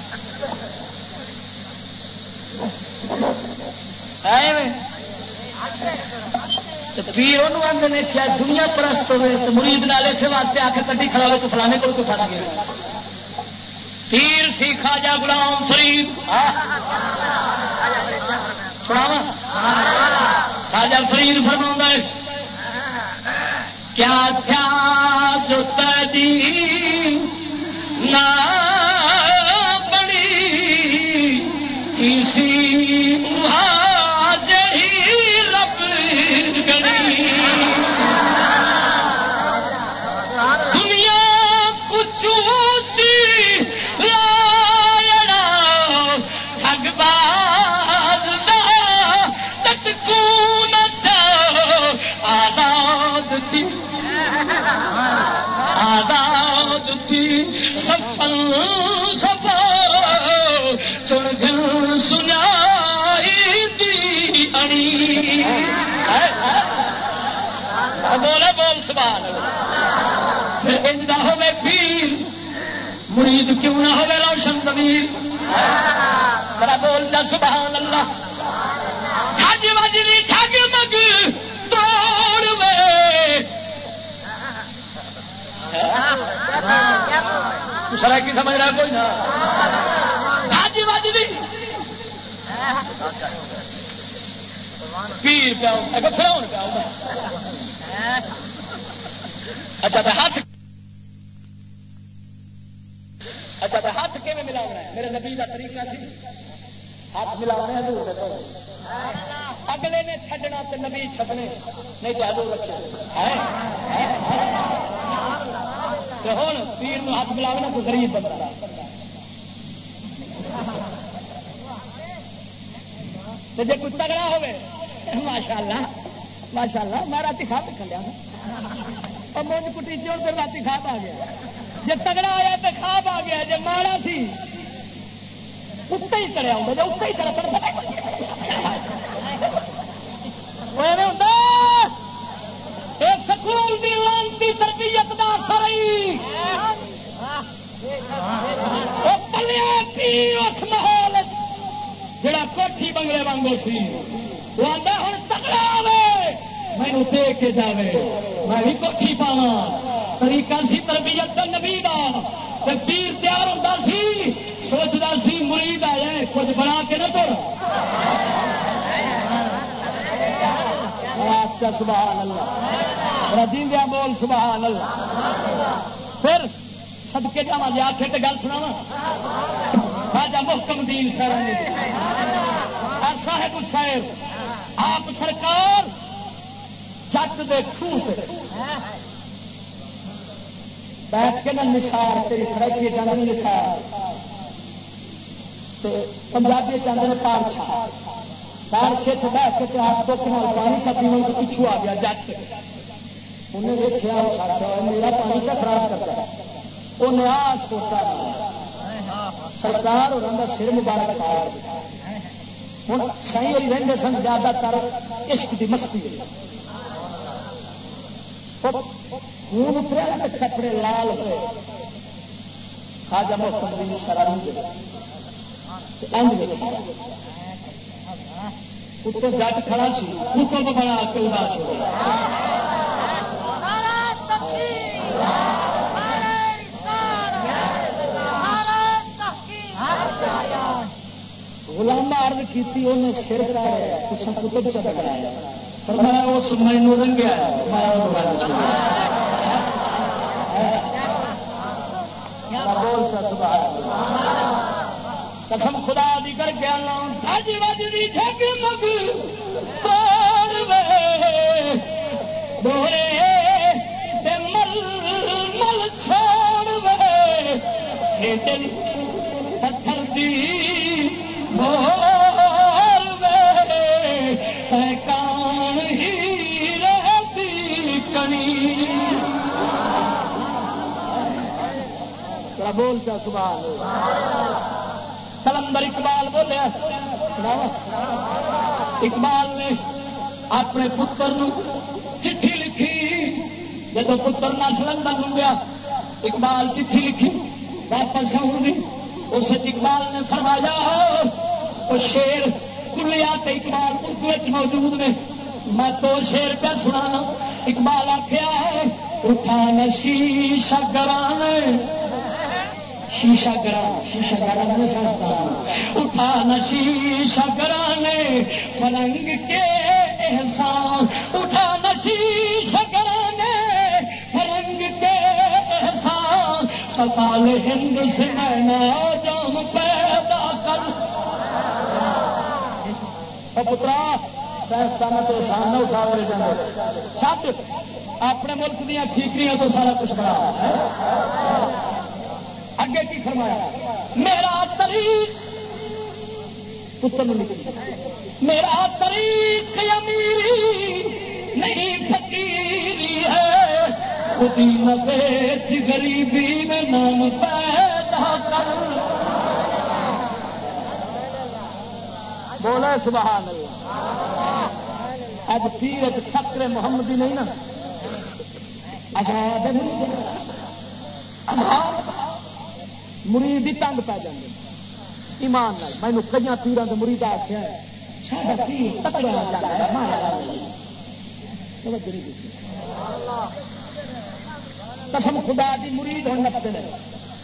پیر وہ آدھے کیا دنیا پرست ہوئے تو مرید نال اسے واسطے آ کے کٹی کھڑا ہوئے تو فلانے کو فس گیا پیر سی خواجہ غلام فرید سناوا خواجہ فرید فرماؤں ہے کیا تھا جو تیری نہ بڑی کسی دنیا کچھ ٹھگ باز تٹکون آزاد تھی سفل سفا چڑ گل سنائی دی اڑی بولے بول سبحان اللہ پھر انجدہ ہوئے پیر مرید کیوں نہ ہوئے روشن ضمیر بڑا بول جا سبحان اللہ حج وجلی ٹھگ مگ توڑ میں سر کی سمجھ رہا کوئی نہ حج وجلی پیر پہ فراؤن پہ اچھا تو ہاتھ کیون ملاونا ہے میرے نبی کا طریقہ سی ہاتھ ملاونے حضور اگلے نے چھڈنا تو نبی چھڈنے نہیں تو حضور رکھے ہوں پیر نو ہاتھ ملاونا تو غریب بندہ جی کوئی تگڑا ہوئے ماشاء اللہ میں رات کھا پہ کھلیا اور مونج کٹی چوڑ پھر رات خواب آ گیا جی تگڑا آیا تو خواب آ گیا جی ماڑا سی اتنے ہی چڑھیا ہوں جی اتنے ہی چڑھا سکول کی لانتی تربیت کا اثر اس ماحول جڑا کوٹھی بنگلے وانگو سی وہ آتا ہوں تگڑا آئے مینو دے کے جاوے میں بھی کوٹھی پاوا طریقہ سی تربیت کا نبی دا پیر تیار ہوتا سی سوچتا سی مرید آیا کچھ بنا کے نہ توڑ سبحان اللہ رجیندیا بول سبحان اللہ پھر سب کے جا جی آخر تو گل سنا خواجہ محکم دین صاحب الشعر آپ سرکار جٹ دے خوہ بیٹھ کے نا نثار تیری خرکی جانا نثار پنجابی چاہتے ہیں پار چھا پار چھت بیٹھ کے ہاتھ دو کنال پانی کا پیون کو پچھو آ گیا جٹ انہیں دیکھا میرا پانی کا خراب کرتا ہے انہیں آ سوچا سرکار اور سر مبارک پار ہوں سائی رہتے سن زیادہ تر عشق کی مستی خون اتریا کپڑے لال ہوئے خواجہ محتمدین شرابی اتنے جٹ کھڑا سی کتب بنا کے اداس ہو غلام عرض کی انہیں سر کرایا کتب سے بنایا فرمایا اس مینو رنگیا قسم خدا دی کر کے آجی بجری جگ مگ ڈورے مل مل چھوڑ وے دل پتھر دی بول وے کان ہی رہتی کنی بول چا سبحان کلندر اقبال بولیا اقبال نے اپنے پتر چٹھی لکھی جب پتر نہ سلندر گیا اقبال چٹھی لکھی واپس آؤں اس اقبال نے فرمایا وہ شیر کلیات اقبال اردو موجود نے میں تو شیر پہ سنانا اقبال آخیا ہے اٹھا شیشہ گرانے شیشہ گرانے سستا اٹھا نہ شیشہ گرانے فلنگ کے احسان اٹھا نہ شیشہ گرانے فلنگ کے احسان سوال ہند سے میں جام پیدا کر پترا سائنسدان تو احسان نہ اٹھا رہے جانے چھٹ اپنے ملک دیا ٹھیکریاں تو سارا کچھ بنا اگے کی فرمایا میرا طریق پتر میرا طریق امیری نہیں فقیری ہے خودی نہ بیچ غریبی میں نام پیدا کر بولا سبحان اللہ اب پیر فقر محمدی نہیں نا مرید ہی تنگ پی جاتے ایمان لال مینو کئی پیروں کے مرید آخیا قسم خدا دی مرید ہوں نستے ہیں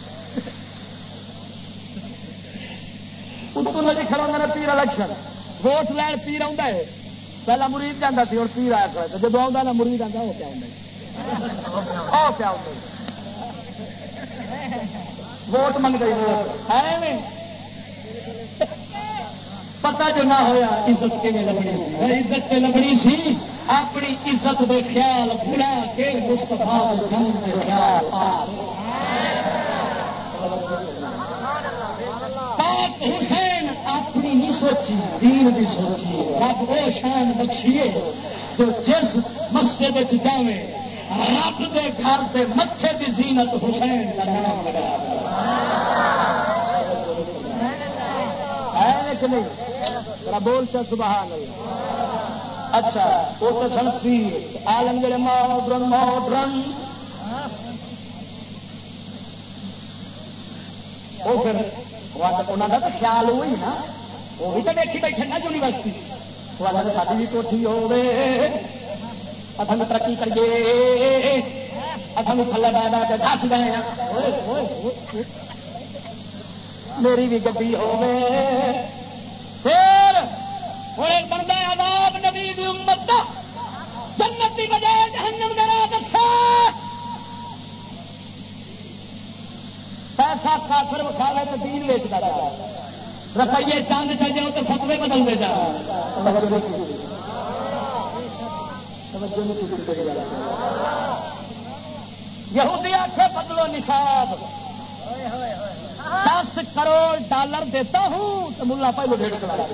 کھڑا میرا پیر الیکشن ووٹ لین پیر آ پہلا مرید جانا سی اور پیر آیا کرا جب آتا نا مرید آتا وہ پیا ووٹ منگ گئی ہے پتا جو نہ ہویا عزت کے لگنی سی عزت کے لگنی سی اپنی عزت دے خیال بھلا کے مصطفیٰ دے خیال پاک حسین اپنی نہیں سوچی دین دی سوچی رب وہ شان بخشیے جو جس مسجد جاوے رب دے گھر دے متھے دی زینت حسین کا نام لگا ہے کہ نہیں بول چا سبحان اللہ اچھا وہ تو سن پیر عالم جڑے ماڈرن وہ پھر انہوں کا تو خیال ہوئی نا وہ بھی تو دیکھی بیٹھے نا یونیورسٹی ساری بھی کوٹھی ہوے اتنا ترقی کریے اتنا تھلے بہ بہ کے دس گئے ہیں میری بھی گڈی ہوے پھر ہوں بنتا عذاب نبی دی امت دا جنت دی بجائے جہنم دا راہ دسا پیسہ کافر وکھاوے تو دین ویچتا رہا روپیے چاند چل جاؤ تو فتوے بدلتے جا یہودی آخے بدلو نصاب 10 کروڑ ڈالر دیتا ہوں تو ملا پہلو 1.5 کروڑ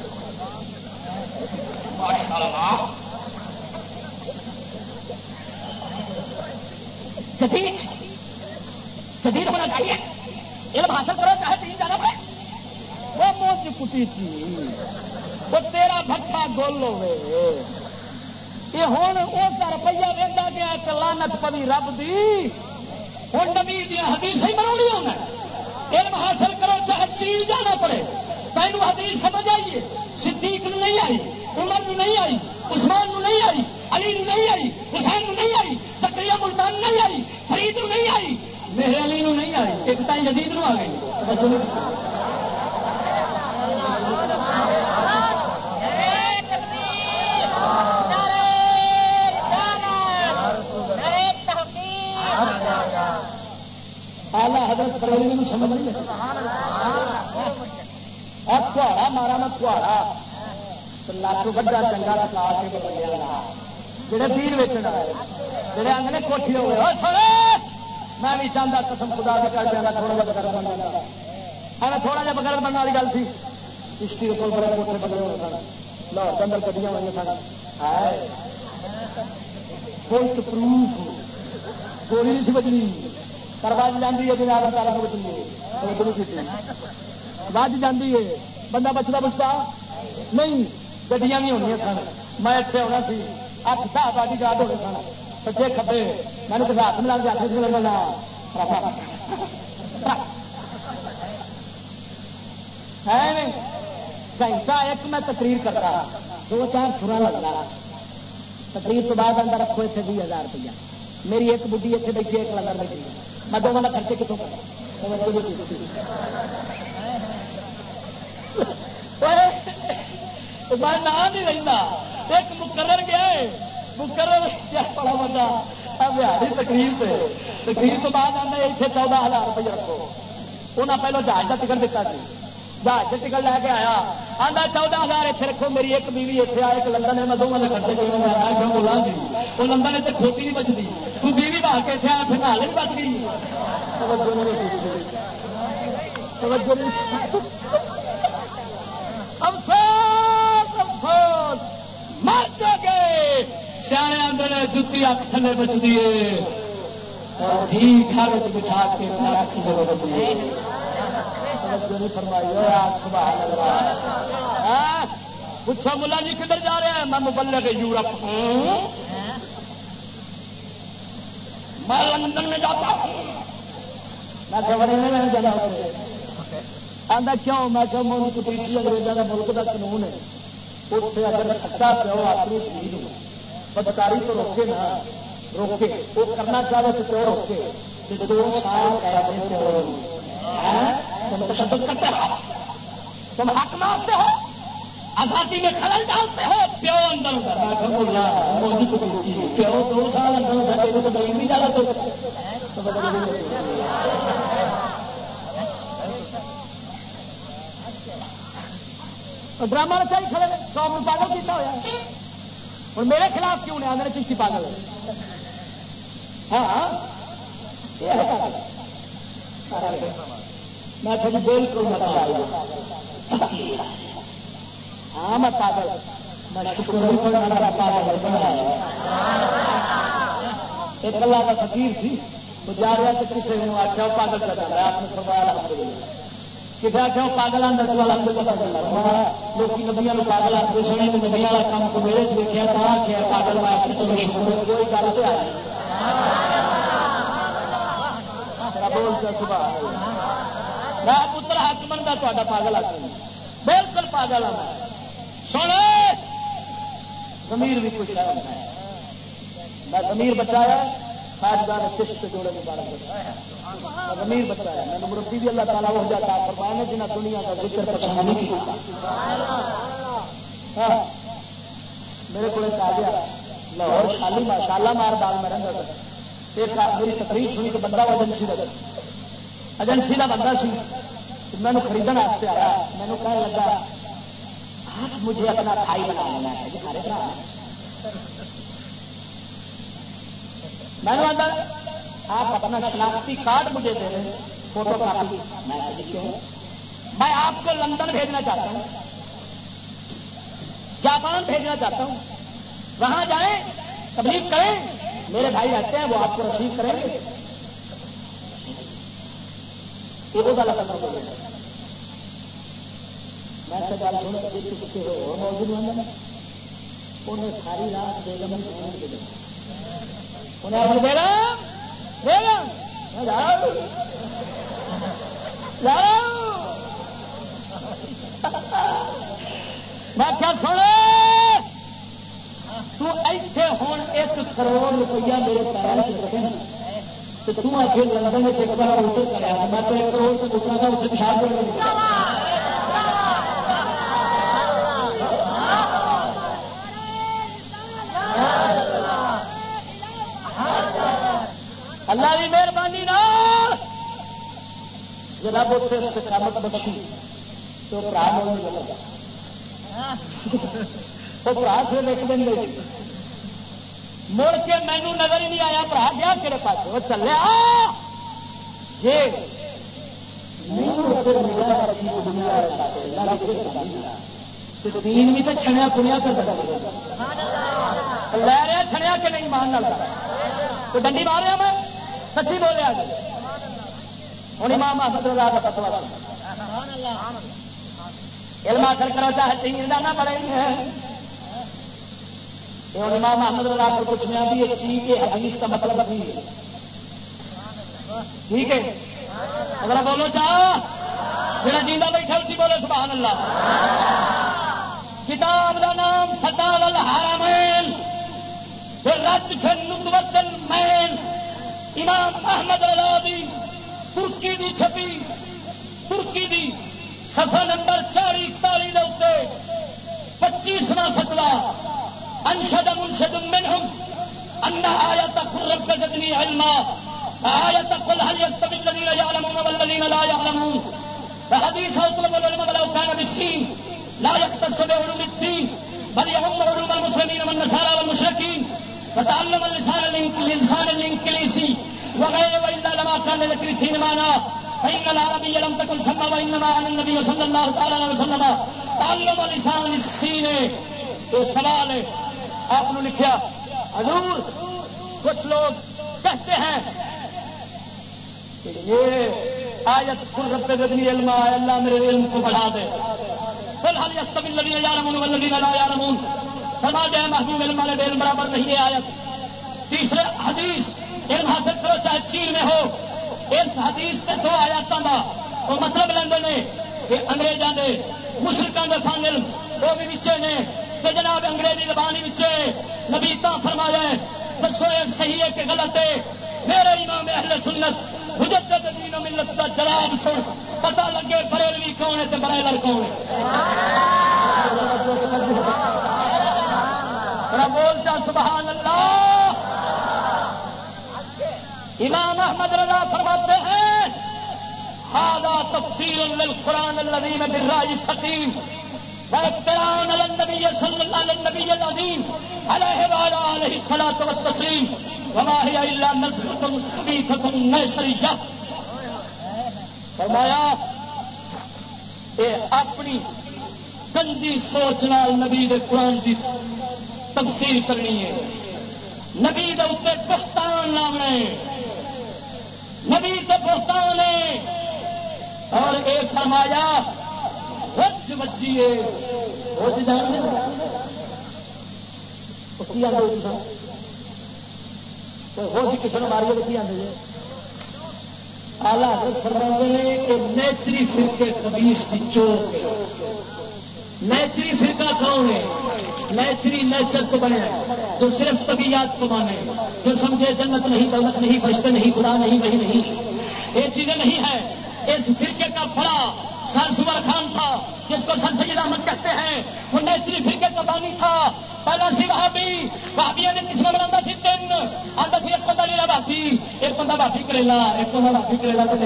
جدید ہونا چاہیے علم حاصل کرو چاہے تین جانا پڑے وہ موچ کٹی چی وہ تیرا بھٹا گول ہوئے یہ ہوں اس کا روپیہ دیتا گیا کہ لعنت پوی رب دی ہوں نبی دیا حدیث ہی بنانی ہونا علم حاصل کرو چاہے چیز جانا پڑے تینوں حدیث سمجھ آئیے صدیق نو نہیں آئی عمر نو نہیں آئی عثمان نو نہیں آئی علی نو نہیں آئی حسین نو نہیں آئی زکریا ملتان نہیں آئی فرید نو نہیں آئی میرے علی نو نہیں آئی ایک تائیں یزید نو آ گئی آلہ حضرت بریلوی میں سمجھ نہیں اور کھواڑا مارا میں کھواڑا لاکھ بڑا چنگا لگا کے بندے جڑے تیر ویچن والے جڑے آدھے کوٹھی ہو گئے سونے میں بھی چاہتا قسم خدا سے کر دینا تھوڑا جا بغیر بننا ہمیں تھوڑا جا بغیر بننے والی گل سی کشتی کے کول بڑے کوٹھے بنے ہوئے سن لاہور کے اندر کدیاں ہوئی سن کوئی تو پروف گولی نہیں سی بجنی پرواز جاتی ہے بنا تعالیٰ بچنی بج جاتی ہے بندہ بچتا بچتا نہیں گڈیاں بھی ہونی سن میں اتنے ہونا سی 8 باڈی گارڈ ہونے سن سچے کھبے میں نے کسی ہاتھ ملا کے آخر سے لگنا ہے گھنٹہ ایک میں تقریر کرتا 2-4 سرا لگتا تقریر تو بعد اندر رکھو اتنے 20,000 روپیہ میری ایک بڈی اتنے بیٹھی ایک لندن بیٹھی میں دونوں کا خرچے کتوں کرا نام نہیں رہتا ایک مقرر گیا مقرر بڑا بڑا بہاری تقریر سے تقریر تو بعد آنے اتنے 14,000 روپیہ رکھو انہیں پہلو جہاز کا ٹکٹ دیتا سی جہاز کا ٹکٹ لے کے آیا آدھا 14,000 اتنے رکھو میری ایک بیوی اتنے آئے ایک لندن ہے میں دونوں کے خرچے بولا گی وہ لندن اتنے کھوتی نہیں بچتی تو بیوی بہا کے اتنے آیا پھر نال نہیں بچ گئی افسوس افسوس مر گئے سیانے آدھے جتی اک تھلے بچتی ہے ٹھیک گھر بچھا کے پوچھو ملا جی کدھر جا رہے ہیں میں مبلغ یورپ ہوں میں لندن میں جاتا ہوں میں خبریں نہیں جانا آدھا کیوں میں کہ ملک کٹیچی انگریزوں کا ملک کا قانون ہے اتنے اگر سکا پیو اپنی چیز بدکاری تو روکے نا روکے وہ کرنا چاہے تو کیوں روکے 2 سال تم تشدد کرتے ہو تم حق مارتے ہو آزادی میں خلل ڈالتے ہو پیو اندر پیو 2 سال اندر نہیں ڈالا تو ڈرامہ رچائی کھڑے قوم پاگل کیتا ہوا اور میرے خلاف کیوں نہیں آدھے چشتی پاگل ہاں میں تھوڑی بالکل ہاں میں پاگل ایک اللہ کا فقیر سی وہ جا رہا تو کسی نے آخیا پاگل کا جا رہا آپ نے فرمایا کسی آخیا پاگل اندر لوگ نبیاں پاگل آتے سنے نبیاں والا کام کو میرے دیکھا تو آخیا پاگل چلو شکر کوئی گل تو آئی بولتا صبح میں پتر حق بنتا تا پاگل آ بالکل پاگل آنا سونے ضمیر بھی کچھ ہے میں ضمیر بچایا خاصدار چشت جوڑے مبارک ضمیر بچایا میں نے مربی بھی اللہ تعالیٰ ہو جاتا فرمانے جنہیں دنیا کا ذکر پسند نہیں کیا میرے کو ایک آ گیا لاہور شالی شالا مار باغ میں رہتا تھا ایک میری تقریر سنی کہ بندہ وہ ایجنسی کا بندہ سی میں نے خریدنے واسطے آیا میں نے کہنے لگا آپ مجھے اپنا بھائی بنا لینا ہے جی سارے برا میں نے آتا آپ اپنا شناختی کارڈ مجھے دے دیں فوٹو کاپی میں آپ کو لندن بھیجنا چاہتا ہوں جاپان بھیجنا چاہتا ہوں وہاں جائیں تبلیغ کریں میرے بھائی رہتے ہیں وہ آپ کو رسیو کریں گے میں انہیں ساری رات بیگم انہیں بیگم بیگم میں کیا سونے تو ایتھے ہوں 1 کروڑ روپیہ میرے پیروں سے رکھے تو تم آ کے لندن میں چیک کرا اتر کرا میں تو 1 کروڑ سے اترا تھا اسے پیشاب کر اللہ کی مہربانی رب اتنے استقامت بخشی تو برا بولنے لگا وہ برا سے لکھ دیں گے مڑ کے مینو نظر ہی نہیں آیا برا گیا کہڑے پاس وہ چلے تین بھی تو چھنیا پنیا کر لے رہا چھنیا کہ نہیں مان تو ڈنڈی مار رہا میں سچی بولیا ہوں امام احمد رضا کا فتوا علم آخر کرو چاہے تین نہ پڑے امام احمد رضا کو پوچھنا بھی ایک چیز کے حدیث کا مطلب نہیں ہے ٹھیک ہے اگر بولو چاہ میرا جیندہ بیٹھا اسی بولے سبحان اللہ کتاب کا نام فتاوی الحرمین رج فی ندوۃ المین امام احمد رضا دی ترکی دی چھپی ترکی دی صفحہ نمبر 441 25واں فتوا انشد منشد منهم ان آیت رب زدنی علما آیت قل هل يستوي الذين يعلمون والذين لا يعلمون فحديث اطلب العلم ولو كان بالسين لا يختص بعلوم الدين بل يهم علوم المسلمين والنصارى والمشركين فتعلم الانسان الانجليزي وغيره والا لما كان لكريتين معنا فان العربيه لم تكن ثم وانما عن النبي صلى الله عليه وسلم تعلم لسان السين. تو سوال ہے آپ نے لکھا حضور کچھ لوگ کہتے ہیں کہ یہ آیت قل رب زدنی علما اللہ میرے علم کو بڑھا دے قل هل يستوي الذين يعلمون والذين لا يعلمون فرما دے محبوب علم والے بے علم برابر نہیں ہے آیت. تیسرے حدیث علم حاصل کرو چاہے چین میں ہو اس حدیث کے 2 آیاتوں کا وہ مطلب لیندے نے کہ انگریزاں دے مشرکاں دے فن علم وہ بھی وچے نے کہ جناب انگریزی زبان وچے نبی تا فرمایا ہے دسو یہ صحیح ہے کہ غلط ہے. میرے امام اہل سنت مجدد دین و ملت کا جواب سن پتہ لگے بریلوی کون ہے تے برائلر کون ہے. بول چا سبحان اللہ. امام احمد رضا فرماتے ہیں هذا تفسير للقرآن الذين بالرأي السقيم وافتراء على النبي صلى الله عليه النبي العظيم عليه وعلى آله الصلاة والتسليم وما هي إلا نزغة خبيثة نيسرية. فرمایا اے اپنی گندی سوچ نال نبی دے قرآن دی تفسیر کرنی ہے نبی دے اوپر بہتان لاونا ہے نبی تے بہتان ہے اور اے فرمایا رج وجیے رج جانتے روز کسی نے ماری کی آدھے آلہ حضرت فرماتے ہیں کہ نیچری فرقے خبیث کی چوک ہے. نیچری فرقہ کون ہے؟ نیچری نیچر کو بنے جو صرف طبیعت کو مانے جو سمجھے جنت نہیں دولت نہیں فرشتے نہیں خدا نہیں وہی نہیں یہ چیزیں نہیں ہیں. اس فرقے کا بڑا سر سور خان تھا جس کو سر سید احمد کہتے ہیں وہ نیچری فرقے کا بانی تھا. پہلا سی وہابی نے قسم بنا سی 3 آتا سی ایک بندہ لیلا بھافی ایک بندہ بھافی کریلا ایک بندہ بھافی کریلا تو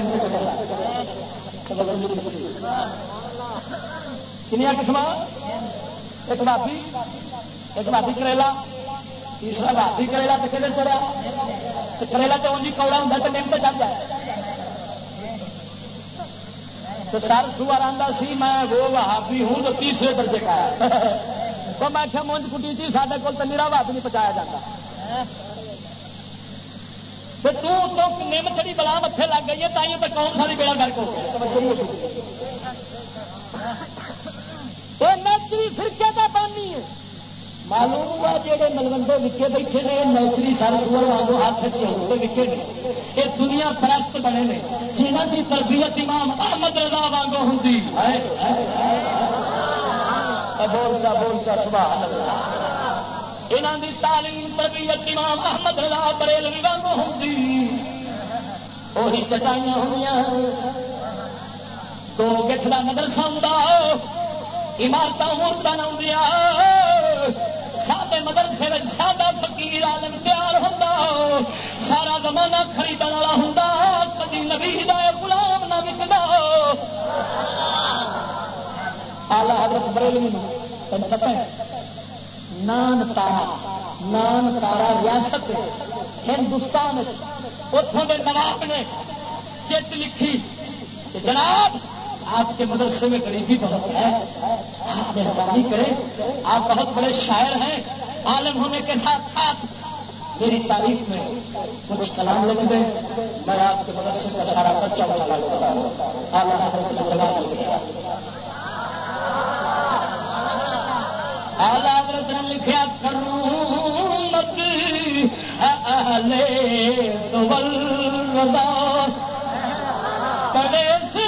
کنیا قسم ایک بھافی کریلا تیسرا بھافی کریلا تو کدھر چڑھا کریلا تو انجی کوڑا ہوں تو نیم پہ چڑھ جائے تو سر سوار آتا سی میں وہ وہابی ہوں جو 3رے درجے کا ہے. تو میں کیا مونج کٹی تھی سارے کو تو میرا بات نہیں پہنچایا جاتا تو نم چڑی بلا متے لگ گئی ہے تھی تو کون ساری بیڑا گھر کو نیچری فرقے کا بانی ہے معلوم ہوا جہے ملوندے وکے بیٹھے نے نوکری سر سور وانگو ہاتھ چلتے وکے نے یہ دنیا پرست بنے نے جنہوں کی تربیت امام احمد رضا وانگو ہوں بولتا بولتا سبحان اللہ انہوں کی تعلیم تربیت امام احمد رضا بریلوی وانگو ہوں وہی چٹائیاں ہوئی دو گٹھڑا مدرسہ ہوں عمارت مورت نہ سادے مدرسے سادہ فقیر عالم تیار ہوتا سارا زمانہ خریدنے والا ہوں کبھی نبی دا غلام نہ وکدا آلہ حضرت بریلوی تمہیں پتہ ہے نان تارا ریاست ہندوستان اتوں کے نواب نے چٹ لکھی کہ جناب آپ کے مدرسے میں غریبی بہت ہے آپ مہربانی کریں آپ بہت بڑے شاعر ہیں عالم ہونے کے ساتھ ساتھ میری تعریف میں کچھ کلام لکھ دیں میں آپ کے مدرسے کا سارا خرچہ اٹھا لیتا ہوں اعلیٰ حضرت نے جواب لکھا اعلیٰ حضرت نے لکھا کروں اہل دول رضا کڑے سے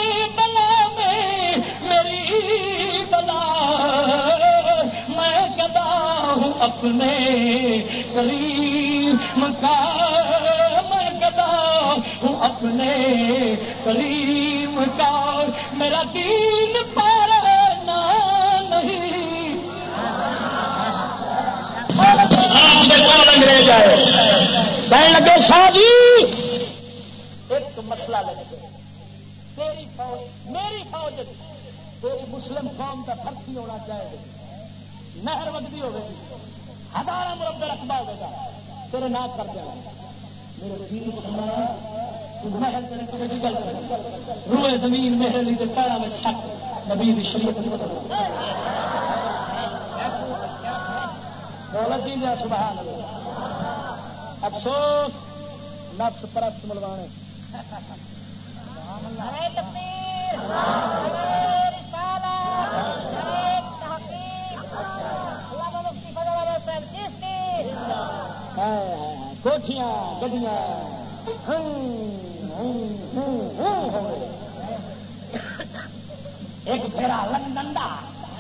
میں گدا ہوں اپنے کریم کا میں گدا ہوں اپنے کریم کا میرا دین پر نہیں انگریز آئے کہنے لگے شاہ جی ایک مسئلہ لگے تیری فوج میری فوج تیری مسلم قوم کا فرق ہی ہونا چاہیے نہر وگدی ہوگی ہزارہ مربع رقبہ ہوگا تیرے نہ کر دیا میرے دین کو نہر تیرے کی گل کر روئے زمین میرے لیے پیرا میں شک نبی دی شریعت دولت جی جا سبحان اللہ افسوس نفس پرست ملوانے کوٹھیاں گڈیاں ایک پھیرا لندن دا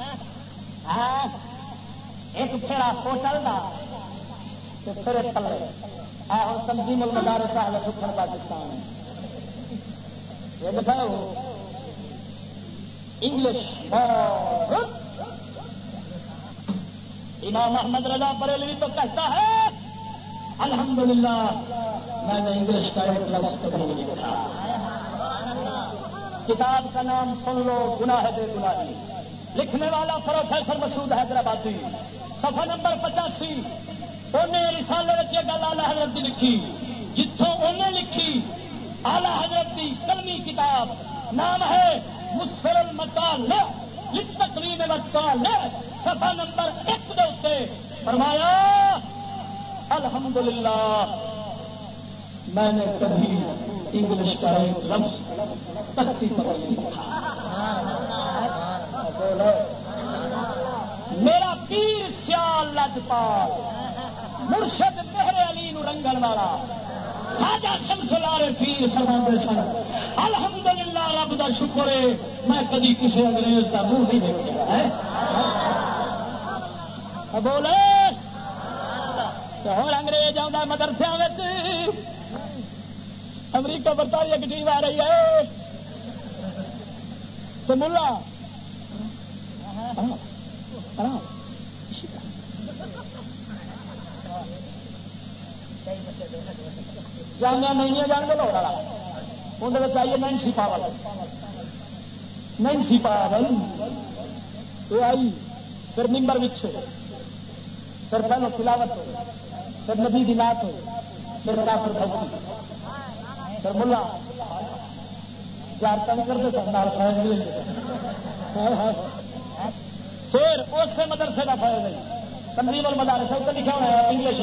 ایک پھیرا ہوٹل دا پھر تلے اور تنظیم المدارس اہل سنت پاکستان یہ بتاؤ انگلش امام احمد رضا بریلوی تو کہتا ہے الحمدللہ میں نے انگلش کا ایک لفظ کبھی نہیں لکھا کتاب کا نام سن لو گناہ بے گناہی لکھنے والا پروفیسر مسعود حیدرآبادی صفحہ نمبر 85 انہیں رسالے یہ گل اعلی حضرت کی لکھی جتوں انہیں لکھی اعلی حضرت کی کلمی کتاب نام ہے مسفر المقال للتقویم والقال صفحہ نمبر 1 دے اوتے فرمایا الحمدللہ میں نے کبھی انگلش کا ایک لفظ تختی پر نہیں لکھا میرا پیر سیال لجپال مرشد مہر علی نو رنگن والا خواجہ شمس العارفین فرماندے سن الحمدللہ رب دا شکر ہے میں کبھی کسی انگریز کا منہ نہیں دیکھا ہے بولے ہوں انگریز آتا مدرسے امریکہ برطانیہ کی ٹیم آ رہی ہے تو ملا جانا نہیں ہے جان گلو والا اندر چاہیے نینسی پاول نینسی پاول یہ آئی پھر ممبر بچ پھر پہلو تلاوت ہو پھر نبی دی نعت ہو پھر کافر بھوکی پھر ملا زیارت نہیں کرتے پھر اس سے مدرسے کا فائدہ نہیں تنظیم المدارس سے لکھا ہوا ہے انگلش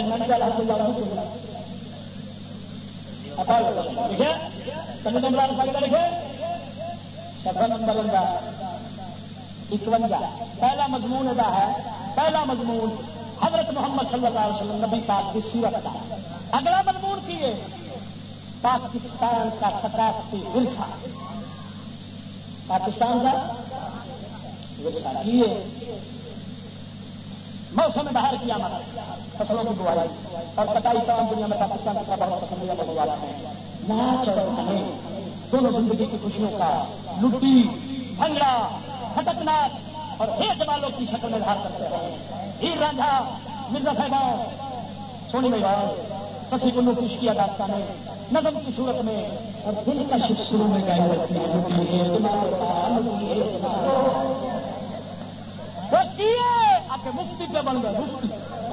لکھے تنظیم المدارس کا لکھے صفحہ نمبر 51 پہلا مضمون ادا ہے پہلا مضمون حضرت محمد صلی اللہ علیہ وسلم نبی پاک کی سیرت کا اگلا مضمون کیے پاکستان کا ثقافتی ورثہ، پاکستان کا ورثہ کیے موسم بہار کی آمد، فصلوں کی بوائی اور کٹائی تمام دنیا میں پاکستان کا بہت پسندیدہ موضوعات ہیں۔ ناچ اور گانے دونوں زندگی کی خوشیوں کا لٹی بھنگڑا کھٹک ناچ اور ہیج والوں کی شکل میں اظہار کرتے ہیں۔ ہیر رانجھا، مرزا صاحبان، سونی میوان، سسی کنو کی عشقیہ داستانیں نظم کی صورت میں اور دل کا شروع میں گائی جاتی ہے۔ مفتی پہ بن گئے مفتی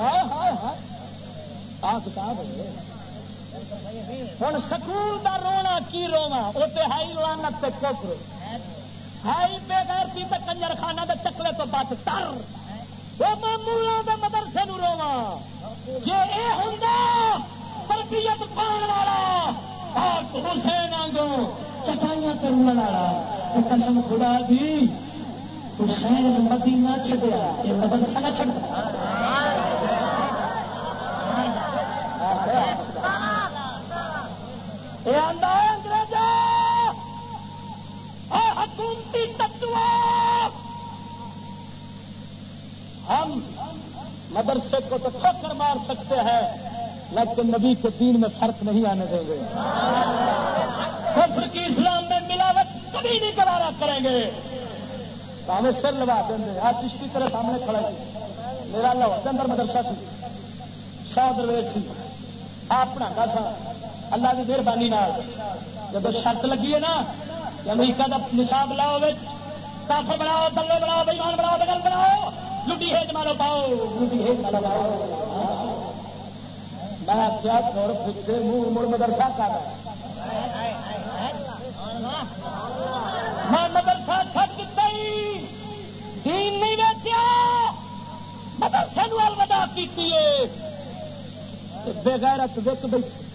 ہوں سکول کا رونا کی رونا وہ ہائی لانت تے کفر ہائی بے غیرتی تے کنجر خانہ دے چکلے تو بچ تر وہ مامولا دے مدرسے نو رونا جے اے ہوندا تربیت پان والا پاک حسین آنگو چٹائیاں تے رولن والا قسم خدا دی حسین مدینہ چھڈیا یہ مدرسہ نہ چھڈا یہ آندا ہے انگریزا اے حکومتی تتو ہم مدرسے کو تو ٹھوکر مار سکتے ہیں لیکن نبی کے دین میں فرق نہیں آنے دیں گے، کفر کی اسلام میں ملاوٹ کبھی نہیں گوارا کریں گے۔ ہمیں سر لگا دیں گے۔ آج چشتی طرح سامنے کھڑا سی میرا لاہور کے اندر مدرسہ سی 100 درویش سی آپ پڑھاتا سا اللہ کی مہربانی جب شرط لگی ہے نا کہ امریکہ کا نصاب لاؤ کافر بناؤ دلے بناؤ بےمان بناؤ بغل بناؤ لٹی ہیج مارو پاؤ لٹی ہیج مارو پاؤ میں کیا چھوڑ پھٹے منہ مڑ مدرسہ کر میں مدرسہ چھٹ دین نہیں بیچیا مدرسے نو الوداع کی بغیرت وک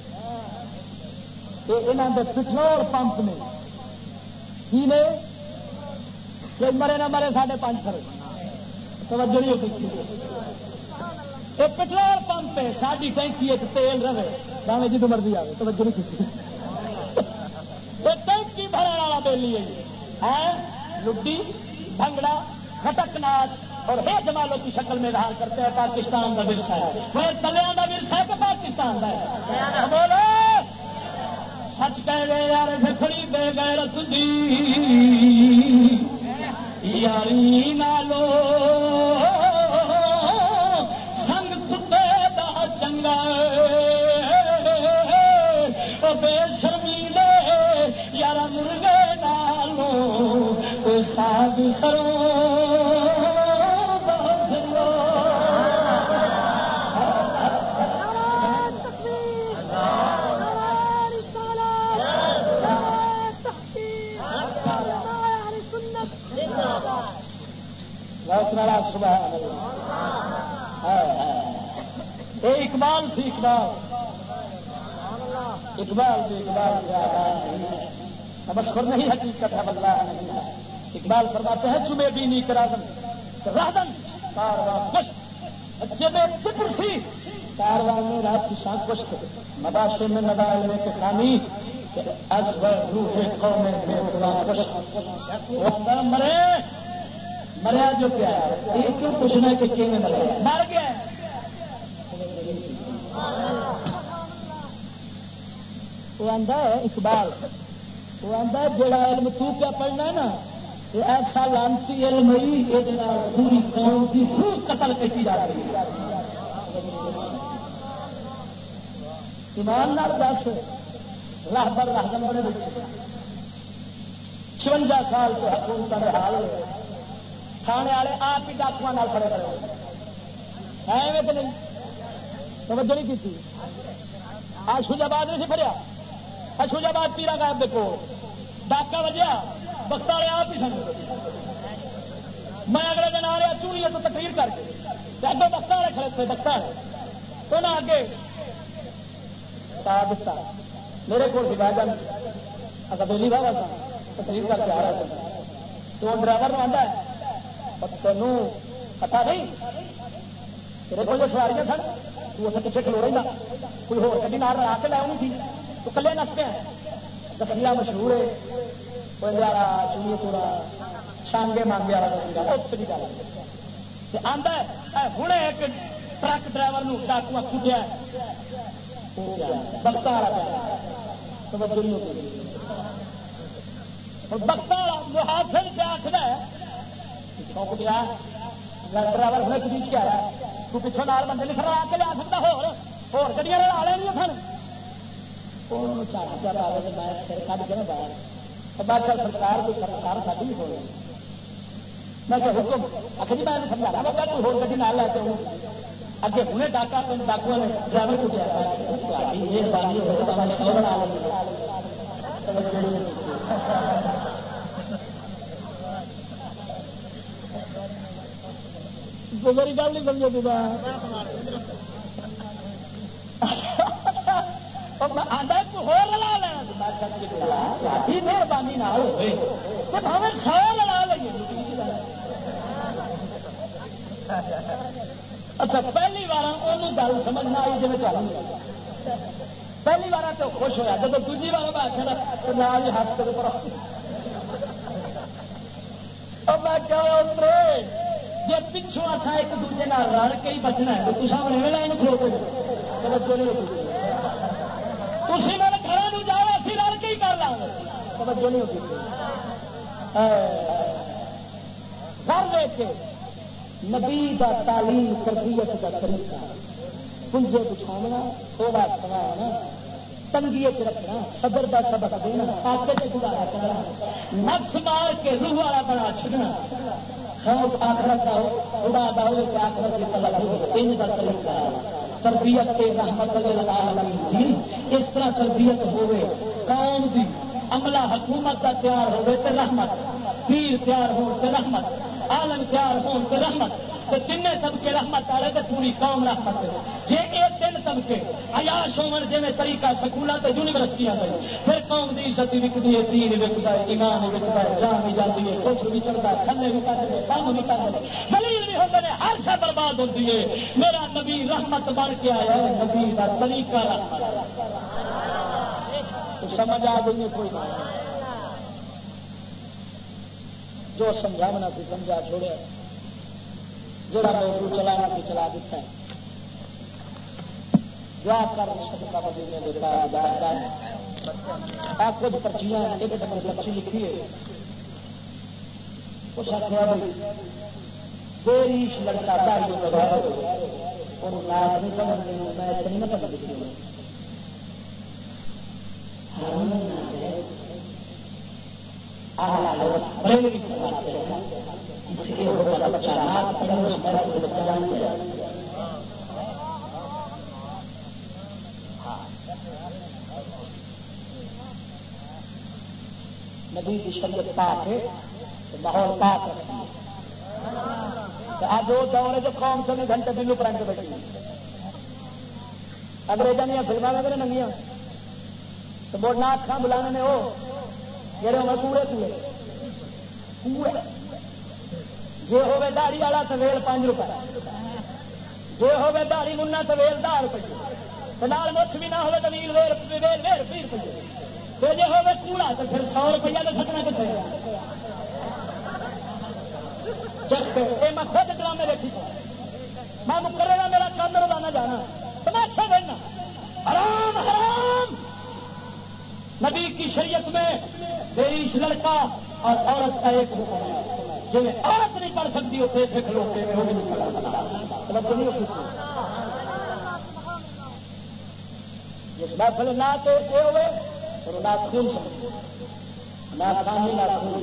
انہوں دے پٹرول پمپ نے کی نے کہ مرے نہ مرے 5.5 توجہ نہیں ہوتی یہ پٹرول پمپ ہے ساری ٹینکی تیل رہے باویں جدو مرضی آئے توجہ نہیں کی ٹینکی بھرنے والا بیلی ہے لڈی بھنگڑا کھٹک ناچ اور ہیج والوں کی شکل میں اظہار کرتے ہیں پاکستان کا ورثہ ہے پھر تلیا کا ورثہ ہے کہ پاکستان کا ہے بولو سچ کہہ گئے یار کھڑی بے غیرت دی یاری نالو سنگ کتے دا چنگا بے شرمی دے یار مرغے نالو ساگ سروں اقبال سی اقبال تمسخر نہیں حقیقت ہے بدلا نہیں ہے۔ اقبال فرماتے ہیں چمے بینی کرادن رادن کارواں کشت جبے چپر سی کارواں میں رات شاں کشت مداشے میں ندا لے کے خانی از روح قوم میں خدا کشت وہ مرے مریا جو کیا ہے یہ کیوں پوچھنا کہ کیوں میں مر گیا وہ آندا ہے اقبال وہ آندا ہے جڑا علم تو کیا پڑھنا ہے نا یہ ایسا لانتی علم ہی یہ پوری قوم کی خوب قتل کی جا رہی ہے ایمان نال دس راہبر راہدم بنے بیٹھے 56 سال کے حکومت کا حال ہوئے تھانے والے آپ ہی ڈاکواں نال کھڑے رہے ایویں کہ نہیں توجہ نہیں کی آشوج آباد نہیں سی پھریا آشوج آباد پیرا صاحب دیکھو ڈاکا وجیا بخت والے آپ ہی سن میں اگلے دن آ رہا چوڑی تو تقریر کر کے اگے بخت والے کھڑے تھے بخت والے انہیں اگے دتا میرے کو سکھا جان اگر دہلی بابا تھا تقریر کر کے آ رہا تھا تو ڈرائیور نے آتا ہے تینوں پتا نہیں تیرے کو جو سواریاں سن تو اتنے پیچھے کھلو رہا کوئی ہو گی نال رلا کے لے آنی تھی تو کلے نس پیا زخیرہ مشہور ہے چوڑی پورا شانگے مانگے والا اتنی گل آتا ہے ہوں ایک ٹرک ڈرائیور ڈاکو کٹیا بخت والا پیا بخت والا محافظ سے آخر چوک گیا ڈرائیور ہمیں کھینچ کے آیا تو پچھوں نال بندے نہیں رلا کے لیا سکتا ہور گڈیاں رلا لینیا سن چاڑا پیا پا میں سر کھ کے نا باہر میں چل سرکار کوئی سرکار ساری بھی ہو میں کہ حکم آخر جی میں سمجھا رہا میں کوئی ہور گڈی نال لے کے اگے ہوں ڈاکا ڈاکو نے ڈرائیور کو دیا مہربانی ہو سو بنا میری گل نہیں سمجھو مہربانی نہ ہوئے سو لڑا لیں اچھا پہلی بار وہ گل سمجھنا آئی جی پہلی بار تو خوش ہوا جب دوسری بار میں آخر ہی ہس کے جی پچھوں اصا ایک دوجے رل کے ہی بچنا ہے تو سامنے لائن کھلوتے تھی میرے گھر جاؤ اسی رل کے ہی کر لیں گے توجہ نہیں ہوتی گھر دیکھ کے نبی کا تعلیم تربیت کا طریقہ کنجے بچھاونا تھوڑا کھوانا تنگی رکھنا صبر کا سبق دینا آکے سے گزارا کرنا نفس مار کے روح والا بنا چھڑنا خوف آخرت کا خدا داؤ کے آخرت کی طلب ان کا طریقہ تربیت کے رحمت للعالمین اس طرح تربیت ہوئے قوم دی عملہ حکومت کا تیار ہوئے تے رحمت پیر تیار ہو تے رحمت عالم تیار ہو تے رحمت تین طبقے رحمت آ رہے پوری قوم رحمت جی یہ تین طبقے عیاش ہومن جی طریقہ سکولوں سے یونیورسٹیاں میں پھر قوم کی عزت وکتی ہے دین وکتا ہے ایمان وکتا ہے جان بھی جاتی ہے کچھ بھی چلتا ہے کھلے بھی کرتے ہیں کام بھی کرتے ہیں دلیل بھی ہوتے ہیں ہر شے برباد ہوتی ہے میرا نبی رحمت بن کے آیا ہے نبی کا طریقہ رحمت سمجھ آ گئی ہے کوئی بات جو سمجھانا سی سمجھا چھوڑے جڑا موضوع چلانا بھی چلا دیتا ہے دعا کر صدقہ مدینے دیتا ہے آپ کچھ پرچیاں ایک نمبر پرچی لکھی ہے اس آخر دیش لڑکا داڑھی وغیرہ اور ناز نہیں پڑھنے میں اتنی نہ پڑھ لکھی ہوں نبی کی شریعت پاک ہے ماحول پاک رکھنا آج وہ دور ہے جو قوم 24 گھنٹے دلو پرنٹ بیٹھی انگریزوں دیا فلمیں میں ننگیاں تو وہ نات خان بلانے نے وہ جڑے ہوئے کوڑے کوڑے کوڑے جی ہوے داڑھی والا تو ویل 5 روپے جی ہوے داڑھی منا تو ویل 10 روپے نال مچھ بھی نہ ہوے تو ویل 20 روپے جی ہوے کوڑا تو پھر 100 روپیہ تو سکنا کتنے میں خود ڈرامے دیکھی میں مقررہ گا میرا کام روزانہ جانا تماشا دینا حرام حرام نبی کی شریعت میں دیش لڑکا اور عورت کا ایک حکم ہے جی عورت نہیں پڑھ سکتی ہوتے تھے کھلوتے میں جس بات پہلے نہ تو ہوئے اور نہ خون سمجھ نہ خانی نہ خون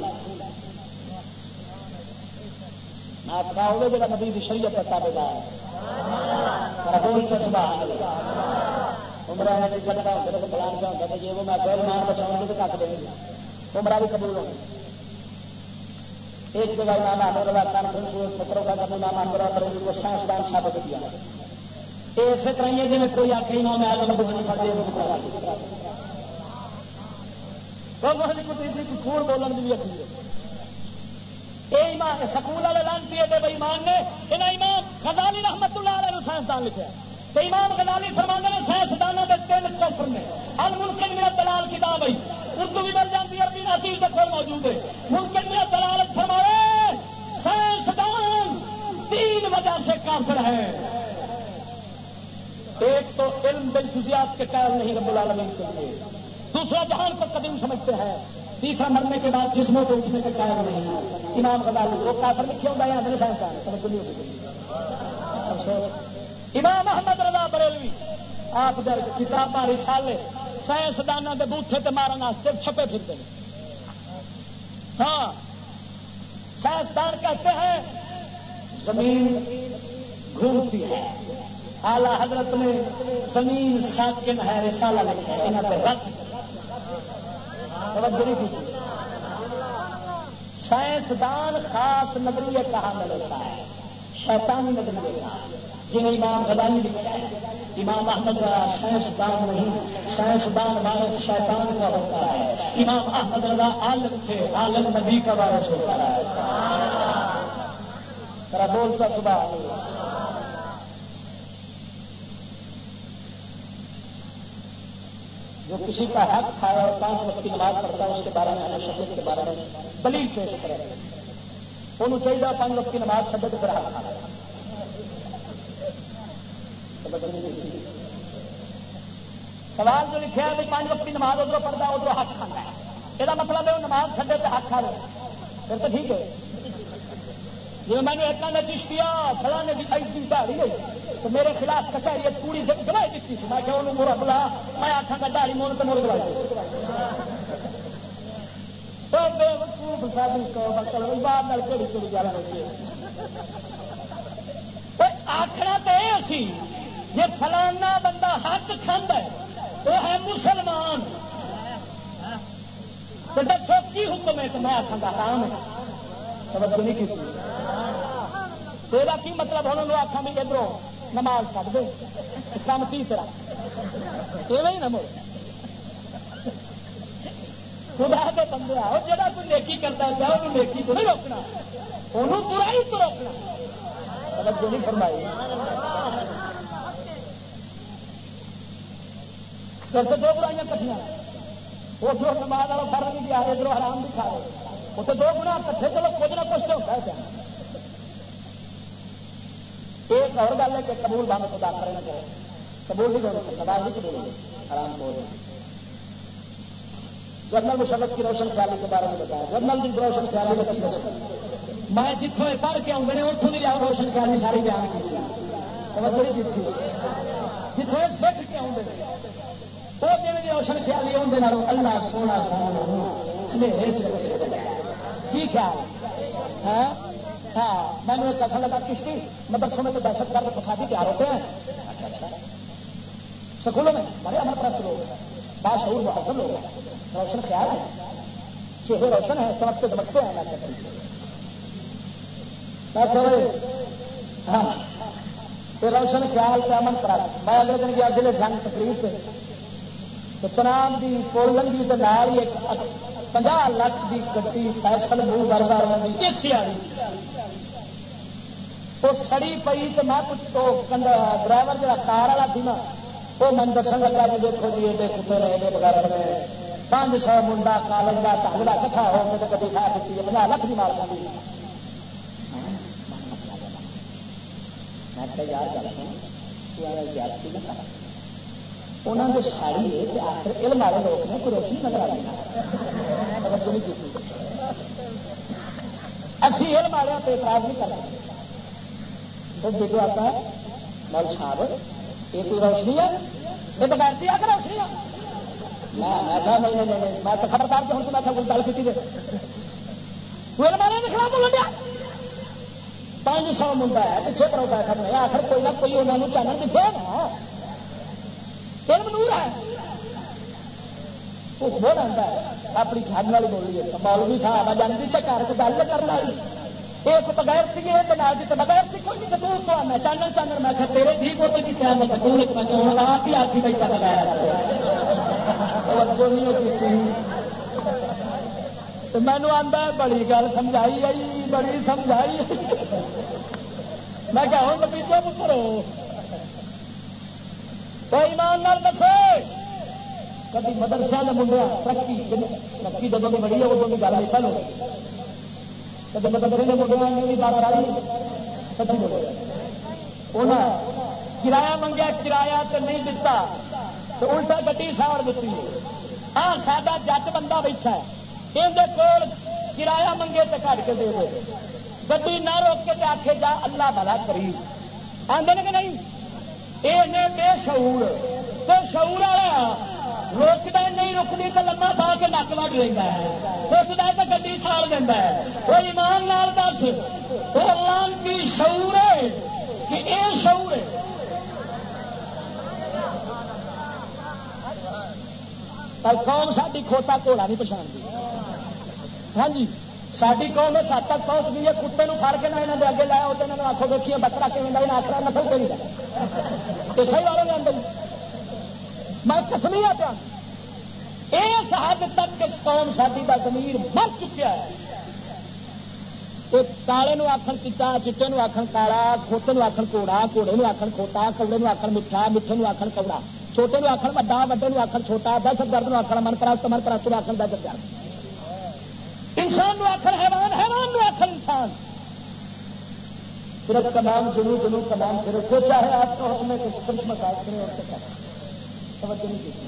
نہ ہوئے جا نبی کی شریعت کا تابع دار عمرہ نہیں چلتا ہوتا تو بلان کا ہوتا جی وہ میں پہلے مان بچاؤں گی تو کٹ دیں گے عمرہ بھی قبول ہوگی ایک جگہ نام آنے پتروں کا کبھی نام آندرا کریں گے وہ سائنسدان ثابت کیا اسی طرح یہ جی کوئی آ کے نام آیا کوڑ بولنے کی بھی اچھی یہ ایمان سکول والے لانتی ہے بے ایمان نے انہیں امام غزالی رحمت اللہ علیہ سائنسدان لکھا تو امام غزالی فرمانے نے سائنسدانوں کے 3 کفر نے الممکن من الدلال کتاب ہے اردو بھی مل جاتی ہے عربی ناصیر تک موجود ہے ممکن من الدلال فرمائے سائنسدان 3 وجہ سے کافر ہیں. ایک تو علم بالفضیات کے قائل نہیں رب العالمین کے لیے, دوسرا جہان کو قدیم سمجھتے ہیں, تیسرا مرنے کے بعد جسموں کو اٹھنے کے قائل نہیں. امام غزالی وہ کافر لکھے ہوگا یا میرے سائنسدان امام احمد رضا بریلوی آپ کتاباں رسالے سائنسدانوں کے بوتھے تے مارن واسطے چھپے پھرتے ہیں. ہاں سائنسدان کہتے ہیں زمین گھومتی ہے, اعلی حضرت نے زمین ساکن ہے رسالہ لکھا ہے انہوں نے رد سائنسدان خاص نظریے کہاں ملتا ہے شیطانی نظریے کا جن امام غزالی لکھا ہے. امام احمد رضا سائنسدان نہیں, سائنسدان وارث شیطان کا ہوتا ہے. امام احمد رضا عالم تھے, عالم نبی کا وارث ہوتا ہے. ذرا بولتا صبح جو کسی کا حق کھائے اور 5 وقت کی نماز پڑھتا ہے اس کے بارے میں شریعت کے بارے میں دلیل پیش کرے. انہوں چاہیے 5 وقت کی نماز چھڈے تو پھر حق کھا لے. سوال جو لکھا ہے 5 وقت کی نماز ادھر پڑھتا ہے ادھر حق کھانا ہے, یہ مطلب ہے وہ نماز چھڈے تو حق کھا لے پھر تو ٹھیک ہے. جی میں نے ایک چشتیا فلاں نے ایسی دہڑی ہوئی تو میرے خلاف کچہری پوری گواہی دیتی سی. میں کہ انہوں مورا بلا میں آخا گا دہڑی مون تو مڑ گواہی آخنا تو یہ سی جی فلانا بندہ حق کھانا ہے وہ ہے مسلمان تو دسو کی حکم ہے کہ میں آخا گا حرام ہے. توجہ نہیں کی تیرا کی مطلب انہوں نے آخا بھی ادھر نماز چڑھ دے کام کی طرح یہ نہ مڑ خدا کے بندے آؤ جہاں کوئی نیکی کرتا ہے وہ نیکی تو نہیں روکنا, انہوں برائی تو روکنا. توجہ نہیں فرمائی تو 2 برائیاں کٹیاں وہ جو نماز والا فرق نہیں دیا ادھر حرام بھی کھا رہے وہ تو 2 گنا کٹھے چلو کچھ نہ کچھ تو ہوتا ہے. کیا ایک اور گل ہے کہ قبول بھاوے خدا کرے نہ کرے قبول نہیں کرو نماز نہیں قبول ہوگی حرام بول رہے. جنرل مشرف کی روشن خیالی کے بارے میں بتایا. جنرل کی روشن خیالی بچی بس میں جتوں پڑھ کے آؤں گے اتوں کی روشن خیالی ساری بیان کی جتوں سکھ کے آؤں وہ جی روشن خیالی آدھے اللہ سونا کی خیال ہے. ہاں میں نے ایک کتھا لگا کشتی مدرسوں میں تو دہشت گرد فسادی تیار ہوتے ہیں. اچھا سکولوں میں بڑے امن پرست لوگ باشعور محفل لوگ ہیں, روشن خیال ہے, چہرے روشن ہے, چمکتے دمکتے ہیں. ہاں روشن خیال سے امن پرست. میں اگلے دن گیا ضلع جنگ تقریر سے تو چناب کی پول لنگی تو نال ہی 50 لاکھ کی گڈی فیصل منہ بردار اے سی والی وہ سڑی پئی تو میں کچھ تو ڈرائیور جا کار والا تھی نا وہ من دسن لگا کہ دیکھو جی یہ کتے رہے بغیر 500 منڈا کالج کا ٹنگ کا کٹھا ہو کے کبھی کھا دیتی ہے 50 لاکھ کی مار کر یار گل زیادتی نہ کر انہوں نے ساڑی ہے کہ آخر علم والے لوگ نے کوئی روشنی نظر آ رہی اسی علم والے پہ اعتراض نہیں کر رہے. تو دیکھو آتا ہے مول صاحب یہ کوئی روشنی ہے یہ بغیر آ کر روشنی ہے. میں تو خبردار ہوں تو میں کوئی گل کی علم والے کے خلاف بولن دیا 500 منڈا ہے پیچھے کرو بیٹھا نہیں آخر کوئی نہ کوئی انہوں نے چینل دسے نا علم نور ہے وہ رہتا ہے اپنی جان والی بولی ہے مولوی تھا میں جانتی چکر کے گل کرنے والی ایک بغیر سی بغیر سی کوئی نہیں تو آنا چانن چانن میں تیرے بھی کوئی کی کیا میں آپ ہی آخری بیٹھا بغیر تو مینو آتا بڑی گل سمجھائی آئی بڑی سمجھائی میں کہ ہوں پیچھے پتر ہو تو ایمان نال دسے کبھی مدرسے کے منڈیا ترقی جب بھی بڑی ہے ادو کی گل نہیں پہلو کبھی مدرسے کے منڈیا بھی دس آئی سچی بولے انہیں کرایہ منگیا کرایہ تو نہیں دتا تو الٹا گڈی ساڑ دیتی ہاں سادہ جٹ بندہ بیٹھا ہے اندر کول کرایہ منگے تو کٹ کے دے دے گڈی نہ روک کے تو آخے جا اللہ بھلا کری آدھے کہ نہیں یہ بے شعور تو شعور والا روکتا نہیں رکنی تو لما پا کے نک وڈ لینا ہے روکتا ہے تو گڈی ساڑ دینا ہے وہ ایمان لال دس وہ لانتی شعور ہے کہ یہ شعور ہے قوم ساری کھوتا گھوڑا نہیں پچھاڑتی ہاں جی ساری قوم 7 تک پہنچ گئی ہے کتے پھڑ کے نہ یہاں کے اگے لایا ہوتے ہیں آخو دیکھیے بکرا کھیل آخر نسل کے نہیں تو صحیح والوں نے اندر میں کسمیا پیا اس حد تک اس قوم ساری کا ضمیر مر چکیا ہے کالے آخر چٹا چٹے آخر کالا کھوتے آخر گھوڑا گھوڑے آخر کھوتا کوڑے آخر میٹھا میٹھے آخر کوڑا چھوٹے آخر وڈا وڈے آخر چھوٹا دہشت گرد آخر من پرست آخر دہشت گرد انسان آخر حیوان حیوان آخر انسان پھر تمام جنو جنو تمام پھر جو چاہے آپ کو حسن کچھ مساج کریں اور توجہ نہیں دیتی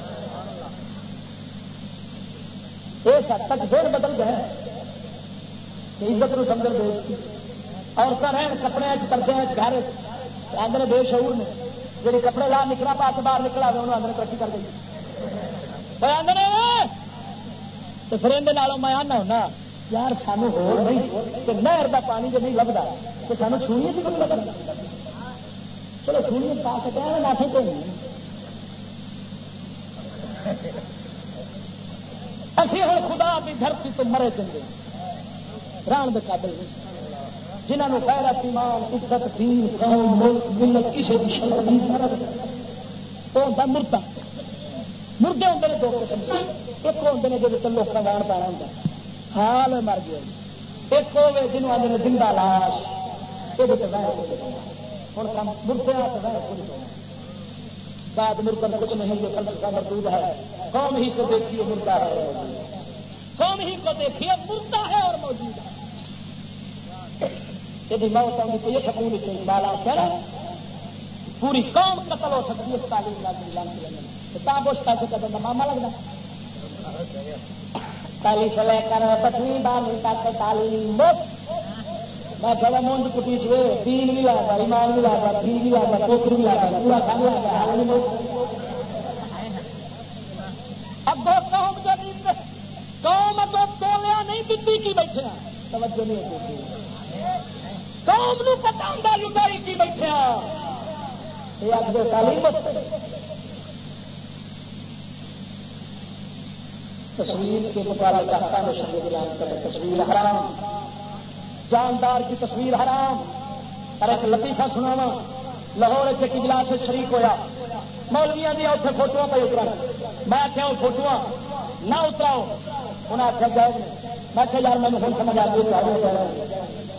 اس حد تک ذہن بدل گئے کہ عزت نو سمجھ بےزتی عورتیں رہن کپڑے کرتے ہیں گھر آدھے بے شعور نے جی کپڑے لا نکلا پا کے باہر نکلا انہوں آدھے ترقی کر گئی آدھے تو پھر اندر میں آنا ہونا یار سانو ہو نہیں کہ نہر کا پانی جو نہیں لگتا تو سانو چھوڑیے جی کوئی لگتا چلو چھوڑیے پا کے کہہ ناٹے تو نہیں اسی ہوں خدا بھی دھرتی تو مرے چلے ران دے قابل نہیں جنہوں غیرت ایمان عزت دین قوم ملک ملت کسی کی شرط نہیں وہ ہوتا مردہ مردے ہوتے ہیں 2 قسم ایک ہوتے ہیں جب لوگوں کا وان پانا ہوتا حال مر گیا ایک ہوے جنوب آدھے زندہ لاش یہ ہوں کام مردے بعد مردہ کچھ نہیں جو فلسفہ موجود ہے قوم ہی کو دیکھیے مردہ ہے قوم ہی کو دیکھیے مردہ ہے اور موجود ہے یہ موت آؤں تو یہ سکون بالا کہنا پوری قوم قتل ہو سکتی ہے تعلیم بوش پیسے قدم کا ماما لگنا پہلی سے لے کر 10ویں 12ویں تک تعلیم میں بڑا مونج کٹی چوے دین بھی لایا ایمان بھی لایا دین بھی لایا کوکر بھی لایا پورا کام لایا اب دو قوم جدید قوم اگو تولیا نہیں دیتی کی بیٹھے توجہ نہیں ہوتی قوم نو پتا ہوں لٹائی کی بیٹھے یہ آگے تعلیم تصویر کے مطابق احکام شریعت اعلان کرے تصویر حرام جاندار کی تصویر حرام اور ایک لطیفہ سناوا لاہور ایک اجلاس شریک ہویا مولویاں دیا اتنے فوٹو پہ اترا میں آخیا وہ فوٹو نہ اتراؤ انہیں آخیا جائے میں آخیا یار مجھے ہوں سمجھ آ گئی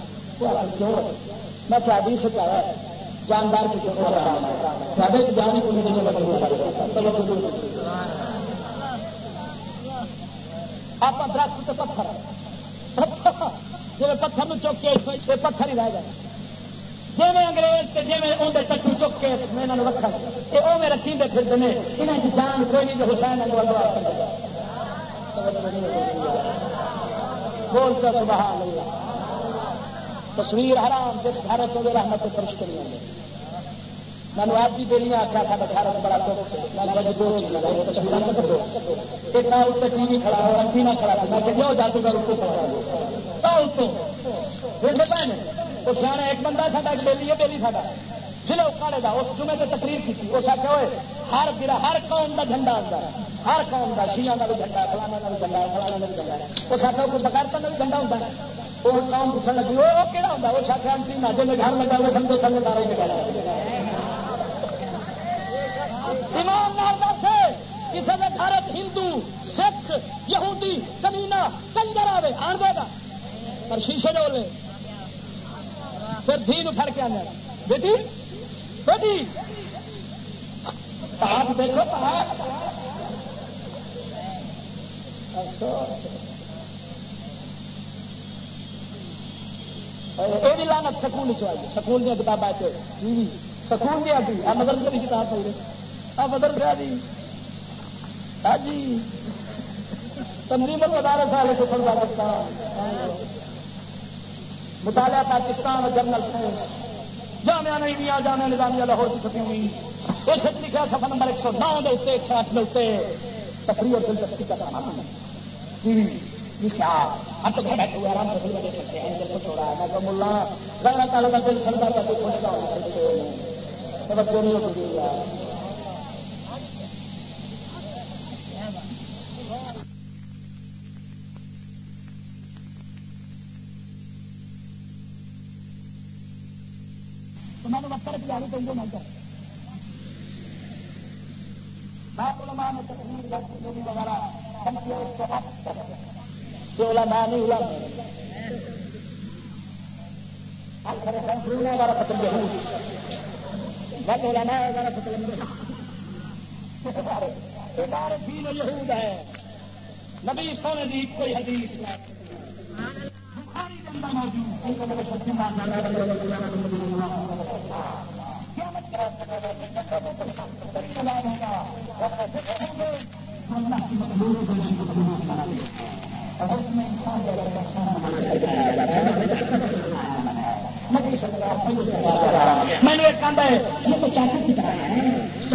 میں کیا حدیث سے چاہا جاندار کی فوٹو جان کو آپ درخت پتھر جی پتھر چک کے پتھر ہی رہ گئے جی میں انگریز جی میں اندر ٹکو چک کے یہاں رکھا یہ وہ میرے رکھتے پھرتے ہیں یہاں کی جان کوئی نہیں جو حسین بولتا سبحان اللہ تصویر حرام جس گھر چلے رحمت فرشتے نہیں آتے میں نے آپ کی بیلی آخیا تھا بخار بڑا تصویر ٹی وی کھڑا اور انٹینا کھڑا تھا میں کہ جادو کا روپو پڑا وہ سیاح ایک بندہ سا بیلی ہے بیلی سا ضلع اکاڑے کا اس جمعے سے تقریر کی اس آخر ہوئے ہر گرا ہر قوم کا جھنڈا آتا ہے ہر قوم کا شیعہ کا بھی جھنڈا فلانا کا بھی جھنڈا فلانا کا بھی جھنڈا اس آخر کوئی بغیرتا کا بھی جھنڈا ہوتا ہے وہ قوم پوچھنے لگی وہ کہڑا ہوتا ہے اس آخر انٹینا جی میں گھر لگا ہوئے سمجھو تھلے دارا ہی لگا کسی نے گھر ہندو سکھ یہودی کمینا کنجر آئے آن دے گا پر شیشے ڈولے پھر دھی پھڑ کے آنا بیٹی بیٹی پاک دیکھو پاک یہ بھی لانت سکول چاہیے سکول دیا کتابیں جی سکول دیا بھی آ مدرسے کی کتاب پڑھ رہے آ مدرسہ جی ہاں جی تنظیم المدارس والے سفر پاکستان مطالعہ پاکستان اور جنرل سائنس جامعہ نظامیہ جامعہ نظامیہ لاہور کی چھپی ہوئی اس لکھا صفحہ نمبر 109 کے 108 کے تفریح اور دلچسپی کا سامان جی کیا ہم تو گھر بیٹھے ہوئے آرام سے فلمیں دیکھ سکتے ہیں دل خوش ہو رہا ہے میں تو ملا غیر تعالیٰ کا دل سردا کا کوئی خوش نہ ہو توجہ نہیں ہوتی تو میں نے وقت کی آگے تو نہیں کر علماء نے تقریر وغیرہ علماء نہیں علماء ہمارا ختم علماء ہمارا ختم دین یہود ہے نبی سونے دی کوئی حدیث میں نے ایک کام ہے یہ تو چاہتے کی طرح ہے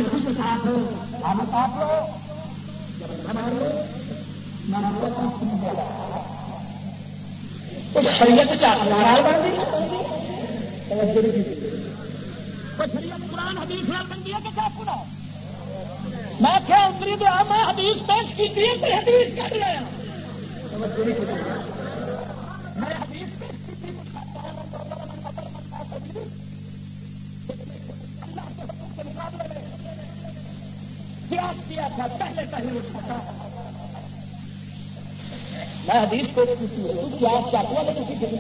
شریعت قرآن حدیث بندی ہے کہ چاہتا میں کیا اتری دیا میں حدیث پیش کی تھی کوئی حدیث کر لیا میں حدیث پیش کی تھی کیا تھا پہلے اٹھا میں حدیث پیش کی تھی قیاس چاہتا لیکن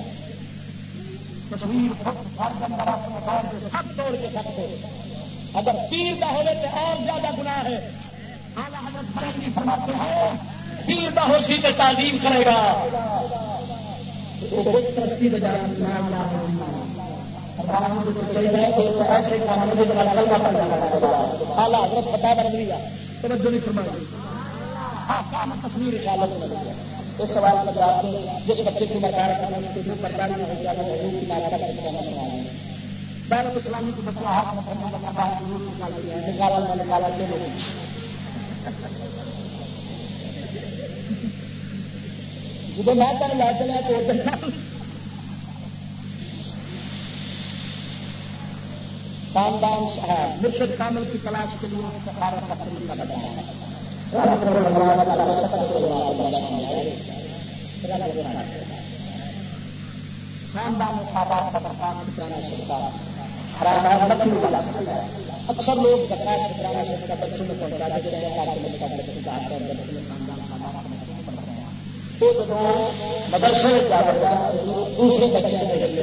سب توڑ کے سکتے اگر پیر کا ہونے سے اور زیادہ گناہ ہے اعلیٰ حضرت فرنگی فرماتے ہیں پیر کا ہو سی پہ تعظیم کرے گا ایسے اعلیٰ حضرت فتح بن گیا توجہ نہیں فرمائی تصویر اس سوال کا جواب دیں جس بچے کی مردار کرنا اس کے جو پردار میں ہو گیا کی ناراضہ کا کرنا دعوت اسلامی کے بچے ہاتھ میں نکالا لے لو جب میں کر لا چلے تو خاندان مرشد کامل کی تلاش کے لیے سفارت کا طریقہ بتایا ہے اکثر لوگ مدرسے دوسرے بچے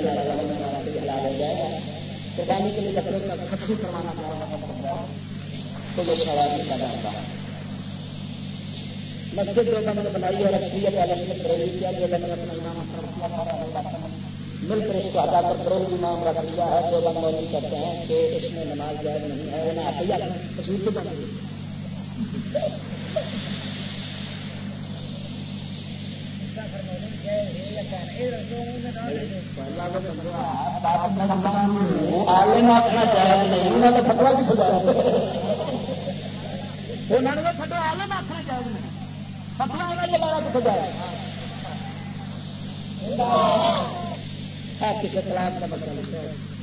قربانی کے لیے بکرے کا خرچی کروانا تو یہ سوال نہیں پیدا ہوتا ہے مسجد جو میں نے بنائی اور اکثریت عالم نے پریری کیا جو میں نے اپنا امام مل کر اس کو ادا کر کرو امام رکھ لیا ہے جو بند مولوی کہتے ہیں کہ اس میں نماز جائز نہیں ہے انہیں آپ ہی تصویر کو بنائیے عالم آخنا جائز نہیں انہوں نے فتوا کی سجا انہوں نے فتوا عالم آخنا جائز نہیں فتوا انہوں نے لگا کی سجا کسی طلاق کا مسئلہ لکھا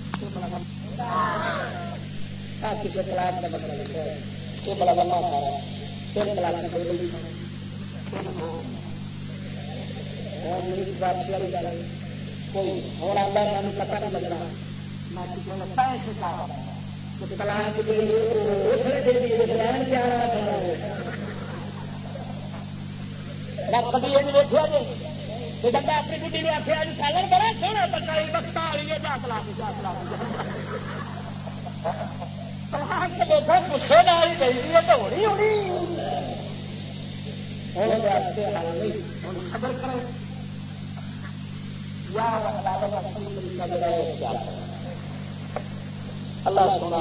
ہے کسی طلاق کا مسئلہ لکھا ہے یہ بڑا لمبا سارا ہے پھر طلاق میں کوئی واپسی والی گل کوئی اور آتا ہے میں پتا نہیں لگ رہا طلاق دے دیے کیا رہا میں کبھی یہ نہیں دیکھا جی کہ بندہ اپنی بڈی نے آخیا جی سالن بڑا سونا بچہ بخت والی ہے گسے نال ہی گئی ہے تو ہونی ہونی خبر کرے اللہ سونا